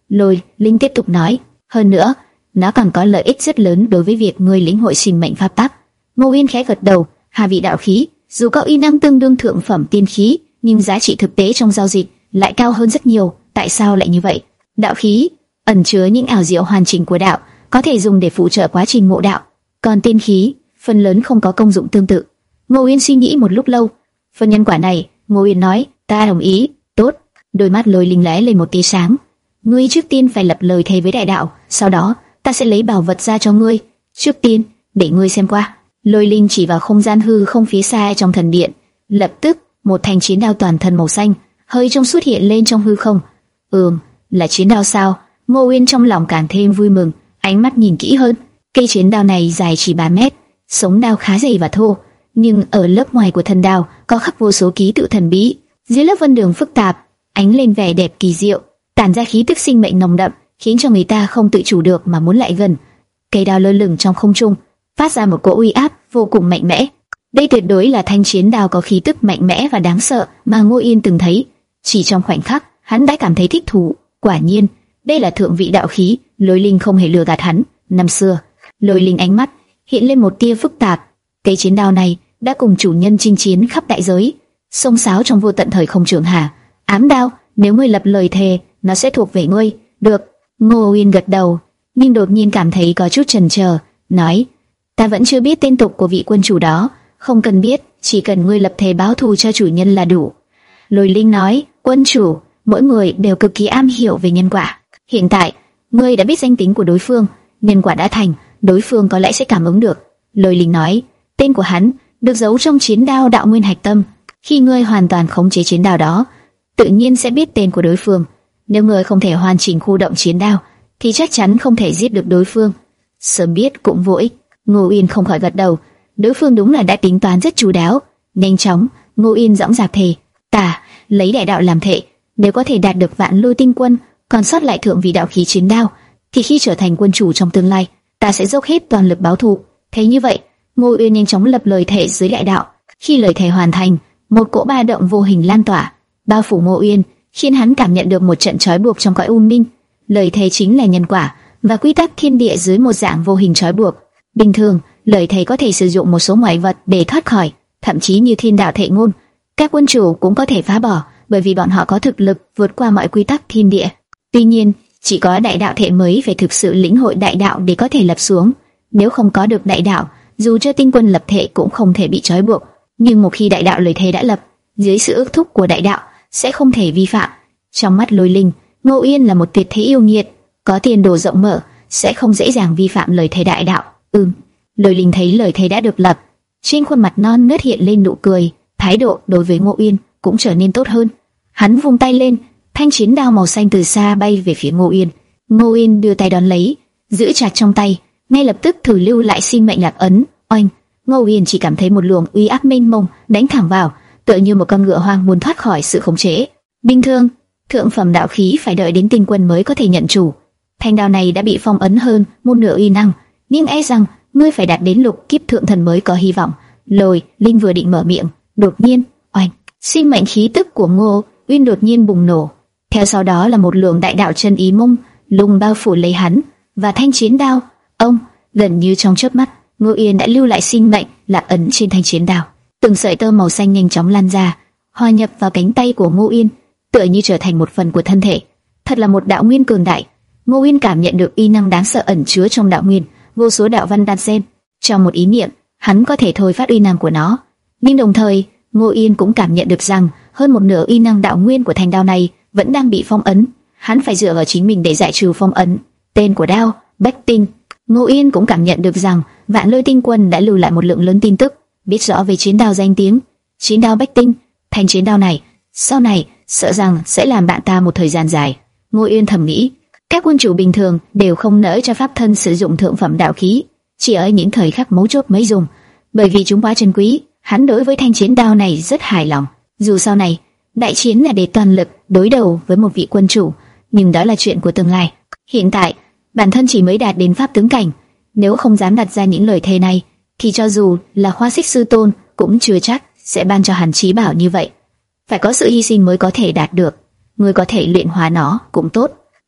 Lôi Linh tiếp tục nói, hơn nữa, nó còn có lợi ích rất lớn đối với việc ngươi lĩnh hội sinh mệnh pháp tắc. Ngô Uyên khẽ gật đầu, hai vị đạo khí, dù có uy năng tương đương thượng phẩm tiên khí, nhưng giá trị thực tế trong giao dịch lại cao hơn rất nhiều. Tại sao lại như vậy? Đạo khí ẩn chứa những ảo diệu hoàn chỉnh của đạo, có thể dùng để phụ trợ quá trình ngộ đạo, còn tiên khí phần lớn không có công dụng tương tự. Ngô Uyên suy nghĩ một lúc lâu, phần nhân quả này, Ngô Uyên nói, ta đồng ý. Tốt. Đôi mắt Lôi Linh lóe lên một tia sáng. Ngươi trước tiên phải lập lời thề với đại đạo, sau đó ta sẽ lấy bảo vật ra cho ngươi. Trước tiên, để ngươi xem qua. Lôi Linh chỉ vào không gian hư không phía xa trong thần điện, lập tức một thanh chiến đao toàn thân màu xanh, hơi trong xuất hiện lên trong hư không. Ừm, là chiến đao sao? Ngô Uyên trong lòng càng thêm vui mừng, ánh mắt nhìn kỹ hơn. Cây chiến đao này dài chỉ ba mét, sống đao khá dày và thô, nhưng ở lớp ngoài của thân đao có khắc vô số ký tự thần bí. Dưới lớp vân đường phức tạp, ánh lên vẻ đẹp kỳ diệu, tản ra khí tức sinh mệnh nồng đậm, khiến cho người ta không tự chủ được mà muốn lại gần. Cây đao lơ lửng trong không trung, phát ra một cỗ uy áp vô cùng mạnh mẽ. Đây tuyệt đối là thanh chiến đao có khí tức mạnh mẽ và đáng sợ mà Ngô Yên từng thấy. Chỉ trong khoảnh khắc, hắn đã cảm thấy thích thú. Quả nhiên, đây là thượng vị đạo khí. Lôi Linh không hề lừa gạt hắn. Năm xưa, Lôi Linh ánh mắt hiện lên một tia phức tạp. Cây chiến đao này đã cùng chủ nhân chinh chiến khắp đại giới, xông xáo trong vô tận thời không trường hà. Ám đao, nếu ngươi lập lời thề, nó sẽ thuộc về ngươi. Được. Ngô Uyên gật đầu, nhưng đột nhiên cảm thấy có chút chần chờ, nói: ta vẫn chưa biết tên tục của vị quân chủ đó. Không cần biết, chỉ cần ngươi lập thề báo thù cho chủ nhân là đủ. Lôi Linh nói: quân chủ, mỗi người đều cực kỳ am hiểu về nhân quả. Hiện tại, ngươi đã biết danh tính của đối phương, nhân quả đã thành, đối phương có lẽ sẽ cảm ứng được. Lôi Linh nói: tên của hắn được giấu trong chiến đao đạo nguyên hạch tâm. Khi ngươi hoàn toàn khống chế chiến đao đó, tự nhiên sẽ biết tên của đối phương. Nếu ngươi không thể hoàn chỉnh khu động chiến đao, thì chắc chắn không thể giết được đối phương. Sớm biết cũng vô ích. Ngô Uyên không khỏi gật đầu. Đối phương đúng là đã tính toán rất chu đáo. Nhanh chóng, Ngô Uyên dõng dạc thề: ta lấy đại đạo làm thệ, nếu có thể đạt được Vạn Lôi Tinh Quân, còn sót lại thượng vị đạo khí chiến đao, thì khi trở thành quân chủ trong tương lai, ta sẽ dốc hết toàn lực báo thù. Thế như vậy, Ngô Uyên nhanh chóng lập lời thề dưới đại đạo. Khi lời thề hoàn thành, một cỗ ba động vô hình lan tỏa, bao phủ Ngô Uyên, khiến hắn cảm nhận được một trận trói buộc trong cõi u minh. Lời thề chính là nhân quả và quy tắc thiên địa dưới một dạng vô hình trói buộc. Bình thường, lời thề có thể sử dụng một số ngoại vật để thoát khỏi, thậm chí như thiên đạo thệ ngôn, các quân chủ cũng có thể phá bỏ, bởi vì bọn họ có thực lực vượt qua mọi quy tắc thiên địa. Tuy nhiên, chỉ có đại đạo thệ mới phải thực sự lĩnh hội đại đạo để có thể lập xuống. Nếu không có được đại đạo, dù cho tinh quân lập thệ cũng không thể bị trói buộc. Nhưng một khi đại đạo lời thề đã lập, dưới sự ước thúc của đại đạo, sẽ không thể vi phạm. Trong mắt Lôi Linh, Ngô Uyên là một tuyệt thế yêu nghiệt, có tiền đồ rộng mở, sẽ không dễ dàng vi phạm lời thề đại đạo. Ừm. Lôi Linh thấy lời thề đã được lập, trên khuôn mặt non nớt hiện lên nụ cười, thái độ đối với Ngô Uyên cũng trở nên tốt hơn. Hắn vung tay lên, thanh chiến đao màu xanh từ xa bay về phía Ngô Uyên. Ngô Uyên đưa tay đón lấy, giữ chặt trong tay, ngay lập tức thử lưu lại sinh mệnh lạc ấn. Oanh! Ngô Uyên chỉ cảm thấy một luồng uy áp mênh mông đánh thẳng vào, tựa như một con ngựa hoang muốn thoát khỏi sự khống chế. Bình thường, thượng phẩm đạo khí phải đợi đến tinh quân mới có thể nhận chủ. Thanh đao này đã bị phong ấn hơn một nửa uy năng, nhưng e rằng ngươi phải đạt đến lục kiếp thượng thần mới có hy vọng. Lôi Linh vừa định mở miệng, đột nhiên, oanh! Sinh mệnh khí tức của Ngô Uyên đột nhiên bùng nổ, theo sau đó là một luồng đại đạo chân ý mông lung bao phủ lấy hắn và thanh chiến đao. Ông, gần như trong chớp mắt, Ngô Uyên đã lưu lại sinh mệnh lạc ấn trên thanh chiến đao. Từng sợi tơ màu xanh nhanh chóng lan ra, hòa nhập vào cánh tay của Ngô Uyên, tựa như trở thành một phần của thân thể. Thật là một đạo nguyên cường đại. Ngô Uyên cảm nhận được uy năng đáng sợ ẩn chứa trong đạo nguyên, vô số đạo văn đan xen. Trong một ý niệm, hắn có thể thôi phát uy năng của nó. Nhưng đồng thời, Ngô Uyên cũng cảm nhận được rằng hơn một nửa uy năng đạo nguyên của thanh đao này vẫn đang bị phong ấn. Hắn phải dựa vào chính mình để giải trừ phong ấn. Tên của đao, Bách Tinh. Ngô Uyên cũng cảm nhận được rằng Vạn Lôi Tinh Quân đã lưu lại một lượng lớn tin tức, biết rõ về chiến đao danh tiếng, chiến đao Bách Tinh. Thanh chiến đao này, sau này sợ rằng sẽ làm bạn ta một thời gian dài. Ngô Uyên thầm nghĩ, các quân chủ bình thường đều không nỡ cho pháp thân sử dụng thượng phẩm đạo khí, chỉ ở những thời khắc mấu chốt mới dùng, bởi vì chúng quá trân quý. Hắn đối với thanh chiến đao này rất hài lòng. Dù sau này đại chiến là để toàn lực đối đầu với một vị quân chủ, nhưng đó là chuyện của tương lai. Hiện tại bản thân chỉ mới đạt đến pháp tướng cảnh, nếu không dám đặt ra những lời thề này, thì cho dù là Khoa Xích Sư Tôn cũng chưa chắc sẽ ban cho hắn trí bảo như vậy. Phải có sự hy sinh mới có thể đạt được. Người có thể luyện hóa nó cũng tốt.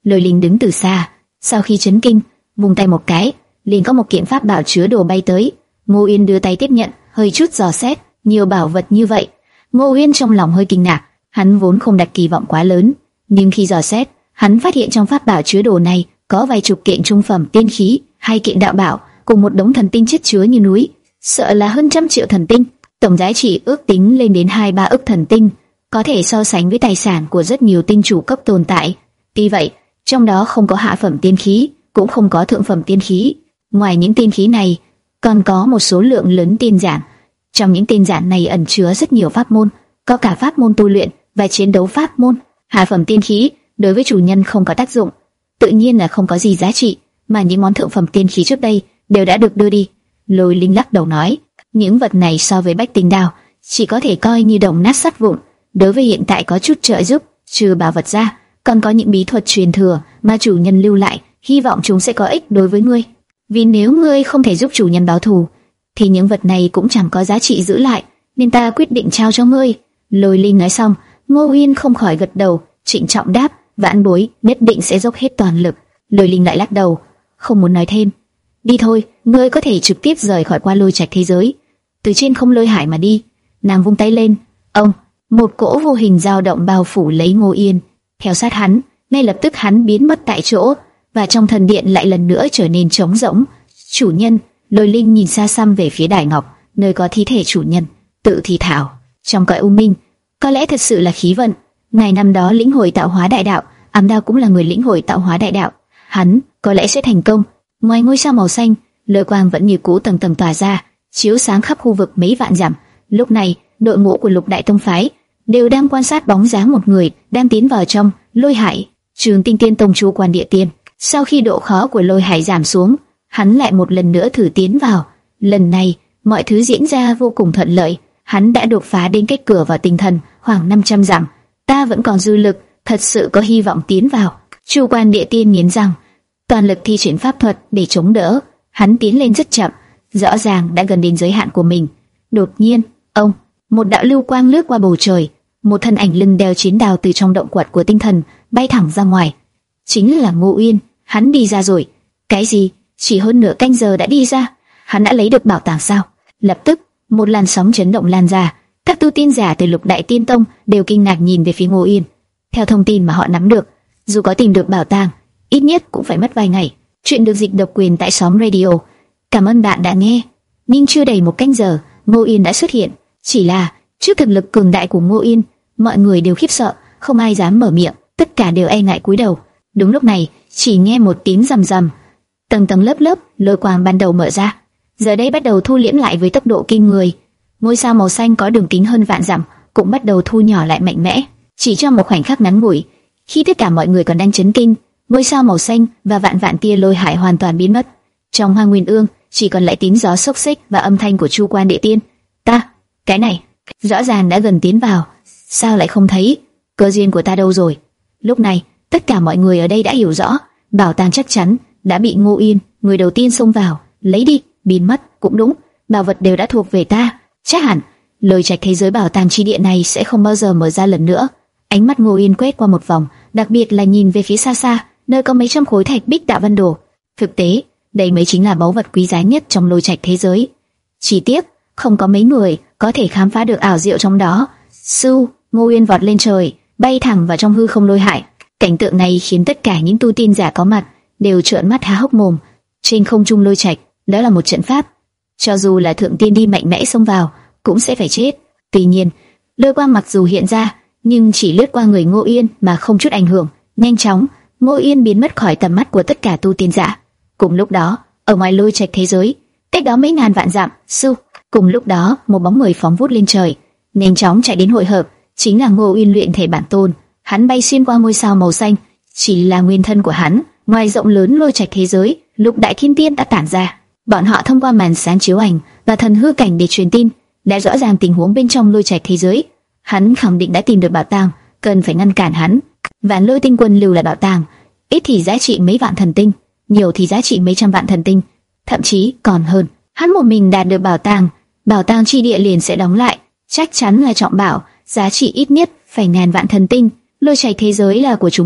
Lôi Linh đứng từ xa, sau khi chấn kinh, vung tay một cái, liền có một kiện pháp bảo chứa đồ bay tới. Ngô Uyên đưa tay tiếp nhận, hơi chút dò xét, nhiều bảo vật như vậy. Ngô Uyên trong lòng hơi kinh ngạc, hắn vốn không đặt kỳ vọng quá lớn, nhưng khi dò xét, hắn phát hiện trong pháp bảo chứa đồ này có vài chục kiện trung phẩm tiên khí, hai kiện đạo bảo, cùng một đống thần tinh chất chứa như núi, sợ là hơn trăm triệu thần tinh, tổng giá trị ước tính lên đến hai ba ức thần tinh, có thể so sánh với tài sản của rất nhiều tinh chủ cấp tồn tại. Tuy vậy, trong đó không có hạ phẩm tiên khí, cũng không có thượng phẩm tiên khí. Ngoài những tiên khí này, còn có một số lượng lớn tiên giản. Trong những tiên giản này ẩn chứa rất nhiều pháp môn, có cả pháp môn tu luyện và chiến đấu pháp môn. Hạ phẩm tiên khí đối với chủ nhân không có tác dụng, tự nhiên là không có gì giá trị, mà những món thượng phẩm tiên khí trước đây đều đã được đưa đi. Lôi Linh lắc đầu nói, những vật này so với Bách Tinh Đao chỉ có thể coi như đồng nát sắt vụn, đối với hiện tại có chút trợ giúp. Trừ bảo vật ra, còn có những bí thuật truyền thừa mà chủ nhân lưu lại, hy vọng chúng sẽ có ích đối với ngươi. Vì nếu ngươi không thể giúp chủ nhân báo thù, thì những vật này cũng chẳng có giá trị giữ lại, nên ta quyết định trao cho ngươi. Lôi Linh nói xong, Ngô Uyên không khỏi gật đầu, trịnh trọng đáp, vãn bối nhất định sẽ dốc hết toàn lực. Lôi Linh lại lắc đầu, không muốn nói thêm. Đi thôi, ngươi có thể trực tiếp rời khỏi Qua Lôi Trạch thế giới, từ trên không lôi hải mà đi. Nàng vung tay lên, ông, một cỗ vô hình dao động bao phủ lấy Ngô Uyên, theo sát hắn, ngay lập tức hắn biến mất tại chỗ, và trong thần điện lại lần nữa trở nên trống rỗng. Chủ nhân. Lôi Linh nhìn xa xăm về phía đài ngọc, nơi có thi thể chủ nhân, tự thì thào, trong cõi u minh, có lẽ thật sự là khí vận. Ngày năm đó lĩnh hội tạo hóa đại đạo, Ám Đao cũng là người lĩnh hội tạo hóa đại đạo, hắn có lẽ sẽ thành công. Ngoài ngôi sao màu xanh, lôi quang vẫn như cũ tầng tầng tỏa ra, chiếu sáng khắp khu vực mấy vạn dặm. Lúc này, đội ngũ của Lục Đại Tông phái đều đang quan sát bóng dáng một người đang tiến vào trong lôi hải. Trường Tinh Tiên Tông Chu Quan Địa Tiên, sau khi độ khó của lôi hải giảm xuống, hắn lại một lần nữa thử tiến vào. Lần này, mọi thứ diễn ra vô cùng thuận lợi, hắn đã đột phá đến cách cửa vào tinh thần khoảng năm trăm dặm. Ta vẫn còn dư lực, thật sự có hy vọng tiến vào. Chu Quan Địa Tiên nghiến răng, toàn lực thi triển pháp thuật để chống đỡ. Hắn tiến lên rất chậm, rõ ràng đã gần đến giới hạn của mình. Đột nhiên, ông, một đạo lưu quang lướt qua bầu trời, một thân ảnh lưng đeo chiến đao từ trong động quật của tinh thần bay thẳng ra ngoài. Chính là Ngô Uyên. Hắn đi ra rồi. Cái gì? Chỉ hơn nửa canh giờ đã đi ra? Hắn đã lấy được bảo tàng sao? Lập tức, một làn sóng chấn động lan ra. Các tu tiên giả từ Lục Đại Tiên Tông đều kinh ngạc nhìn về phía Ngô Uyên. Theo thông tin mà họ nắm được, dù có tìm được bảo tàng, ít nhất cũng phải mất vài ngày. Chuyện được dịch độc quyền tại Xóm Radio. Cảm ơn bạn đã nghe. Nhưng chưa đầy một canh giờ, Ngô Uyên đã xuất hiện. Chỉ là trước thực lực cường đại của Ngô Uyên, mọi người đều khiếp sợ, không ai dám mở miệng, tất cả đều e ngại cúi đầu. Đúng lúc này, chỉ nghe một tiếng rầm rầm, tầng tầng lớp lớp lôi quang ban đầu mở ra, giờ đây bắt đầu thu liễm lại với tốc độ kinh người. Ngôi sao màu xanh có đường kính hơn vạn dặm cũng bắt đầu thu nhỏ lại mạnh mẽ. Chỉ trong một khoảnh khắc ngắn ngủi, khi tất cả mọi người còn đang chấn kinh, ngôi sao màu xanh và vạn vạn tia lôi hải hoàn toàn biến mất. Trong Hoa Nguyên Ương chỉ còn lại tiếng gió xốc xích và âm thanh của Chu Quan Địa Tiên. Ta, cái này, rõ ràng đã gần tiến vào, sao lại không thấy? Cơ duyên của ta đâu rồi? Lúc này, tất cả mọi người ở đây đã hiểu rõ, bảo tàng chắc chắn đã bị Ngô Uyên, người đầu tiên xông vào, lấy đi, biến mất. Cũng đúng, bảo vật đều đã thuộc về ta, chắc hẳn Lôi Trạch thế giới bảo tàng chi địa này sẽ không bao giờ mở ra lần nữa. Ánh mắt Ngô Uyên quét qua một vòng, đặc biệt là nhìn về phía xa xa, nơi có mấy trăm khối thạch bích đạo văn đồ. Thực tế, đây mới chính là báu vật quý giá nhất trong Lôi Trạch thế giới. Chỉ tiếc, không có mấy người có thể khám phá được ảo diệu trong đó. Su, Ngô Uyên vọt lên trời, bay thẳng vào trong hư không lôi hải. Cảnh tượng này khiến tất cả những tu tiên giả có mặt đều trợn mắt há hốc mồm. Trên không trung Lôi Trạch, đó là một trận pháp, cho dù là thượng tiên đi mạnh mẽ xông vào cũng sẽ phải chết. Tuy nhiên, lôi quang mặc dù hiện ra, nhưng chỉ lướt qua người Ngô Uyên mà không chút ảnh hưởng. Nhanh chóng, Ngô Uyên biến mất khỏi tầm mắt của tất cả tu tiên giả. Cùng lúc đó, ở ngoài Lôi Trạch thế giới, cách đó mấy ngàn vạn dặm, Su, cùng lúc đó một bóng người phóng vút lên trời, nhanh chóng chạy đến hội hợp. Chính là Ngô Uyên luyện thể bản tôn. Hắn bay xuyên qua ngôi sao màu xanh, chỉ là nguyên thân của hắn. Ngoài rộng lớn Lôi Trạch thế giới, Lục Đại Thiên Tiên đã tản ra. Bọn họ thông qua màn sáng chiếu ảnh và thần hư cảnh để truyền tin, đã rõ ràng tình huống bên trong Lôi Trạch thế giới. Hắn khẳng định đã tìm được bảo tàng, cần phải ngăn cản hắn. Vạn Lôi Tinh Quân lưu lại bảo tàng, ít thì giá trị mấy vạn thần tinh, nhiều thì giá trị mấy trăm vạn thần tinh, thậm chí còn hơn. Hắn một mình đạt được bảo tàng, bảo tàng chi địa liền sẽ đóng lại, chắc chắn là trọng bảo, giá trị ít nhất phải ngàn vạn thần tinh. Lôi Trạch thế giới là của chúng ta,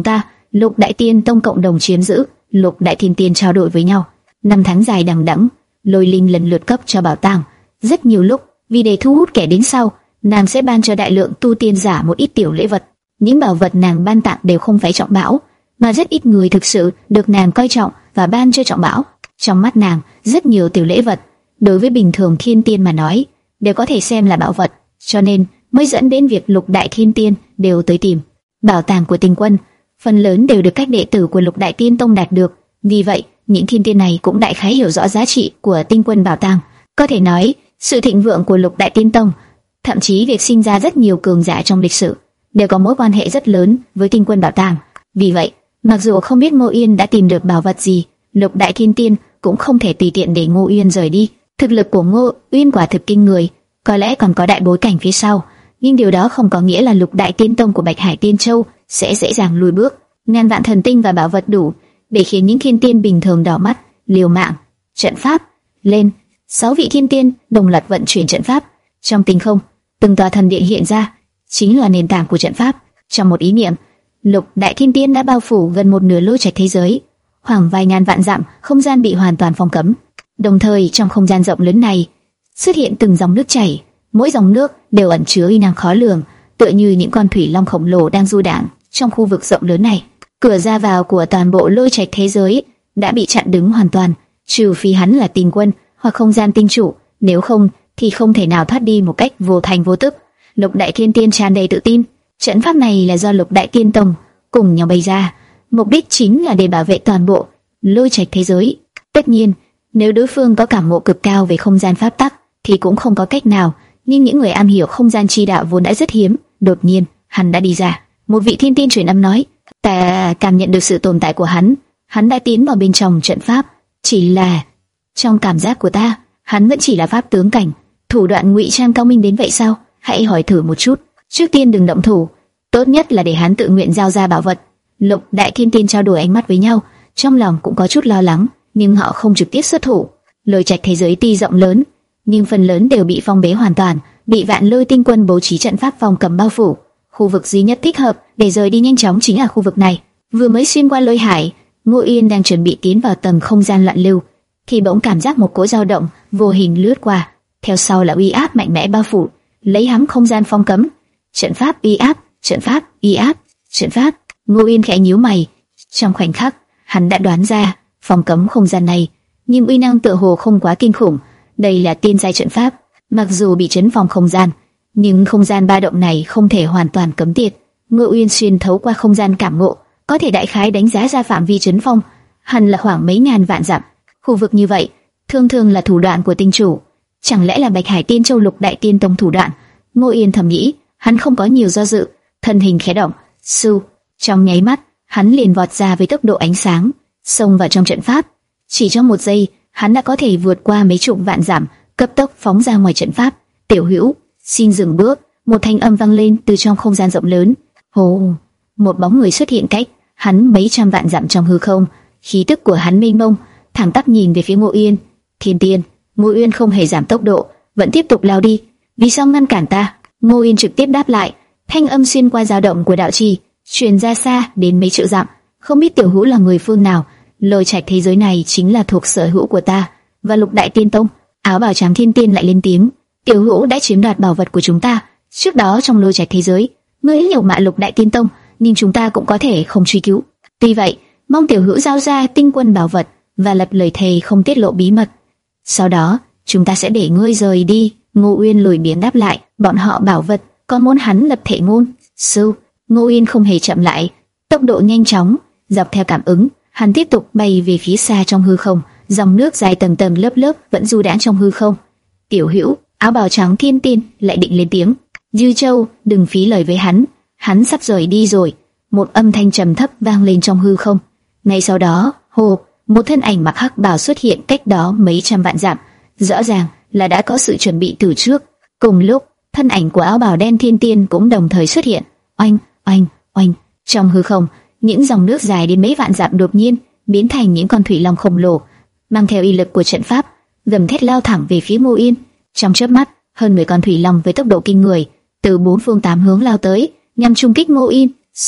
Lục Đại Tiên Tông cộng đồng chiếm giữ, Lục Đại Thiên Tiên trao đổi với nhau. Năm tháng dài đằng đẵng, Lôi Linh lần lượt cấp cho bảo tàng. Rất nhiều lúc, vì để thu hút kẻ đến sau, nàng sẽ ban cho đại lượng tu tiên giả một ít tiểu lễ vật. Những bảo vật nàng ban tặng đều không phải trọng bảo, mà rất ít người thực sự được nàng coi trọng và ban cho trọng bảo. Trong mắt nàng, rất nhiều tiểu lễ vật đối với bình thường thiên tiên mà nói đều có thể xem là bảo vật, cho nên mới dẫn đến việc Lục Đại Thiên Tiên đều tới tìm. Bảo tàng của Tinh Quân phần lớn đều được các đệ tử của Lục Đại Tiên Tông đạt được, vì vậy những thiên tiên này cũng đại khái hiểu rõ giá trị của Tinh Quân bảo tàng. Có thể nói, sự thịnh vượng của Lục Đại Tiên Tông, thậm chí việc sinh ra rất nhiều cường giả trong lịch sử, đều có mối quan hệ rất lớn với Tinh Quân bảo tàng. Vì vậy, mặc dù không biết Ngô Uyên đã tìm được bảo vật gì, Lục Đại Thiên Tiên cũng không thể tùy tiện để Ngô Uyên rời đi. Thực lực của Ngô Uyên quả thực kinh người, có lẽ còn có đại bối cảnh phía sau, nhưng điều đó không có nghĩa là Lục Đại Tiên Tông của Bạch Hải Tiên Châu sẽ dễ dàng lùi bước. Ngàn vạn thần tinh và bảo vật đủ để khiến những thiên tiên bình thường đỏ mắt, liều mạng. Trận pháp lên, sáu vị thiên tiên đồng loạt vận chuyển trận pháp. Trong tinh không, từng tòa thần điện hiện ra, chính là nền tảng của trận pháp. Trong một ý niệm, Lục Đại Thiên Tiên đã bao phủ gần một nửa lôi trạch thế giới, khoảng vài ngàn vạn dặm không gian bị hoàn toàn phong cấm. Đồng thời trong không gian rộng lớn này xuất hiện từng dòng nước chảy, mỗi dòng nước đều ẩn chứa uy năng khó lường, tựa như những con thủy long khổng lồ đang du đãng trong khu vực rộng lớn này. Cửa ra vào của toàn bộ lôi trạch thế giới đã bị chặn đứng hoàn toàn, trừ phi hắn là Tinh Quân hoặc không gian tinh chủ, nếu không thì không thể nào thoát đi một cách vô thành vô tức. Lục Đại Thiên Tiên tràn đầy tự tin, trận pháp này là do Lục Đại Tiên Tông cùng nhau bày ra, mục đích chính là để bảo vệ toàn bộ lôi trạch thế giới. Tất nhiên, nếu đối phương có cảm ngộ cực cao về không gian pháp tắc thì cũng không có cách nào, nhưng những người am hiểu không gian chi đạo vốn đã rất hiếm. Đột nhiên, hắn đã đi ra. Một vị thiên tiên truyền âm nói, ta cảm nhận được sự tồn tại của hắn, hắn đã tiến vào bên trong trận pháp. Chỉ là trong cảm giác của ta, hắn vẫn chỉ là pháp tướng cảnh. Thủ đoạn ngụy trang cao minh đến vậy sao? Hãy hỏi thử một chút. Trước tiên đừng động thủ, tốt nhất là để hắn tự nguyện giao ra bảo vật. Lục Đại Thiên Tiên trao đổi ánh mắt với nhau, trong lòng cũng có chút lo lắng, nhưng họ không trực tiếp xuất thủ. Lôi trạch thế giới tuy rộng lớn, nhưng phần lớn đều bị phong bế hoàn toàn, bị Vạn Lôi Tinh Quân bố trí trận pháp phòng cầm bao phủ. Khu vực duy nhất thích hợp để rời đi nhanh chóng chính là khu vực này. Vừa mới xuyên qua lôi hải, Ngô Uyên đang chuẩn bị tiến vào tầng không gian loạn lưu, thì bỗng cảm giác một cỗ dao động vô hình lướt qua, theo sau là uy áp mạnh mẽ bao phủ, lấy hắn không gian phong cấm. Trận pháp uy áp, trận pháp uy áp, trận pháp. Ngô Uyên khẽ nhíu mày, trong khoảnh khắc hắn đã đoán ra phong cấm không gian này, nhưng uy năng tựa hồ không quá kinh khủng. Đây là tiên giai trận pháp, mặc dù bị chấn phong không gian, nhưng không gian ba động này không thể hoàn toàn cấm tiệt. Ngô Uyên xuyên thấu qua không gian cảm ngộ, có thể đại khái đánh giá ra phạm vi chấn phong hẳn là khoảng mấy ngàn vạn dặm. Khu vực như vậy, thường thường là thủ đoạn của tinh chủ, chẳng lẽ là Bạch Hải Tiên Châu Lục Đại Tiên Tông thủ đoạn? Ngô Uyên thầm nghĩ, hắn không có nhiều do dự, thân hình khẽ động, su, trong nháy mắt, hắn liền vọt ra với tốc độ ánh sáng, xông vào trong trận pháp. Chỉ trong một giây, hắn đã có thể vượt qua mấy chục vạn dặm, cấp tốc phóng ra ngoài trận pháp. Tiểu Hữu, xin dừng bước. Một thanh âm vang lên từ trong không gian rộng lớn. Hồ, một bóng người xuất hiện cách hắn mấy trăm vạn dặm trong hư không, khí tức của hắn mênh mông, thẳng tắp nhìn về phía Ngô Uyên. Thiên Tiên. Ngô Uyên không hề giảm tốc độ, vẫn tiếp tục lao đi. Vì sao ngăn cản ta? Ngô Uyên trực tiếp đáp lại. Thanh âm xuyên qua dao động của đạo trì, truyền ra xa đến mấy triệu dặm. Không biết Tiểu Hữu là người phương nào? Lôi trạch thế giới này chính là thuộc sở hữu của ta và Lục Đại Tiên Tông. Áo bào trắng thiên tiên lại lên tiếng, Tiểu Hữu đã chiếm đoạt bảo vật của chúng ta. Trước đó trong lôi trạch thế giới, ngươi liều mạng Lục Đại Tiên Tông, nhưng chúng ta cũng có thể không truy cứu. Tuy vậy, mong Tiểu Hữu giao ra Tinh Quân bảo vật và lập lời thề không tiết lộ bí mật. Sau đó, chúng ta sẽ để ngươi rời đi. Ngô Uyên lười biếng đáp lại, bọn họ bảo vật, còn muốn hắn lập thể ngôn. Sư, Ngô Uyên không hề chậm lại, tốc độ nhanh chóng, dọc theo cảm ứng, hắn tiếp tục bay về phía xa trong hư không. Dòng nước dài tầng tầng lớp lớp vẫn du đãng trong hư không. Tiểu Hữu, áo bào trắng thiên tiên lại định lên tiếng. Dư Châu, đừng phí lời với hắn, hắn sắp rời đi rồi. Một âm thanh trầm thấp vang lên trong hư không. Ngay sau đó, hồ, một thân ảnh mặc hắc bào xuất hiện cách đó mấy trăm vạn dặm, rõ ràng là đã có sự chuẩn bị từ trước. Cùng lúc, thân ảnh của áo bào đen thiên tiên cũng đồng thời xuất hiện. Oanh, oanh, oanh, trong hư không, những dòng nước dài đến mấy vạn dặm đột nhiên biến thành những con thủy long khổng lồ, mang theo uy lực của trận pháp, gầm thét lao thẳng về phía Ngô Uyên. Trong chớp mắt, hơn mười con thủy long với tốc độ kinh người từ bốn phương tám hướng lao tới, nhằm trùng kích Ngô Uyên. Soạt,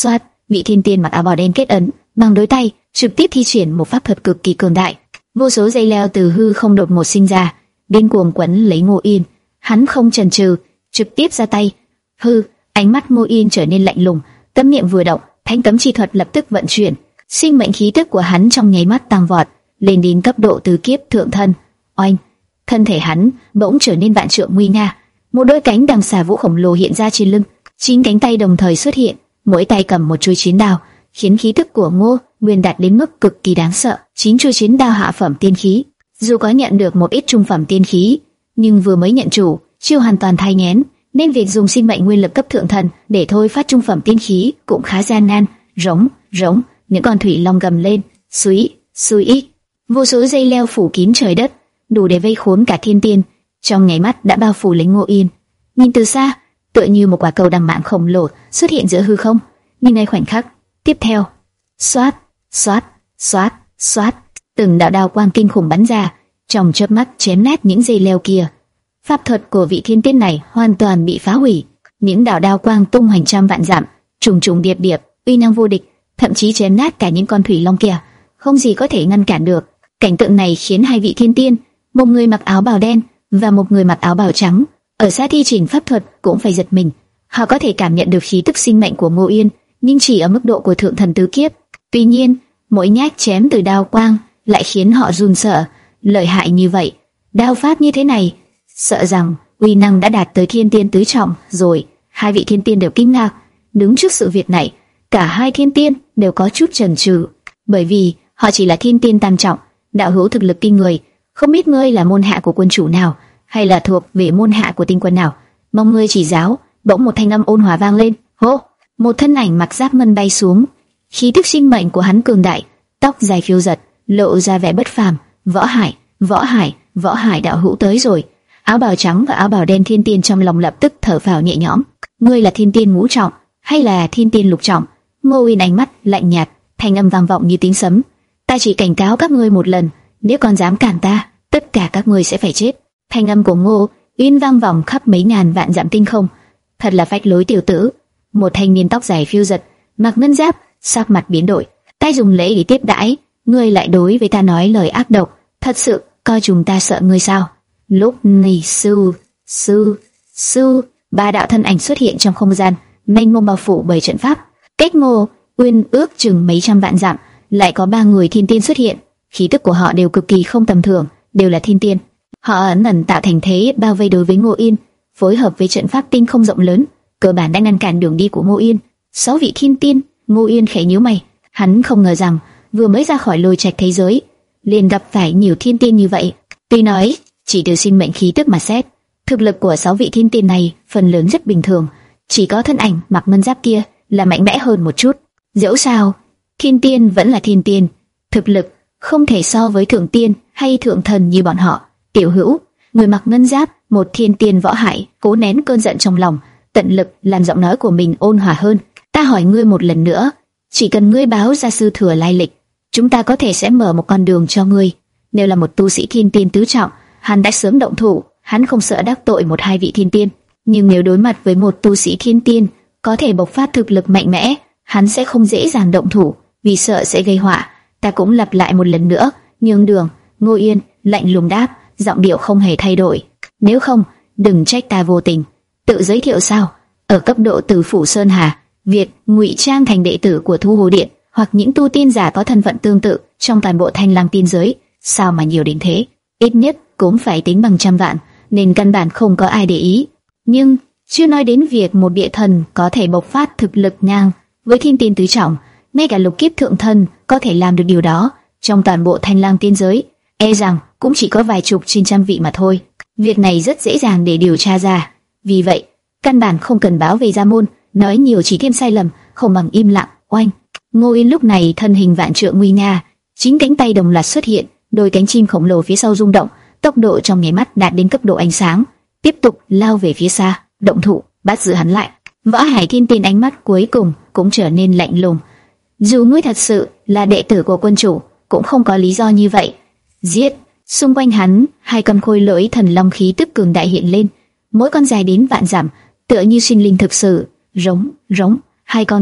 vị thiên tiên mặc áo bào đen kết ấn, bằng đôi tay trực tiếp thi triển một pháp thuật cực kỳ cường đại. Vô số dây leo từ hư không đột ngột sinh ra, điên cuồng quấn lấy Ngô Yên. Hắn không chần chừ, trực tiếp ra tay. Hư, ánh mắt Ngô Yên trở nên lạnh lùng, tâm niệm vừa động, thánh tấm chi thuật lập tức vận chuyển. Sinh mệnh khí tức của hắn trong nháy mắt tăng vọt, lên đến cấp độ tứ kiếp thượng thân. Oanh, thân thể hắn bỗng trở nên vạn trượng nguy nga, một đôi cánh đằng xà vũ khổng lồ hiện ra trên lưng, chín cánh tay đồng thời xuất hiện, mỗi tay cầm một chuôi chiến đao, khiến khí tức của Ngô Nguyên đạt đến mức cực kỳ đáng sợ. Chín chuôi chiến đao hạ phẩm tiên khí, dù có nhận được một ít trung phẩm tiên khí, nhưng vừa mới nhận chủ, chưa hoàn toàn thay nhén, nên việc dùng sinh mệnh nguyên lực cấp thượng thần để thôi phát trung phẩm tiên khí cũng khá gian nan. Rống, rống, những con thủy long gầm lên, suy, suy, vô số dây leo phủ kín trời đất, đủ để vây khốn cả thiên tiên, trong nháy mắt đã bao phủ lấy Ngô Yên. Nhìn từ xa, tựa như một quả cầu đằng mạn khổng lồ xuất hiện giữa hư không. Nhưng ngay khoảnh khắc tiếp theo, xoát, xoát, xoát, xoát, từng đạo đao quang kinh khủng bắn ra, trong chớp mắt chém nát những dây leo kia. Pháp thuật của vị thiên tiên này hoàn toàn bị phá hủy, những đạo đao quang tung hoành trăm vạn dặm, trùng trùng điệp điệp, uy năng vô địch, thậm chí chém nát cả những con thủy long kia, không gì có thể ngăn cản được. Cảnh tượng này khiến hai vị thiên tiên, một người mặc áo bào đen và một người mặc áo bào trắng, ở xa thi triển pháp thuật cũng phải giật mình. Họ có thể cảm nhận được khí tức sinh mệnh của Ngô Yên, nhưng chỉ ở mức độ của thượng thần tứ kiếp. Tuy nhiên, mỗi nhát chém từ đao quang lại khiến họ run sợ. Lợi hại như vậy, đao pháp như thế này, sợ rằng uy năng đã đạt tới thiên tiên tứ trọng rồi. Hai vị thiên tiên đều kinh ngạc. Đứng trước sự việc này, cả hai thiên tiên đều có chút chần chừ, bởi vì họ chỉ là thiên tiên tam trọng, đạo hữu thực lực kinh người. Không biết ngươi là môn hạ của quân chủ nào, hay là thuộc về môn hạ của tinh quân nào? Mong ngươi chỉ giáo. Bỗng một thanh âm ôn hòa vang lên. Hô! Một thân ảnh mặc giáp ngân bay xuống, khí tức sinh mệnh của hắn cường đại, tóc dài phiêu giật, lộ ra vẻ bất phàm. Võ Hải, Võ Hải, Võ Hải đạo hữu tới rồi. Áo bào trắng và áo bào đen thiên tiên trong lòng lập tức thở phào nhẹ nhõm. Ngươi là thiên tiên ngũ trọng hay là thiên tiên lục trọng? Ngô Uyên ánh mắt lạnh nhạt, thanh âm vang vọng như tiếng sấm. Ta chỉ cảnh cáo các ngươi một lần, nếu còn dám cản ta, tất cả các ngươi sẽ phải chết. Thanh âm của Ngô Uyên vang vọng khắp mấy ngàn vạn dặm tinh không. Thật là phách lối tiểu tử. Một thanh niên tóc dài phiêu giật, mặc ngân giáp, sắc mặt biến đổi. Ta dùng lễ để tiếp đãi, ngươi lại đối với ta nói lời ác độc, thật sự coi chúng ta sợ ngươi sao? Lúc này sư, sư, sư, ba đạo thân ảnh xuất hiện trong không gian, mênh mông bao phủ bởi trận pháp. Cách Ngô Uyên ước chừng mấy trăm vạn dặm, lại có ba người thiên tiên xuất hiện. Khí tức của họ đều cực kỳ không tầm thường, đều là thiên tiên. Họ ẩn ẩn tạo thành thế bao vây đối với Ngô Uyên, phối hợp với trận pháp tinh không rộng lớn, cơ bản đã ngăn cản đường đi của Ngô Uyên. Sáu vị thiên tiên. Ngô Uyên khẽ nhíu mày, hắn không ngờ rằng vừa mới ra khỏi lôi trạch thế giới, liền gặp phải nhiều thiên tiên như vậy. Tuy nói chỉ từ sinh mệnh khí tức mà xét, thực lực của sáu vị thiên tiên này phần lớn rất bình thường, chỉ có thân ảnh mặc ngân giáp kia là mạnh mẽ hơn một chút. Dẫu sao, thiên tiên vẫn là thiên tiên, thực lực không thể so với thượng tiên hay thượng thần như bọn họ. Tiểu Hữu, người mặc ngân giáp, một thiên tiên Võ Hải, cố nén cơn giận trong lòng, tận lực làm giọng nói của mình ôn hòa hơn. Ta hỏi ngươi một lần nữa, chỉ cần ngươi báo ra sư thừa lai lịch, chúng ta có thể sẽ mở một con đường cho ngươi. Nếu là một tu sĩ thiên tiên tứ trọng, hắn đã sớm động thủ, hắn không sợ đắc tội một hai vị thiên tiên. Nhưng nếu đối mặt với một tu sĩ thiên tiên có thể bộc phát thực lực mạnh mẽ, hắn sẽ không dễ dàng động thủ, vì sợ sẽ gây họa. Ta cũng lặp lại một lần nữa, nhường đường. Ngô Yên lạnh lùng đáp, giọng điệu không hề thay đổi. Nếu không, đừng trách ta vô tình. Tự giới thiệu sao? Ở cấp độ Tử Phủ Sơn Hà, việc ngụy trang thành đệ tử của Thu Hồ Điện hoặc những tu tiên giả có thân phận tương tự trong toàn bộ Thanh Lam tiên giới, sao mà nhiều đến thế? Ít nhất cũng phải tính bằng trăm vạn, nên căn bản không có ai để ý. Nhưng chưa nói đến việc một địa thần có thể bộc phát thực lực ngang với thiên tiên tứ trọng, ngay cả lục kiếp thượng thần có thể làm được điều đó. Trong toàn bộ Thanh Lam tiên giới, e rằng cũng chỉ có vài chục trên trăm vị mà thôi. Việc này rất dễ dàng để điều tra ra. Vì vậy, căn bản không cần báo về gia môn, nói nhiều chỉ thêm sai lầm, không bằng im lặng. Oanh! Ngô Yên lúc này thân hình vạn trượng nguy nga, chín cánh tay đồng loạt xuất hiện, đôi cánh chim khổng lồ phía sau rung động, tốc độ trong nháy mắt đạt đến cấp độ ánh sáng, tiếp tục lao về phía xa, động thủ, bắt giữ hắn lại. Võ Hải thiên tiên ánh mắt cuối cùng cũng trở nên lạnh lùng. Dù ngươi thật sự là đệ tử của quân chủ, cũng không có lý do như vậy. Giết! Xung quanh hắn, hai con khôi lỗi thần long khí tức cường đại hiện lên, mỗi con dài đến vạn dặm, tựa như sinh linh thực sự. Rống, rống, hai con thần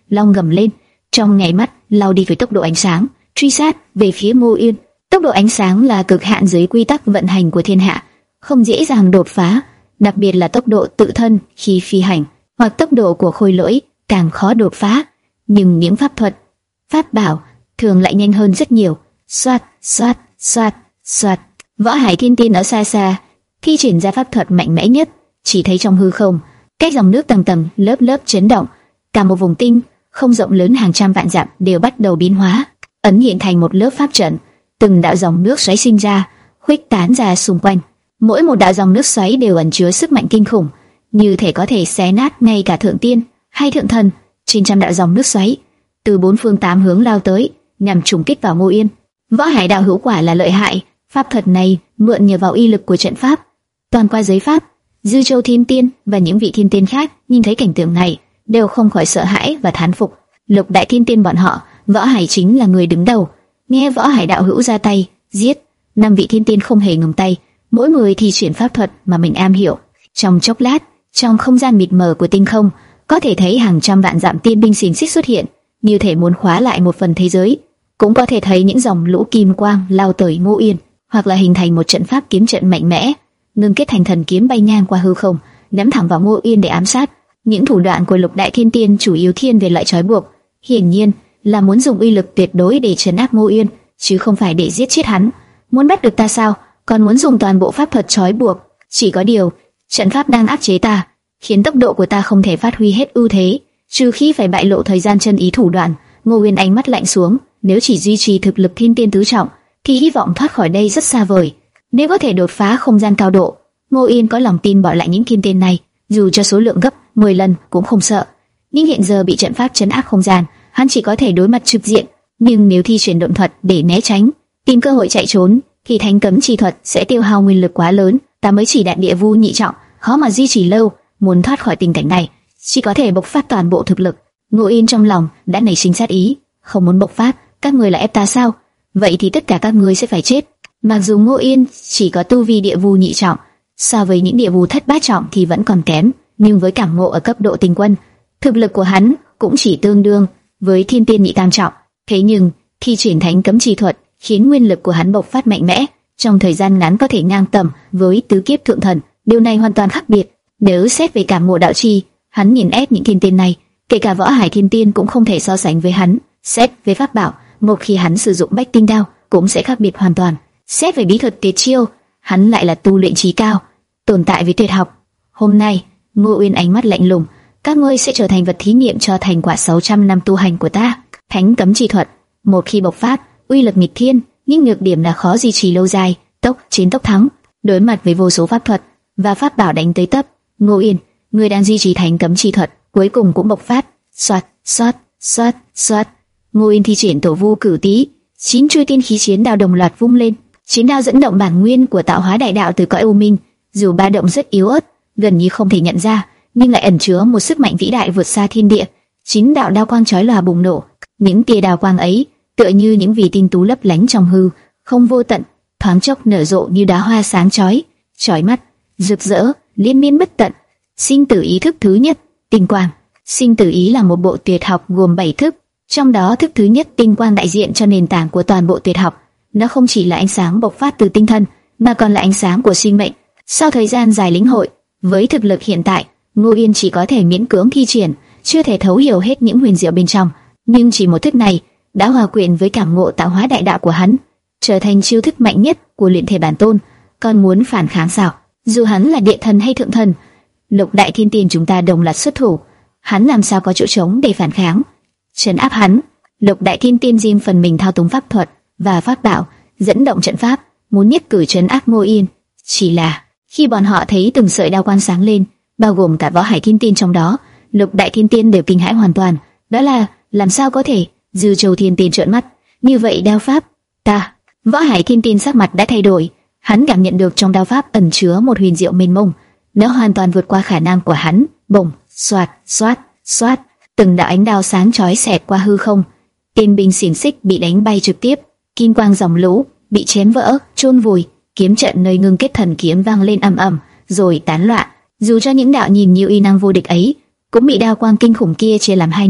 long gầm lên, trong nháy mắt lao đi với tốc độ ánh sáng, truy sát về phía Ngô Yên. Tốc độ ánh sáng là cực hạn dưới quy tắc vận hành của thiên hạ, không dễ dàng đột phá, đặc biệt là tốc độ tự thân khi phi hành, hoặc tốc độ của khôi lỗi càng khó đột phá. Nhưng những pháp thuật, pháp bảo thường lại nhanh hơn rất nhiều. Xoát, xoát, xoát, xoát. Võ Hải Thiên Tiên ở xa xa thi triển ra pháp thuật mạnh mẽ nhất, chỉ thấy trong hư không, cách dòng nước tầng tầng lớp lớp chấn động, cả một vùng tinh không rộng lớn hàng trăm vạn dặm đều bắt đầu biến hóa, ẩn hiện thành một lớp pháp trận. Từng đạo dòng nước xoáy sinh ra, khuếch tán ra xung quanh. Mỗi một đạo dòng nước xoáy đều ẩn chứa sức mạnh kinh khủng, như thể có thể xé nát ngay cả thượng tiên hay thượng thần. Trên trăm đạo dòng nước xoáy từ bốn phương tám hướng lao tới, nhằm trùng kích vào Ngô Yên. Võ Hải đạo hữu quả là lợi hại, pháp thuật này mượn nhờ vào uy lực của trận pháp, toàn qua giới pháp. Dư Châu Thiên Tiên và những vị thiên tiên khác nhìn thấy cảnh tượng này đều không khỏi sợ hãi và thán phục. Lục đại thiên tiên bọn họ, Võ Hải chính là người đứng đầu. Nghe Võ Hải đạo hữu ra tay giết, năm vị thiên tiên không hề ngừng tay, mỗi người thi triển pháp thuật mà mình am hiểu. Trong chốc lát, trong không gian mịt mờ của tinh không, có thể thấy hàng trăm vạn dặm tiên binh xiềng xích xuất hiện, như thể muốn khóa lại một phần thế giới. Cũng có thể thấy những dòng lũ kim quang lao tới Ngô Yên, hoặc là hình thành một trận pháp kiếm trận mạnh mẽ, ngưng kết thành thần kiếm bay ngang qua hư không, nhắm thẳng vào Ngô Yên để ám sát. Những thủ đoạn của Lục đại thiên tiên chủ yếu thiên về loại trói buộc, hiển nhiên là muốn dùng uy lực tuyệt đối để trấn áp Ngô Yên, chứ không phải để giết chết hắn. Muốn bắt được ta sao? Còn muốn dùng toàn bộ pháp thuật trói buộc? Chỉ có điều, trận pháp đang áp chế ta, khiến tốc độ của ta không thể phát huy hết ưu thế, trừ khi phải bại lộ thời gian chân ý thủ đoạn. Ngô Yên ánh mắt lạnh xuống, nếu chỉ duy trì thực lực thiên tiên tứ trọng, thì hy vọng thoát khỏi đây rất xa vời. Nếu có thể đột phá không gian cao độ, Ngô Yên có lòng tin bỏ lại những thiên tiên này, dù cho số lượng gấp mười lần cũng không sợ. Nhưng hiện giờ bị trận pháp trấn áp không gian, hắn chỉ có thể đối mặt trực diện. Nhưng nếu thi triển độn thuật để né tránh, tìm cơ hội chạy trốn, thì thánh cấm chi thuật sẽ tiêu hao nguyên lực quá lớn. Ta mới chỉ đạt địa vu nhị trọng, khó mà duy trì lâu. Muốn thoát khỏi tình cảnh này, chỉ có thể bộc phát toàn bộ thực lực. Ngô Yên trong lòng đã nảy sinh sát ý, không muốn bộc phát. Các người là ép ta sao? Vậy thì tất cả các ngươi sẽ phải chết. Mặc dù Ngô Yên chỉ có tu vi địa vu nhị trọng, so với những địa vu thất bát trọng thì vẫn còn kém, nhưng với cảm ngộ ở cấp độ tinh quân, thực lực của hắn cũng chỉ tương đương với thiên tiên nhị tam trọng. Thế nhưng thi triển thánh cấm chi thuật khiến nguyên lực của hắn bộc phát mạnh mẽ, trong thời gian ngắn có thể ngang tầm với tứ kiếp thượng thần. Điều này hoàn toàn khác biệt. Nếu xét về cảm ngộ đạo chi, hắn nhìn ép những thiên tiên này, kể cả Võ Hải Thiên Tiên cũng không thể so sánh với hắn. Xét về pháp bảo, một khi hắn sử dụng Bách Tinh Đao cũng sẽ khác biệt hoàn toàn. Xét về bí thuật tuyệt chiêu, hắn lại là tu luyện trí cao, tồn tại với tuyệt học. Hôm nay, Ngô Uyên ánh mắt lạnh lùng, các ngươi sẽ trở thành vật thí nghiệm cho thành quả sáu trăm năm tu hành của ta. Thánh cấm chi thuật, một khi bộc phát, uy lực nghịch thiên, nhưng nhược điểm là khó duy trì lâu dài, tốc chiến tốc thắng. Đối mặt với vô số pháp thuật và pháp bảo đánh tới tấp, Ngô Uyên, người đang duy trì thánh cấm chi thuật, cuối cùng cũng bộc phát. Xoát, xoát, xoát, xoát. Ngô Uyên thi triển tổ vu cửu tý, chín chuôi tiên khí chiến đao đồng loạt vung lên. Chiến đao dẫn động bản nguyên của tạo hóa đại đạo từ cõi u minh, dù ba động rất yếu ớt, gần như không thể nhận ra, nhưng lại ẩn chứa một sức mạnh vĩ đại vượt xa thiên địa. Chín đạo đao quang chói lòa bùng nổ, những tia đao quang ấy tựa như những vì tinh tú lấp lánh trong hư không vô tận, thoáng chốc nở rộ như đóa hoa sáng chói, chói mắt, rực rỡ, liên miên bất tận. Sinh tử ý thức thứ nhất, tinh quang. Sinh tử ý là một bộ tuyệt học gồm bảy thức, trong đó thức thứ nhất tinh quang đại diện cho nền tảng của toàn bộ tuyệt học. Nó không chỉ là ánh sáng bộc phát từ tinh thần, mà còn là ánh sáng của sinh mệnh. Sau thời gian dài lĩnh hội, với thực lực hiện tại, Ngô Yên chỉ có thể miễn cưỡng thi triển, chưa thể thấu hiểu hết những huyền diệu bên trong. Nhưng chỉ một thức này đã hòa quyện với cảm ngộ tạo hóa đại đạo của hắn, trở thành chiêu thức mạnh nhất của luyện thể bản tôn. Còn muốn phản kháng sao? Dù hắn là địa thần hay thượng thần, Lục đại thiên tiên chúng ta đồng loạt xuất thủ, hắn làm sao có chỗ trống để phản kháng? Trấn áp hắn. Lục đại thiên tiên riêng phần mình thao túng pháp thuật và pháp bảo, dẫn động trận pháp, muốn nhất cử trấn áp Ngô Yên. Chỉ là khi bọn họ thấy từng sợi đao quang sáng lên, bao gồm cả Võ Hải Thiên Tiên trong đó, Lục đại thiên tiên đều kinh hãi hoàn toàn. Đó là làm sao có thể? Dư Châu Thiên Tiên trợn mắt, như vậy đao pháp, ta. Võ Hải Thiên Tiên sắc mặt đã thay đổi, hắn cảm nhận được trong đao pháp ẩn chứa một huyền diệu mênh mông, nó hoàn toàn vượt qua khả năng của hắn. Bùng, xoát, xoát, xoát, từng đạo ánh đao sáng chói xẹt qua hư không, tiên binh xiềng xích bị đánh bay trực tiếp, kim quang dòng lũ bị chém vỡ, chôn vùi, kiếm trận nơi ngưng kết thần kiếm vang lên ầm ầm, rồi tán loạn. Dù cho những đạo nhìn như uy năng vô địch ấy, cũng bị đao quang kinh khủng kia chia làm hai nửa,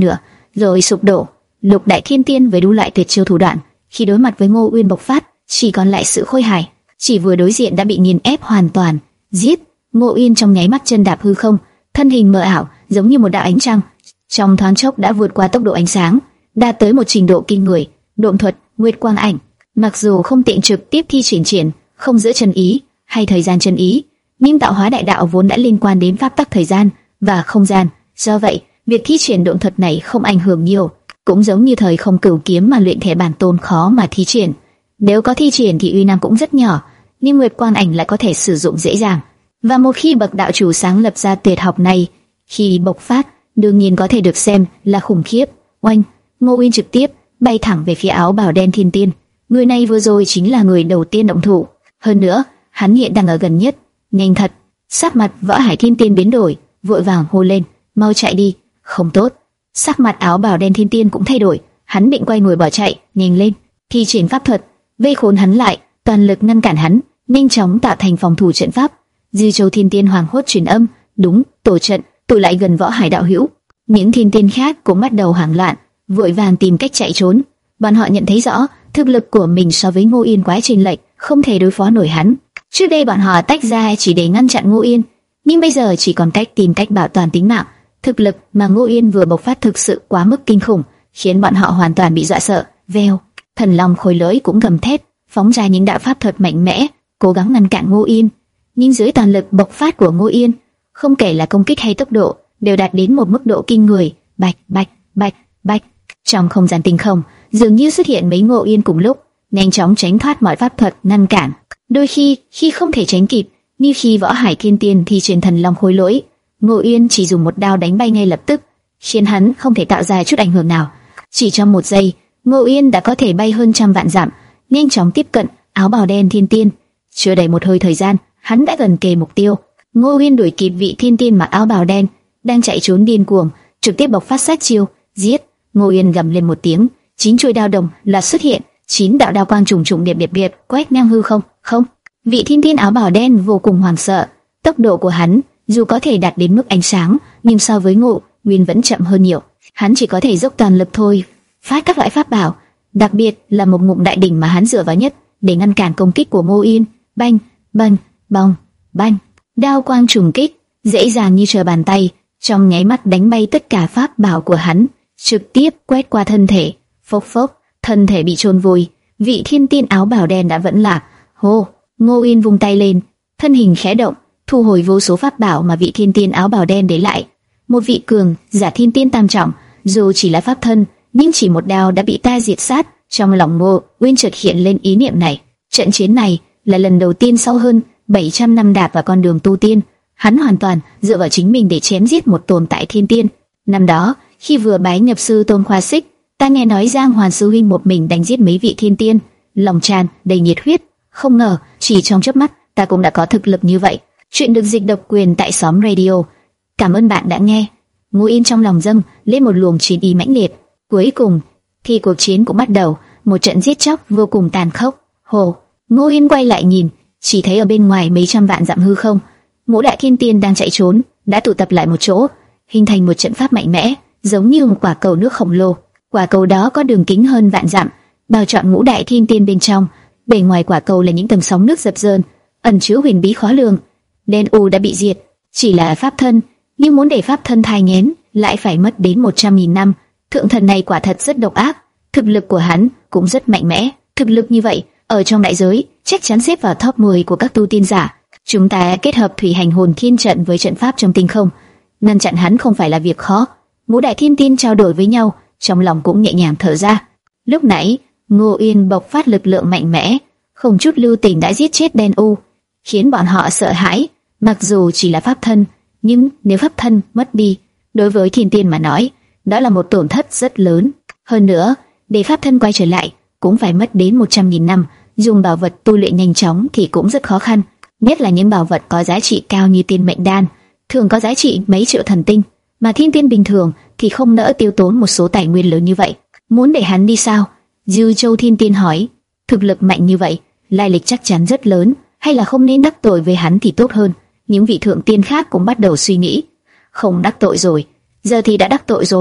rồi sụp đổ. Lục Đại Thiên Tiên với đủ loại tuyệt chiêu thủ đoạn, khi đối mặt với Ngô Uyên bộc phát, chỉ còn lại sự khôi hài. Chỉ vừa đối diện đã bị nghiền ép hoàn toàn. Giết! Ngô Uyên trong nháy mắt chân đạp hư không, thân hình mờ ảo, giống như một đạo ánh trăng, trong thoáng chốc đã vượt qua tốc độ ánh sáng, đạt tới một trình độ kinh người. Độn thuật, Nguyệt Quang Ảnh, mặc dù không tiện trực tiếp thi triển triển, không giữa chân ý hay thời gian chân ý, nhưng tạo hóa đại đạo vốn đã liên quan đến pháp tắc thời gian và không gian, do vậy việc thi triển độn thuật này không ảnh hưởng nhiều. Cũng giống như thời không cửu kiếm mà luyện thể bản tôn khó mà thi triển, nếu có thi triển thì uy năng cũng rất nhỏ, nhưng Nguyệt Quang Ảnh lại có thể sử dụng dễ dàng. Và một khi bậc đạo chủ sáng lập ra tuyệt học này, khi bộc phát, đương nhiên có thể được xem là khủng khiếp. Oanh! Ngô Uyên trực tiếp bay thẳng về phía áo bào đen thiên tiên. Người này vừa rồi chính là người đầu tiên động thủ, hơn nữa hắn hiện đang ở gần nhất. Nhanh thật! Sắc mặt Võ Hải Thiên Tiên biến đổi, vội vàng hô lên: mau chạy đi! Không tốt! Sắc mặt áo bào đen thiên tiên cũng thay đổi, hắn định quay người bỏ chạy. Nhanh lên! Thi triển pháp thuật vây khốn hắn lại, toàn lực ngăn cản hắn, nhanh chóng tạo thành phòng thủ trận pháp. Dư Châu Thiên Tiên hoàng hốt truyền âm: đúng, tổ trận tụ lại gần Võ Hải đạo hữu. Những thiên tiên khác cũng bắt đầu hoảng loạn, vội vàng tìm cách chạy trốn. Bọn họ nhận thấy rõ thực lực của mình so với Ngô Yên quá chênh lệch, không thể đối phó nổi hắn. Trước đây bọn họ tách ra chỉ để ngăn chặn Ngô Yên, nhưng bây giờ chỉ còn cách tìm cách bảo toàn tính mạng. Thực lực mà Ngô Yên vừa bộc phát thực sự quá mức kinh khủng, khiến bọn họ hoàn toàn bị dọa sợ. Vèo, Thần Long khôi lưỡi cũng gầm thét, phóng ra những đạo pháp thuật mạnh mẽ, cố gắng ngăn cản Ngô Yên. Nhưng dưới toàn lực bộc phát của Ngô Yên, không kể là công kích hay tốc độ, đều đạt đến một mức độ kinh người. Bạch, bạch, bạch, bạch. Trong không gian tinh không, dường như xuất hiện mấy Ngô Yên cùng lúc, nhanh chóng tránh thoát mọi pháp thuật ngăn cản. Đôi khi, khi không thể tránh kịp, như khi Võ Hải Thiên Tiên thi triển Thần Long khôi lỗi, Ngô Yên chỉ dùng một đao đánh bay ngay lập tức, khiến hắn không thể tạo ra chút ảnh hưởng nào. Chỉ trong một giây, Ngô Yên đã có thể bay hơn trăm vạn dặm, nhanh chóng tiếp cận áo bào đen thiên tiên. Chưa đầy một hơi thời gian, hắn đã gần kề mục tiêu. Ngô Yên đuổi kịp vị thiên tiên mặc áo bào đen đang chạy trốn điên cuồng, trực tiếp bộc phát sát chiêu, giết. Ngô Yên gầm lên một tiếng, chín chuôi đao đồng là xuất hiện, chín đạo đao quang trùng trùng điệp điệp điệp quét ngang hư không. Không, vị thiên tiên áo bào đen vô cùng hoảng sợ. Tốc độ của hắn dù có thể đạt đến mức ánh sáng, nhưng so với Ngô Nguyên vẫn chậm hơn nhiều. Hắn chỉ có thể dốc toàn lực thôi, phát các loại pháp bảo, đặc biệt là một ngụm đại đỉnh mà hắn dựa vào nhất để ngăn cản công kích của Ngô Yên. Banh, banh, bong, banh, đao quang trùng kích dễ dàng như trở bàn tay, trong nháy mắt đánh bay tất cả pháp bảo của hắn, trực tiếp quét qua thân thể. Phốc phốc, thân thể bị chôn vùi. Vị thiên tiên áo bào đen đã vẫn lạc. Hô! Ngô Yên vung tay lên, thân hình khẽ động, thu hồi vô số pháp bảo mà vị thiên tiên áo bào đen để lại. Một vị cường giả thiên tiên tam trọng, dù chỉ là pháp thân, nhưng chỉ một đao đã bị ta diệt sát. Trong lòng Ngô Uyên chợt hiện lên ý niệm này. Trận chiến này là lần đầu tiên sau hơn bảy trăm năm đạp vào con đường tu tiên, hắn hoàn toàn dựa vào chính mình để chém giết một tồn tại thiên tiên. Năm đó, khi vừa bái nhập sư Tôn Khoa Xích, ta nghe nói Giang Hoàn sư huynh một mình đánh giết mấy vị thiên tiên, lòng tràn đầy nhiệt huyết. Không ngờ, chỉ trong chớp mắt, ta cũng đã có thực lực như vậy. Chuyện được dịch độc quyền tại xóm radio. Cảm ơn bạn đã nghe. Ngô Yên trong lòng dâng lên một luồng chiến ý mãnh liệt. Cuối cùng, thì cuộc chiến cũng bắt đầu, một trận giết chóc vô cùng tàn khốc. Hồ, Ngô Yên quay lại nhìn, chỉ thấy ở bên ngoài mấy trăm vạn dặm hư không, ngũ đại thiên tiên đang chạy trốn, đã tụ tập lại một chỗ, hình thành một trận pháp mạnh mẽ, giống như một quả cầu nước khổng lồ. Quả cầu đó có đường kính hơn vạn dặm, bao trọn ngũ đại thiên tiên bên trong. Bề ngoài quả cầu là những tầng sóng nước dập dờn, ẩn chứa huyền bí khó lường. Đen U đã bị diệt, chỉ là pháp thân, nhưng muốn để pháp thân thai nghén lại phải mất đến một trăm nghìn năm. Thượng thần này quả thật rất độc ác, thực lực của hắn cũng rất mạnh mẽ. Thực lực như vậy, ở trong đại giới chắc chắn xếp vào top mười của các tu tiên giả. Chúng ta kết hợp thủy hành hồn thiên trận với trận pháp trong tinh không, ngăn chặn hắn không phải là việc khó. Ngũ đại thiên tiên trao đổi với nhau, trong lòng cũng nhẹ nhàng thở ra. Lúc nãy, Ngô Yên bộc phát lực lượng mạnh mẽ, không chút lưu tình đã giết chết Đen U, khiến bọn họ sợ hãi. Mặc dù chỉ là pháp thân, nhưng nếu pháp thân mất đi, đối với thiên tiên mà nói, đó là một tổn thất rất lớn. Hơn nữa, để pháp thân quay trở lại, cũng phải mất đến một trăm nghìn năm. Dùng bảo vật tu luyện nhanh chóng thì cũng rất khó khăn, nhất là những bảo vật có giá trị cao như tiên mệnh đan, thường có giá trị mấy triệu thần tinh, mà thiên tiên bình thường thì không nỡ tiêu tốn một số tài nguyên lớn như vậy. Muốn để hắn đi sao? Dư Châu Thiên Tiên hỏi. Thực lực mạnh như vậy, lai lịch chắc chắn rất lớn, hay là không nên đắc tội với hắn thì tốt hơn. Những vị thượng tiên khác cũng bắt đầu suy nghĩ. Không đắc tội rồi, giờ thì đã đắc tội rồi.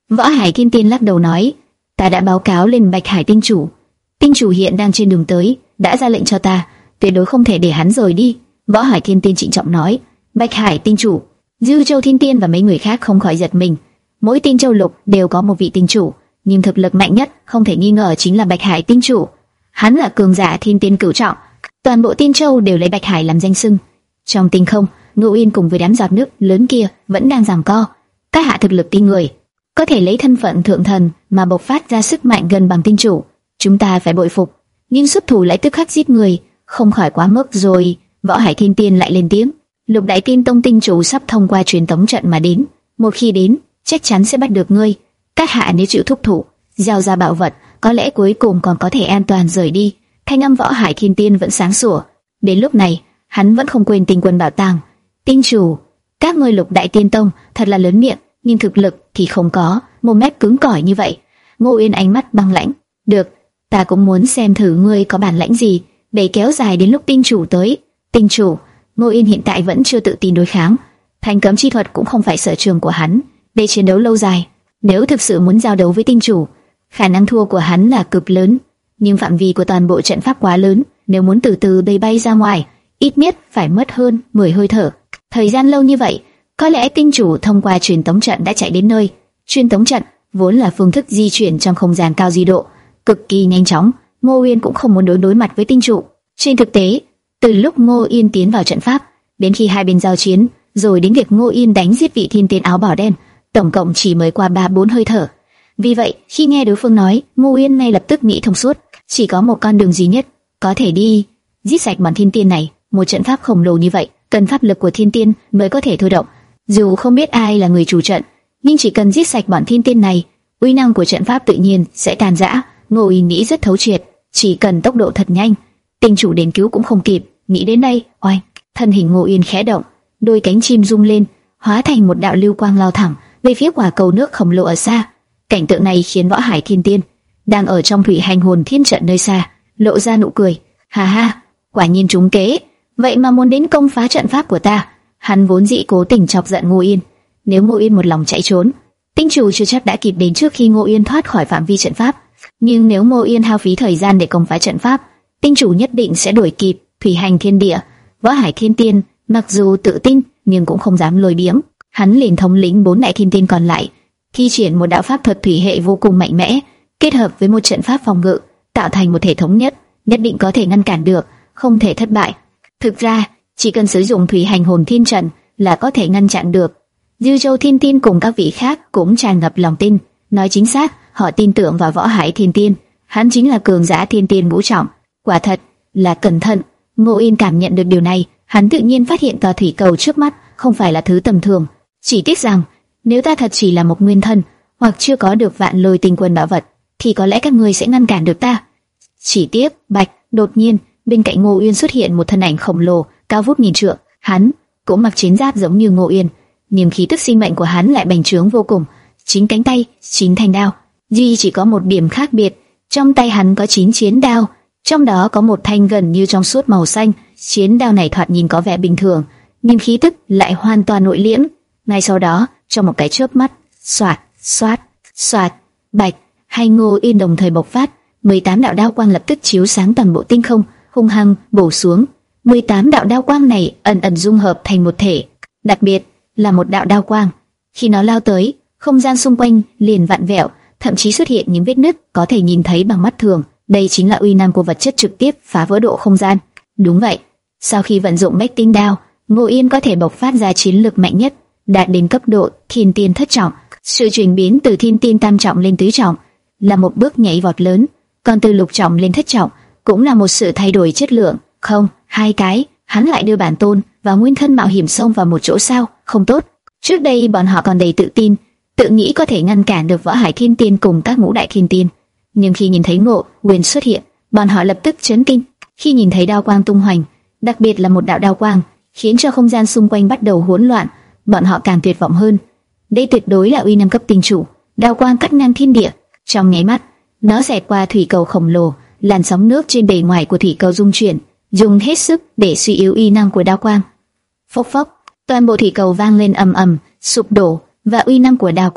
Võ Hải Thiên Tiên lắc đầu nói, ta đã báo cáo lên Bạch Hải Tinh Chủ, Tinh Chủ hiện đang trên đường tới, đã ra lệnh cho ta, tuyệt đối không thể để hắn rời đi. Võ Hải Thiên Tiên trịnh trọng nói. Bạch Hải Tinh Chủ, Dư Châu Thiên Tiên và mấy người khác không khỏi giật mình. Mỗi tinh châu lục đều có một vị tinh chủ, nhưng thực lực mạnh nhất không thể nghi ngờ chính là Bạch Hải Tinh Chủ. Hắn là cường giả thiên tiên cửu trọng, toàn bộ Tiên Châu đều lấy Bạch Hải làm danh xưng. Trong tinh không, Ngô Uyên cùng với đám giọt nước lớn kia vẫn đang giằng co. Các hạ thực lực tinh người, có thể lấy thân phận thượng thần mà bộc phát ra sức mạnh gần bằng tinh chủ, chúng ta phải bội phục. Nhưng xuất thủ lại tức khắc giết người, không khỏi quá mức rồi. Võ Hải Thiên Tiên lại lên tiếng. Lục Đại Tiên Tông tinh chủ sắp thông qua truyền tống trận mà đến, một khi đến, chắc chắn sẽ bắt được ngươi. Các hạ nếu chịu thúc thủ, giao ra bảo vật, có lẽ cuối cùng còn có thể an toàn rời đi. Thanh âm Võ Hải Thiên Tiên vẫn sáng sủa. Đến lúc này, hắn vẫn không quên Tinh Quân bảo tàng. Tinh chủ, các ngươi Lục Đại Tiên Tông thật là lớn miệng, nhưng thực lực thì không có, một mép cứng cỏi như vậy. Ngô Uyên ánh mắt băng lãnh. Được, ta cũng muốn xem thử ngươi có bản lãnh gì để kéo dài đến lúc tinh chủ tới. Tinh chủ, Ngô Uyên hiện tại vẫn chưa tự tin đối kháng. Thành cấm chi thuật cũng không phải sở trường của hắn, để chiến đấu lâu dài. Nếu thực sự muốn giao đấu với tinh chủ, khả năng thua của hắn là cực lớn. Nhưng phạm vi của toàn bộ trận pháp quá lớn, nếu muốn từ từ bay bay ra ngoài, ít nhất phải mất hơn mười hơi thở. Thời gian lâu như vậy, có lẽ tinh chủ thông qua truyền tống trận đã chạy đến nơi. Truyền tống trận vốn là phương thức di chuyển trong không gian cao di độ, cực kỳ nhanh chóng. Ngô Uyên cũng không muốn đối đối mặt với tinh chủ. Trên thực tế, từ lúc Ngô Uyên tiến vào trận pháp, đến khi hai bên giao chiến, rồi đến việc Ngô Uyên đánh giết vị thiên tiên áo bào đen, tổng cộng chỉ mới qua ba bốn hơi thở. Vì vậy, khi nghe đối phương nói, Ngô Uyên ngay lập tức nghĩ thông suốt, chỉ có một con đường duy nhất có thể đi, giết sạch bọn thiên tiên này. Một trận pháp khổng lồ như vậy, cần pháp lực của thiên tiên mới có thể thôi động. Dù không biết ai là người chủ trận, nhưng chỉ cần giết sạch bọn thiên tiên này, uy năng của trận pháp tự nhiên sẽ tan rã. Ngô Uyên nghĩ rất thấu triệt, chỉ cần tốc độ thật nhanh, tinh chủ đến cứu cũng không kịp. Nghĩ đến đây, oanh, thân hình Ngô Uyên khẽ động, đôi cánh chim rung lên, hóa thành một đạo lưu quang lao thẳng về phía quả cầu nước khổng lồ ở xa. Cảnh tượng này khiến Võ Hải Thiên Tiên đang ở trong thủy hành hồn thiên trận nơi xa lộ ra nụ cười. Ha ha, quả nhiên trúng kế, vậy mà muốn đến công phá trận pháp của ta. Hắn vốn dĩ cố tình chọc giận Ngô Uyên, nếu Ngô Uyên một lòng chạy trốn, tinh chủ chưa chắc đã kịp đến trước khi Ngô Uyên thoát khỏi phạm vi trận pháp. Nhưng nếu Ngô Uyên hao phí thời gian để công phá trận pháp, tinh chủ nhất định sẽ đuổi kịp. Thủy hành thiên địa, Võ Hải Thiên Tiên mặc dù tự tin nhưng cũng không dám lười biếng. Hắn liền thống lĩnh bốn đại thiên tiên còn lại, thi triển một đạo pháp thuật thủy hệ vô cùng mạnh mẽ, kết hợp với một trận pháp phòng ngự, tạo thành một thể thống nhất, nhất định có thể ngăn cản được, không thể thất bại. Thực ra, chỉ cần sử dụng thủy hành hồn thiên trận là có thể ngăn chặn được. Dư Châu Thiên Tiên cùng các vị khác cũng tràn ngập lòng tin, nói chính xác, họ tin tưởng vào Võ Hải Thiên Tiên, hắn chính là cường giả thiên tiên ngũ trọng, quả thật là cẩn thận. Ngô Uyên cảm nhận được điều này, hắn tự nhiên phát hiện tòa thủy cầu trước mắt không phải là thứ tầm thường. Chỉ tiếc rằng, nếu ta thật chỉ là một nguyên thân, hoặc chưa có được Vạn Lôi Tinh Quân bảo vật, thì có lẽ các ngươi sẽ ngăn cản được ta. Chỉ tiếc, Bạch, đột nhiên, bên cạnh Ngô Uyên xuất hiện một thân ảnh khổng lồ, cao vút nghìn trượng. Hắn cũng mặc chiến giáp giống như Ngô Uyên, nhưng khí tức sinh mệnh của hắn lại bành trướng vô cùng. Chín cánh tay, chín thanh đao, duy chỉ có một điểm khác biệt, trong tay hắn có chín chiến đao. Trong đó có một thanh gần như trong suốt màu xanh, chiến đao này thoạt nhìn có vẻ bình thường, nhưng khí tức lại hoàn toàn nội liễm. Ngay sau đó, trong một cái chớp mắt, xoạt, xoát, xoạt, Bạch, hai Ngô Uyên đồng thời bộc phát, mười tám đạo đao quang lập tức chiếu sáng toàn bộ tinh không, hung hăng bổ xuống. mười tám đạo đao quang này ẩn ẩn dung hợp thành một thể, đặc biệt là một đạo đao quang, khi nó lao tới, không gian xung quanh liền vặn vẹo, thậm chí xuất hiện những vết nứt có thể nhìn thấy bằng mắt thường. Đây chính là uy năng của vật chất trực tiếp phá vỡ độ không gian. Đúng vậy, sau khi vận dụng Bách Tinh Đao, Ngô Uyên có thể bộc phát ra chiến lực mạnh nhất, đạt đến cấp độ thiên tiên thất trọng. Sự chuyển biến từ thiên tiên tam trọng lên tứ trọng là một bước nhảy vọt lớn, còn từ lục trọng lên thất trọng cũng là một sự thay đổi chất lượng. Không, hai cái, hắn lại đưa bản tôn và nguyên thân mạo hiểm xông vào một chỗ sao? Không tốt. Trước đây bọn họ còn đầy tự tin, tự nghĩ có thể ngăn cản được Võ Hải Thiên Tiên cùng các ngũ đại thiên tiên. Nhưng khi nhìn thấy Ngô Uyên xuất hiện, bọn họ lập tức chấn kinh. Khi nhìn thấy đao quang tung hoành, đặc biệt là một đạo đao quang, khiến cho không gian xung quanh bắt đầu hỗn loạn, bọn họ càng tuyệt vọng hơn. Đây tuyệt đối là uy năng cấp tinh chủ, đao quang cắt ngang thiên địa. Trong nháy mắt, nó xẹt qua thủy cầu khổng lồ, làn sóng nước trên bề ngoài của thủy cầu rung chuyển, dùng hết sức để suy yếu uy năng của đao quang. Phốc phốc, toàn bộ thủy cầu vang lên ầm ầm, sụp đổ, và uy năng của đao quang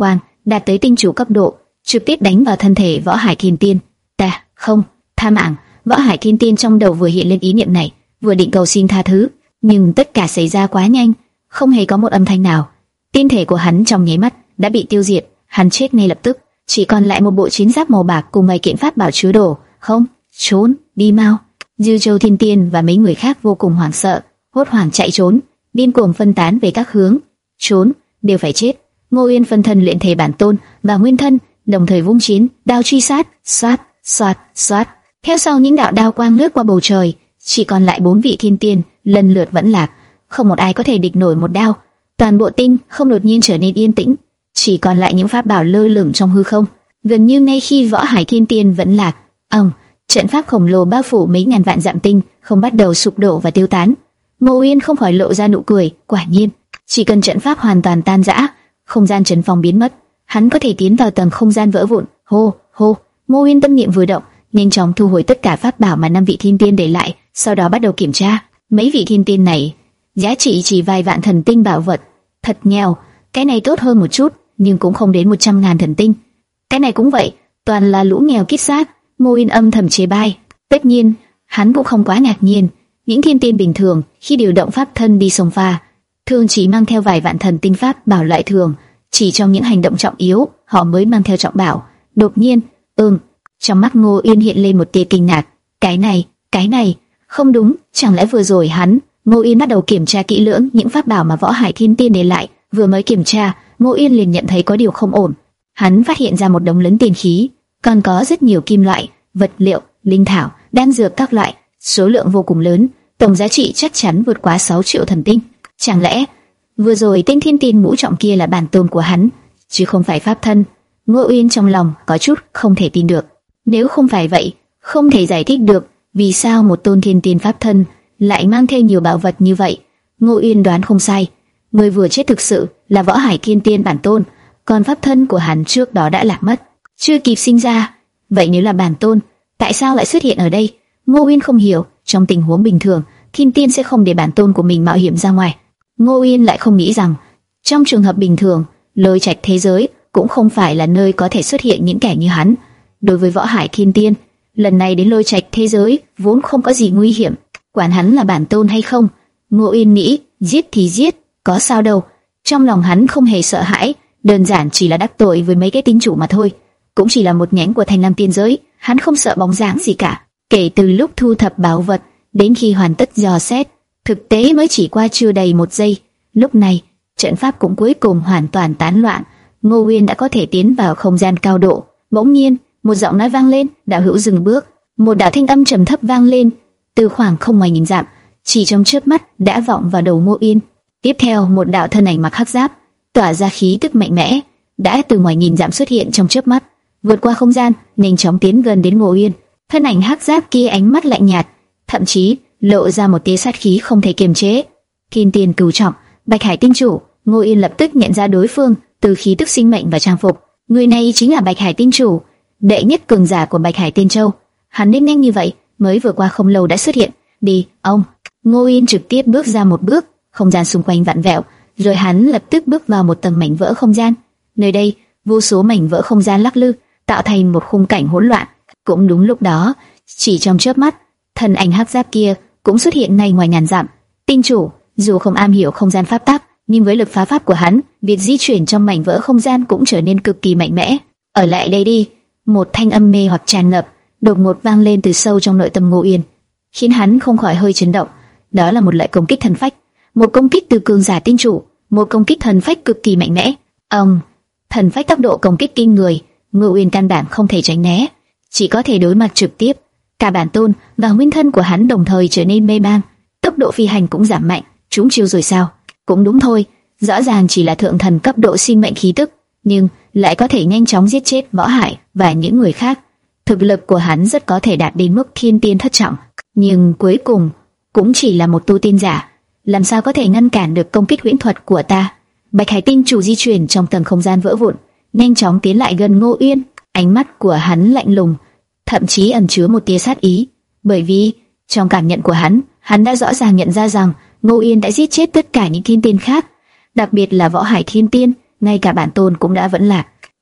đạt tới tinh chủ cấp độ, trực tiếp đánh vào thân thể Võ Hải Thiên Tiên. Ta không tha mạng. Võ Hải Thiên Tiên trong đầu vừa hiện lên ý niệm này, vừa định cầu xin tha thứ, nhưng tất cả xảy ra quá nhanh, không hề có một âm thanh nào. Tiên thể của hắn trong nháy mắt đã bị tiêu diệt, hắn chết ngay lập tức, chỉ còn lại một bộ chiến giáp màu bạc cùng mấy kiện pháp bảo chứa đồ. Không, trốn, đi mau! Dư Châu Thiên Tiên và mấy người khác vô cùng hoảng sợ, hốt hoảng chạy trốn, điên cuồng phân tán về các hướng. Trốn, đều phải chết! Ngô Uyên phân thân luyện thể bản tôn và nguyên thân, đồng thời vung chiến đao truy sát, xoát, xoát, xoát. Theo sau những đạo đao quang lướt qua bầu trời, chỉ còn lại bốn vị thiên tiên, lần lượt vẫn lạc, không một ai có thể địch nổi một đao. Toàn bộ tinh không đột nhiên trở nên yên tĩnh, chỉ còn lại những pháp bảo lơ lửng trong hư không. Gần như ngay khi Võ Hải Thiên Tiên vẫn lạc, ông trận pháp khổng lồ bao phủ mấy ngàn vạn dặm tinh không bắt đầu sụp đổ và tiêu tán. Ngô Uyên không khỏi lộ ra nụ cười, quả nhiên, chỉ cần trận pháp hoàn toàn tan rã, không gian trấn phong biến mất, hắn có thể tiến vào tầng không gian vỡ vụn. Hô, hô! Ngô Uyên tâm niệm vừa động, nhanh chóng thu hồi tất cả pháp bảo mà năm vị thiên tiên để lại, sau đó bắt đầu kiểm tra. Mấy vị thiên tiên này, giá trị chỉ vài vạn thần tinh bảo vật, thật nghèo. Cái này tốt hơn một chút, nhưng cũng không đến một trăm ngàn thần tinh. Cái này cũng vậy, toàn là lũ nghèo kiết xác. Ngô Uyên âm thầm chế bai. Tất nhiên, hắn cũng không quá ngạc nhiên. Những thiên tiên bình thường khi điều động pháp thân đi sông pha, thường chỉ mang theo vài vạn thần tinh pháp bảo loại thường. Chỉ trong những hành động trọng yếu, họ mới mang theo trọng bảo. Đột nhiên, ừm, trong mắt Ngô Uyên hiện lên một tia kinh ngạc. Cái này, cái này, không đúng, chẳng lẽ vừa rồi hắn? Ngô Uyên bắt đầu kiểm tra kỹ lưỡng những pháp bảo mà Võ Hải Thiên Tiên để lại. Vừa mới kiểm tra, Ngô Uyên liền nhận thấy có điều không ổn. Hắn phát hiện ra một đống lớn tiên khí, còn có rất nhiều kim loại, vật liệu, linh thảo, đan dược các loại, số lượng vô cùng lớn, tổng giá trị chắc chắn vượt quá sáu triệu thần tinh. Chẳng lẽ vừa rồi tên thiên tiên ngũ trọng kia là bản tôn của hắn, chứ không phải pháp thân? Ngô Uyên trong lòng có chút không thể tin được. Nếu không phải vậy, không thể giải thích được vì sao một tôn thiên tiên pháp thân lại mang theo nhiều bảo vật như vậy. Ngô Uyên đoán không sai, người vừa chết thực sự là Võ Hải Thiên Tiên bản tôn, còn pháp thân của hắn trước đó đã lạc mất, chưa kịp sinh ra. Vậy nếu là bản tôn, tại sao lại xuất hiện ở đây? Ngô Uyên không hiểu. Trong tình huống bình thường, thiên tiên sẽ không để bản tôn của mình mạo hiểm ra ngoài. Ngô Uyên lại không nghĩ rằng, trong trường hợp bình thường, lôi trạch thế giới cũng không phải là nơi có thể xuất hiện những kẻ như hắn. Đối với Võ Hải Thiên Tiên, lần này đến lôi trạch thế giới vốn không có gì nguy hiểm, quản hắn là bản tôn hay không. Ngô Uyên nghĩ, giết thì giết, có sao đâu. Trong lòng hắn không hề sợ hãi, đơn giản chỉ là đắc tội với mấy cái tín chủ mà thôi. Cũng chỉ là một nhánh của Thanh Lam tiên giới, hắn không sợ bóng dáng gì cả. Kể từ lúc thu thập bảo vật đến khi hoàn tất dò xét, thực tế mới chỉ qua chưa đầy một giây. Lúc này, trận pháp cũng cuối cùng hoàn toàn tán loạn. Ngô Uyên đã có thể tiến vào không gian cao độ. Bỗng nhiên, một giọng nói vang lên, đạo hữu dừng bước. Một đạo thanh âm trầm thấp vang lên từ khoảng không ngoài nghìn dặm, chỉ trong chớp mắt đã vọng vào đầu Ngô Uyên. Tiếp theo, một đạo thân ảnh mặc hắc giáp, tỏa ra khí tức mạnh mẽ, đã từ ngoài nghìn dặm xuất hiện trong chớp mắt, vượt qua không gian, nhanh chóng tiến gần đến Ngô Uyên. Thân ảnh hắc giáp kia ánh mắt lạnh nhạt, thậm chí lộ ra một tia sát khí không thể kiềm chế. Thiên tiên cửu trọng, Bạch Hải tinh chủ. Ngô Uyên lập tức nhận ra đối phương từ khí tức sinh mệnh và trang phục. Người này chính là Bạch Hải tinh chủ, đệ nhất cường giả của Bạch Hải Tiên Châu. Hắn đến nhanh như vậy, mới vừa qua không lâu đã xuất hiện. Đi, ông! Ngô Uyên trực tiếp bước ra một bước, không gian xung quanh vặn vẹo, rồi hắn lập tức bước vào một tầng mảnh vỡ không gian. Nơi đây, vô số mảnh vỡ không gian lắc lư, tạo thành một khung cảnh hỗn loạn. Cũng đúng lúc đó, chỉ trong chớp mắt, thân ảnh hắc giáp kia cũng xuất hiện ngay ngoài ngàn dặm. Tinh chủ, dù không am hiểu không gian pháp tắc, nhưng với lực phá pháp của hắn, việc di chuyển trong mảnh vỡ không gian cũng trở nên cực kỳ mạnh mẽ. Ở lại đây đi! Một thanh âm mê hoặc tràn ngập, đột ngột vang lên từ sâu trong nội tâm Ngô Uyên, khiến hắn không khỏi hơi chấn động. Đó là một loại công kích thần phách, một công kích từ cường giả tinh chủ, một công kích thần phách cực kỳ mạnh mẽ. Ông, thần phách tốc độ công kích kinh người, Ngô Uyên căn bản không thể tránh né, chỉ có thể đối mặt trực tiếp. Cả bản tôn và nguyên thân của hắn đồng thời trở nên mê man, tốc độ phi hành cũng giảm mạnh. Trúng chiêu rồi sao? Cũng đúng thôi, rõ ràng chỉ là thượng thần cấp độ sinh mệnh khí tức, nhưng lại có thể nhanh chóng giết chết Võ Hải và những người khác. Thực lực của hắn rất có thể đạt đến mức thiên tiên thất trọng, nhưng cuối cùng cũng chỉ là một tu tiên giả, làm sao có thể ngăn cản được công kích huyễn thuật của ta? Bạch Hải tinh chủ di chuyển trong tầng không gian vỡ vụn, nhanh chóng tiến lại gần Ngô Uyên. Ánh mắt của hắn lạnh lùng, thậm chí ẩn chứa một tia sát ý, bởi vì trong cảm nhận của hắn, hắn đã rõ ràng nhận ra rằng Ngô Uyên đã giết chết tất cả những thiên tiên khác, đặc biệt là Võ Hải Thiên Tiên, ngay cả bản tôn cũng đã vẫn lạc.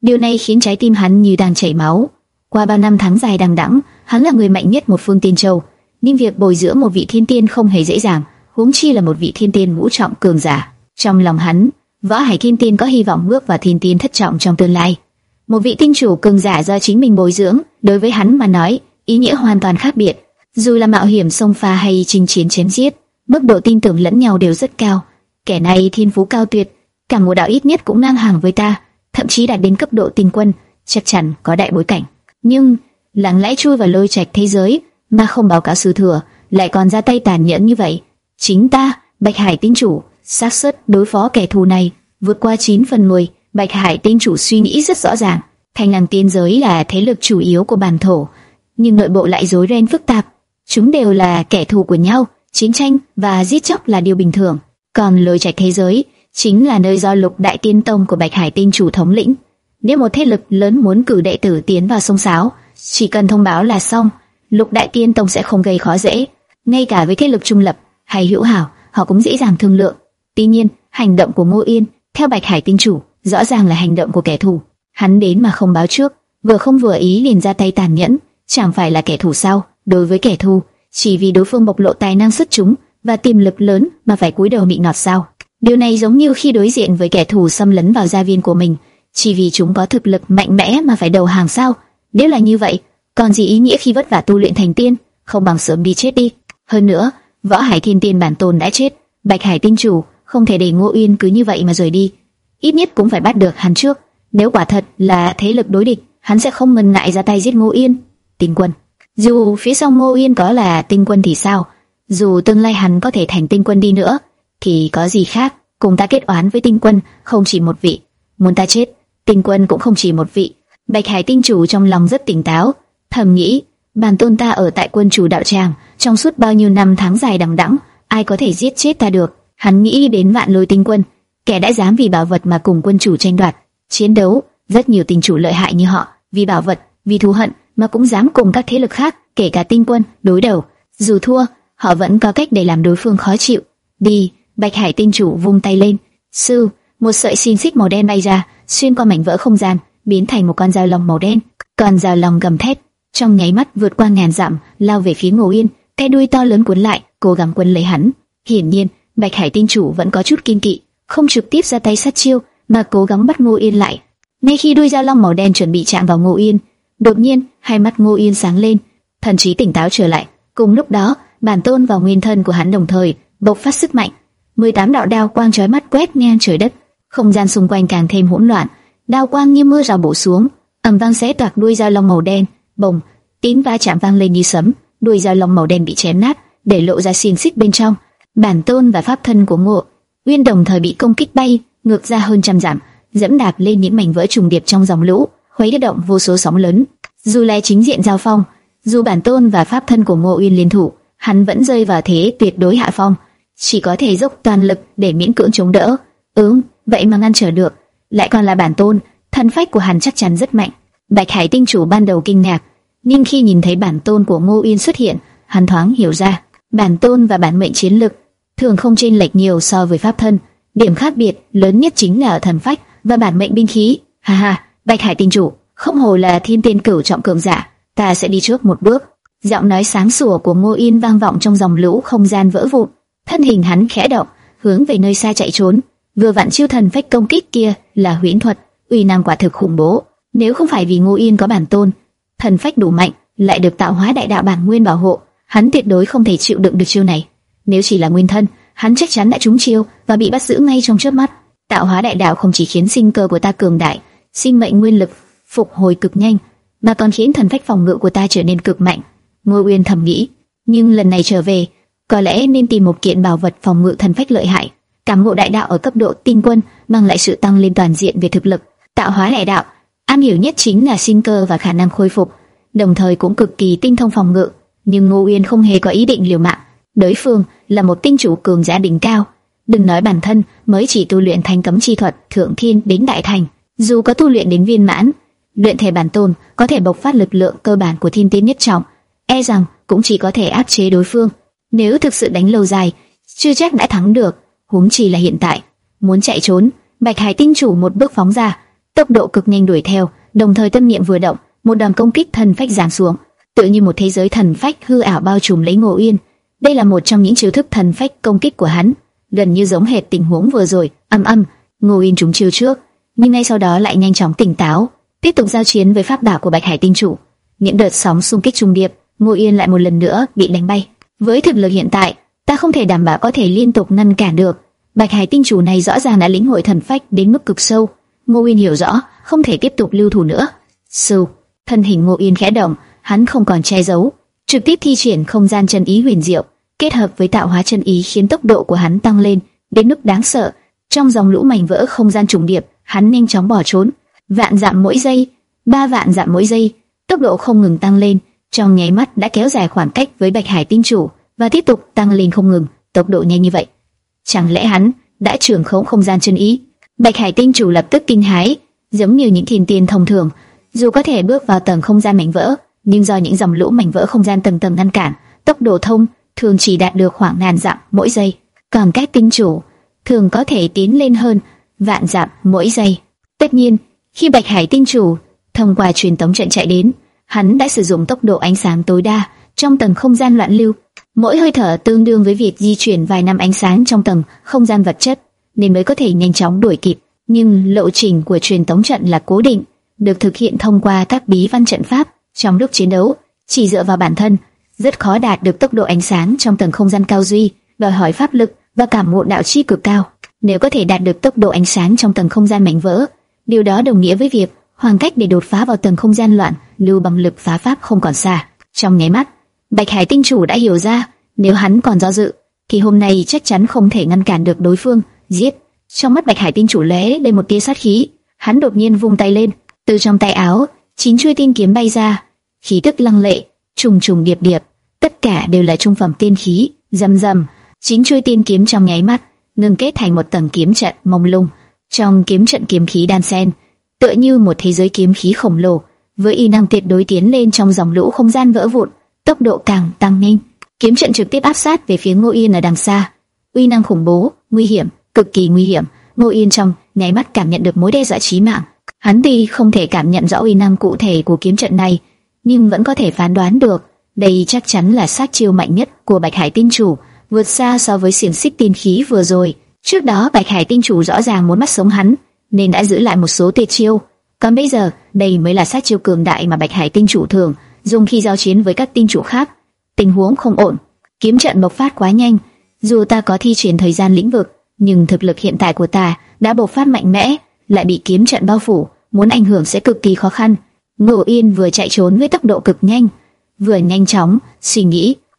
Điều này khiến trái tim hắn như đang chảy máu. Qua bao năm tháng dài đằng đẵng, hắn là người mạnh nhất một phương Tiên Châu, nhưng việc bồi dưỡng một vị thiên tiên không hề dễ dàng, huống chi là một vị thiên tiên ngũ trọng cường giả. Trong lòng hắn, Võ Hải Thiên Tiên có hy vọng bước vào thiên tiên thất trọng trong tương lai. Một vị tinh chủ cường giả do chính mình bồi dưỡng, đối với hắn mà nói, ý nghĩa hoàn toàn khác biệt. Dù là mạo hiểm xông pha hay chinh chiến chém giết, mức độ tin tưởng lẫn nhau đều rất cao. Kẻ này thiên phú cao tuyệt, cả ngũ đạo ít nhất cũng ngang hàng với ta, thậm chí đạt đến cấp độ tinh quân, chắc chắn có đại bối cảnh. Nhưng lặng lẽ chui vào lôi trạch thế giới mà không báo cáo sư thừa, lại còn ra tay tàn nhẫn như vậy. Chính ta, Bạch Hải Tinh Chủ, xác suất đối phó kẻ thù này vượt qua chín phần mười. Bạch Hải Tinh Chủ suy nghĩ rất rõ ràng, Thanh Lang tiên giới là thế lực chủ yếu của bản thổ, nhưng nội bộ lại rối ren phức tạp. Chúng đều là kẻ thù của nhau, chiến tranh và giết chóc là điều bình thường. Còn lôi trạch thế giới chính là nơi do Lục Đại Tiên Tông của Bạch Hải Tinh Chủ thống lĩnh. Nếu một thế lực lớn muốn cử đệ tử tiến vào xông xáo, chỉ cần thông báo là xong, Lục Đại Tiên Tông sẽ không gây khó dễ. Ngay cả với thế lực trung lập hay hữu hảo, họ cũng dễ dàng thương lượng. Tuy nhiên, hành động của Ngô Yên, theo Bạch Hải Tinh Chủ, rõ ràng là hành động của kẻ thù. Hắn đến mà không báo trước, vừa không vừa ý liền ra tay tàn nhẫn, chẳng phải là kẻ thù sao? Đối với kẻ thù, chỉ vì đối phương bộc lộ tài năng xuất chúng và tiềm lực lớn mà phải cúi đầu mị ngọt sao? Điều này giống như khi đối diện với kẻ thù xâm lấn vào gia viên của mình, chỉ vì chúng có thực lực mạnh mẽ mà phải đầu hàng sao? Nếu là như vậy, còn gì ý nghĩa khi vất vả tu luyện thành tiên, không bằng sớm đi chết đi. Hơn nữa, Võ Hải Thiên Tiên bản tôn đã chết, Bạch Hải Tinh Chủ không thể để Ngô Uyên cứ như vậy mà rời đi, ít nhất cũng phải bắt được hắn trước. Nếu quả thật là thế lực đối địch, hắn sẽ không ngần ngại ra tay giết Ngô Uyên. Tinh quân, dù phía sau Ngô Uyên có là tinh quân thì sao? Dù tương lai hắn có thể thành tinh quân đi nữa, thì có gì khác? Cùng ta kết oán với tinh quân không chỉ một vị, muốn ta chết, tinh quân cũng không chỉ một vị. Bạch Hải Tinh Chủ trong lòng rất tỉnh táo, thầm nghĩ, bản tôn ta ở tại quân chủ đạo tràng trong suốt bao nhiêu năm tháng dài đằng đẵng, ai có thể giết chết ta được? Hắn nghĩ đến Vạn Lôi Tinh Quân, kẻ đã dám vì bảo vật mà cùng quân chủ tranh đoạt, chiến đấu. Rất nhiều tinh chủ lợi hại như họ, vì bảo vật, vì thù hận mà cũng dám cùng các thế lực khác, kể cả tinh quân, đối đầu. Dù thua, họ vẫn có cách để làm đối phương khó chịu. Đi! Bạch Hải Tinh Chủ vung tay lên, sư, một sợi xiềng xích màu đen bay ra, xuyên qua mảnh vỡ không gian, biến thành một con dao long màu đen. Con dao long gầm thét, trong nháy mắt vượt qua ngàn dặm, lao về phía Ngô Yên, cái đuôi to lớn cuốn lại, cố gắng quấn lấy hắn. Hiển nhiên, Bạch Hải Tinh Chủ vẫn có chút kiêng kỵ, không trực tiếp ra tay sát chiêu, mà cố gắng bắt Ngô Yên lại. Ngay khi đuôi dao long màu đen chuẩn bị chạm vào Ngô Yên, đột nhiên hai mắt Ngô Yên sáng lên, thần trí tỉnh táo trở lại. Cùng lúc đó, bản tôn và nguyên thân của hắn đồng thời bộc phát sức mạnh. mười tám đạo đao quang chói mắt quét ngang trời đất, không gian xung quanh càng thêm hỗn loạn. Đao quang như mưa rào bổ xuống, ầm vang xé toạc đuôi dao long màu đen. Bồng, tiếng va chạm vang lên như sấm, đuôi dao long màu đen bị chém nát, để lộ ra xiềng xích bên trong. Bản tôn và pháp thân của Ngô Uyên đồng thời bị công kích bay ngược ra hơn trăm dặm, dẫm đạp lên những mảnh vỡ trùng điệp trong dòng lũ, khuấy động vô số sóng lớn. Dù là chính diện giao phong, dù bản tôn và pháp thân của Ngô Uyên liên thủ, hắn vẫn rơi vào thế tuyệt đối hạ phong, chỉ có thể dốc toàn lực để miễn cưỡng chống đỡ. Ừ, vậy mà ngăn trở được, lại còn là bản tôn, thân phách của hắn chắc chắn rất mạnh. Bạch Hải Tinh Chủ ban đầu kinh ngạc, nhưng khi nhìn thấy bản tôn của Ngô Uyên xuất hiện, hắn thoáng hiểu ra, bản tôn và bản mệnh chiến lực thường không chênh lệch nhiều so với pháp thân, điểm khác biệt lớn nhất chính là ở thần phách và bản mệnh binh khí. Ha ha, Bạch Hải Tinh Chủ, không hồ là thiên tiên cửu trọng cường giả, ta sẽ đi trước một bước. Giọng nói sáng sủa của Ngô Yên vang vọng trong dòng lũ không gian vỡ vụn, thân hình hắn khẽ động, hướng về nơi xa chạy trốn. Vừa vặn chiêu thần phách công kích kia là huyễn thuật, uy năng quả thực khủng bố. Nếu không phải vì Ngô Yên có bản tôn, thần phách đủ mạnh, lại được tạo hóa đại đạo bản nguyên bảo hộ, hắn tuyệt đối không thể chịu đựng được chiêu này. Nếu chỉ là nguyên thân, hắn chắc chắn đã trúng chiêu và bị bắt giữ ngay trong chớp mắt. Tạo hóa đại đạo không chỉ khiến sinh cơ của ta cường đại, sinh mệnh nguyên lực phục hồi cực nhanh, mà còn khiến thần phách phòng ngự của ta trở nên cực mạnh. Ngô Uyên thầm nghĩ, nhưng lần này trở về, có lẽ nên tìm một kiện bảo vật phòng ngự thần phách lợi hại. Cảm ngộ đại đạo ở cấp độ tinh quân mang lại sự tăng lên toàn diện về thực lực. Tạo hóa đại đạo am hiểu nhất chính là sinh cơ và khả năng khôi phục, đồng thời cũng cực kỳ tinh thông phòng ngự. Nhưng Ngô Uyên không hề có ý định liều mạng. Đối phương là một tinh chủ cường giả đỉnh cao, đừng nói bản thân mới chỉ tu luyện thành cấm chi thuật thượng thiên đến đại thành, dù có tu luyện đến viên mãn, luyện thể bản tôn có thể bộc phát lực lượng cơ bản của thiên tiên nhất trọng, e rằng cũng chỉ có thể áp chế đối phương. Nếu thực sự đánh lâu dài, chưa chắc đã thắng được, huống chi là hiện tại. Muốn chạy trốn, Bạch Hải Tinh Chủ một bước phóng ra, tốc độ cực nhanh đuổi theo, đồng thời tâm niệm vừa động, một đòn công kích thần phách giáng xuống, tự như một thế giới thần phách hư ảo bao trùm lấy Ngô Uyên. Đây là một trong những chiêu thức thần phách công kích của hắn, gần như giống hệt tình huống vừa rồi. Âm âm, Ngô Uyên trúng chiêu trước, nhưng ngay sau đó lại nhanh chóng tỉnh táo, tiếp tục giao chiến với pháp bảo của Bạch Hải Tinh Chủ. Những đợt sóng xung kích trùng điệp, Ngô Uyên lại một lần nữa bị đánh bay. Với thực lực hiện tại, ta không thể đảm bảo có thể liên tục ngăn cản được. Bạch Hải Tinh Chủ này rõ ràng đã lĩnh hội thần phách đến mức cực sâu. Ngô Uyên hiểu rõ, không thể tiếp tục lưu thủ nữa. Sưu, thân hình Ngô Uyên khẽ động, hắn không còn che giấu, trực tiếp thi triển không gian chân ý huyền diệu, kết hợp với tạo hóa chân ý khiến tốc độ của hắn tăng lên đến mức đáng sợ. Trong dòng lũ mảnh vỡ không gian trùng điệp, hắn nhanh chóng bỏ trốn. Vạn dặm mỗi giây, ba vạn dặm mỗi giây, tốc độ không ngừng tăng lên, trong nháy mắt đã kéo dài khoảng cách với Bạch Hải Tinh Chủ và tiếp tục tăng lên không ngừng. Tốc độ nhanh như vậy, chẳng lẽ hắn đã trưởng khống không gian chân ý? Bạch Hải Tinh Chủ lập tức kinh hãi, giống như những thiên tiên thông thường, dù có thể bước vào tầng không gian mảnh vỡ, nhưng do những dòng lũ mảnh vỡ không gian tầng tầng ngăn cản, tốc độ thông thường chỉ đạt được khoảng ngàn dặm mỗi giây, còn các tinh chủ thường có thể tiến lên hơn vạn dặm mỗi giây. Tất nhiên, khi Bạch Hải Tinh Chủ thông qua truyền tống trận chạy đến, hắn đã sử dụng tốc độ ánh sáng tối đa trong tầng không gian loạn lưu, mỗi hơi thở tương đương với việc di chuyển vài năm ánh sáng trong tầng không gian vật chất, nên mới có thể nhanh chóng đuổi kịp. Nhưng lộ trình của truyền tống trận là cố định, được thực hiện thông qua các bí văn trận pháp. Trong lúc chiến đấu, chỉ dựa vào bản thân, rất khó đạt được tốc độ ánh sáng trong tầng không gian cao duy, đòi hỏi pháp lực và cảm ngộ đạo chi cực cao. Nếu có thể đạt được tốc độ ánh sáng trong tầng không gian mảnh vỡ, điều đó đồng nghĩa với việc khoảng cách để đột phá vào tầng không gian loạn lưu bằng lực phá pháp không còn xa. Trong nháy mắt, Bạch Hải Tinh Chủ đã hiểu ra, nếu hắn còn do dự, thì hôm nay chắc chắn không thể ngăn cản được đối phương. Giết! Trong mắt Bạch Hải Tinh Chủ lóe lên một tia sát khí, hắn đột nhiên vung tay lên, từ trong tay áo chín chuôi tiên kiếm bay ra, khí tức lăng lệ, trùng trùng điệp điệp, tất cả đều là trung phẩm tiên khí. Rầm rầm, chín chuôi tiên kiếm trong nháy mắt ngưng kết thành một tầng kiếm trận mông lung. Trong kiếm trận kiếm khí đan xen, tựa như một thế giới kiếm khí khổng lồ, với y năng tuyệt đối tiến lên trong dòng lũ không gian vỡ vụn, tốc độ càng tăng nhanh. Kiếm trận trực tiếp áp sát về phía Ngô Yên ở đằng xa, uy năng khủng bố, nguy hiểm, cực kỳ nguy hiểm. Ngô Yên trong nháy mắt cảm nhận được mối đe dọa chí mạng. Hắn tuy không thể cảm nhận rõ uy năng cụ thể của kiếm trận này, nhưng vẫn có thể phán đoán được đây chắc chắn là sát chiêu mạnh nhất của Bạch Hải Tinh Chủ, vượt xa so với xiềng xích tiên khí vừa rồi. Trước đó Bạch Hải Tinh Chủ rõ ràng muốn bắt sống hắn, nên đã giữ lại một số tuyệt chiêu. Còn bây giờ, đây mới là sát chiêu cường đại mà Bạch Hải Tinh Chủ thường dùng khi giao chiến với các tinh chủ khác. Tình huống không ổn, kiếm trận bộc phát quá nhanh. Dù ta có thi triển thời gian lĩnh vực, nhưng thực lực hiện tại của ta đã bộc phát mạnh mẽ, lại bị kiếm trận bao phủ, muốn ảnh hưởng sẽ cực kỳ khó khăn. Ngô Yên vừa chạy trốn với tốc độ cực nhanh, vừa nhanh chóng suy nghĩ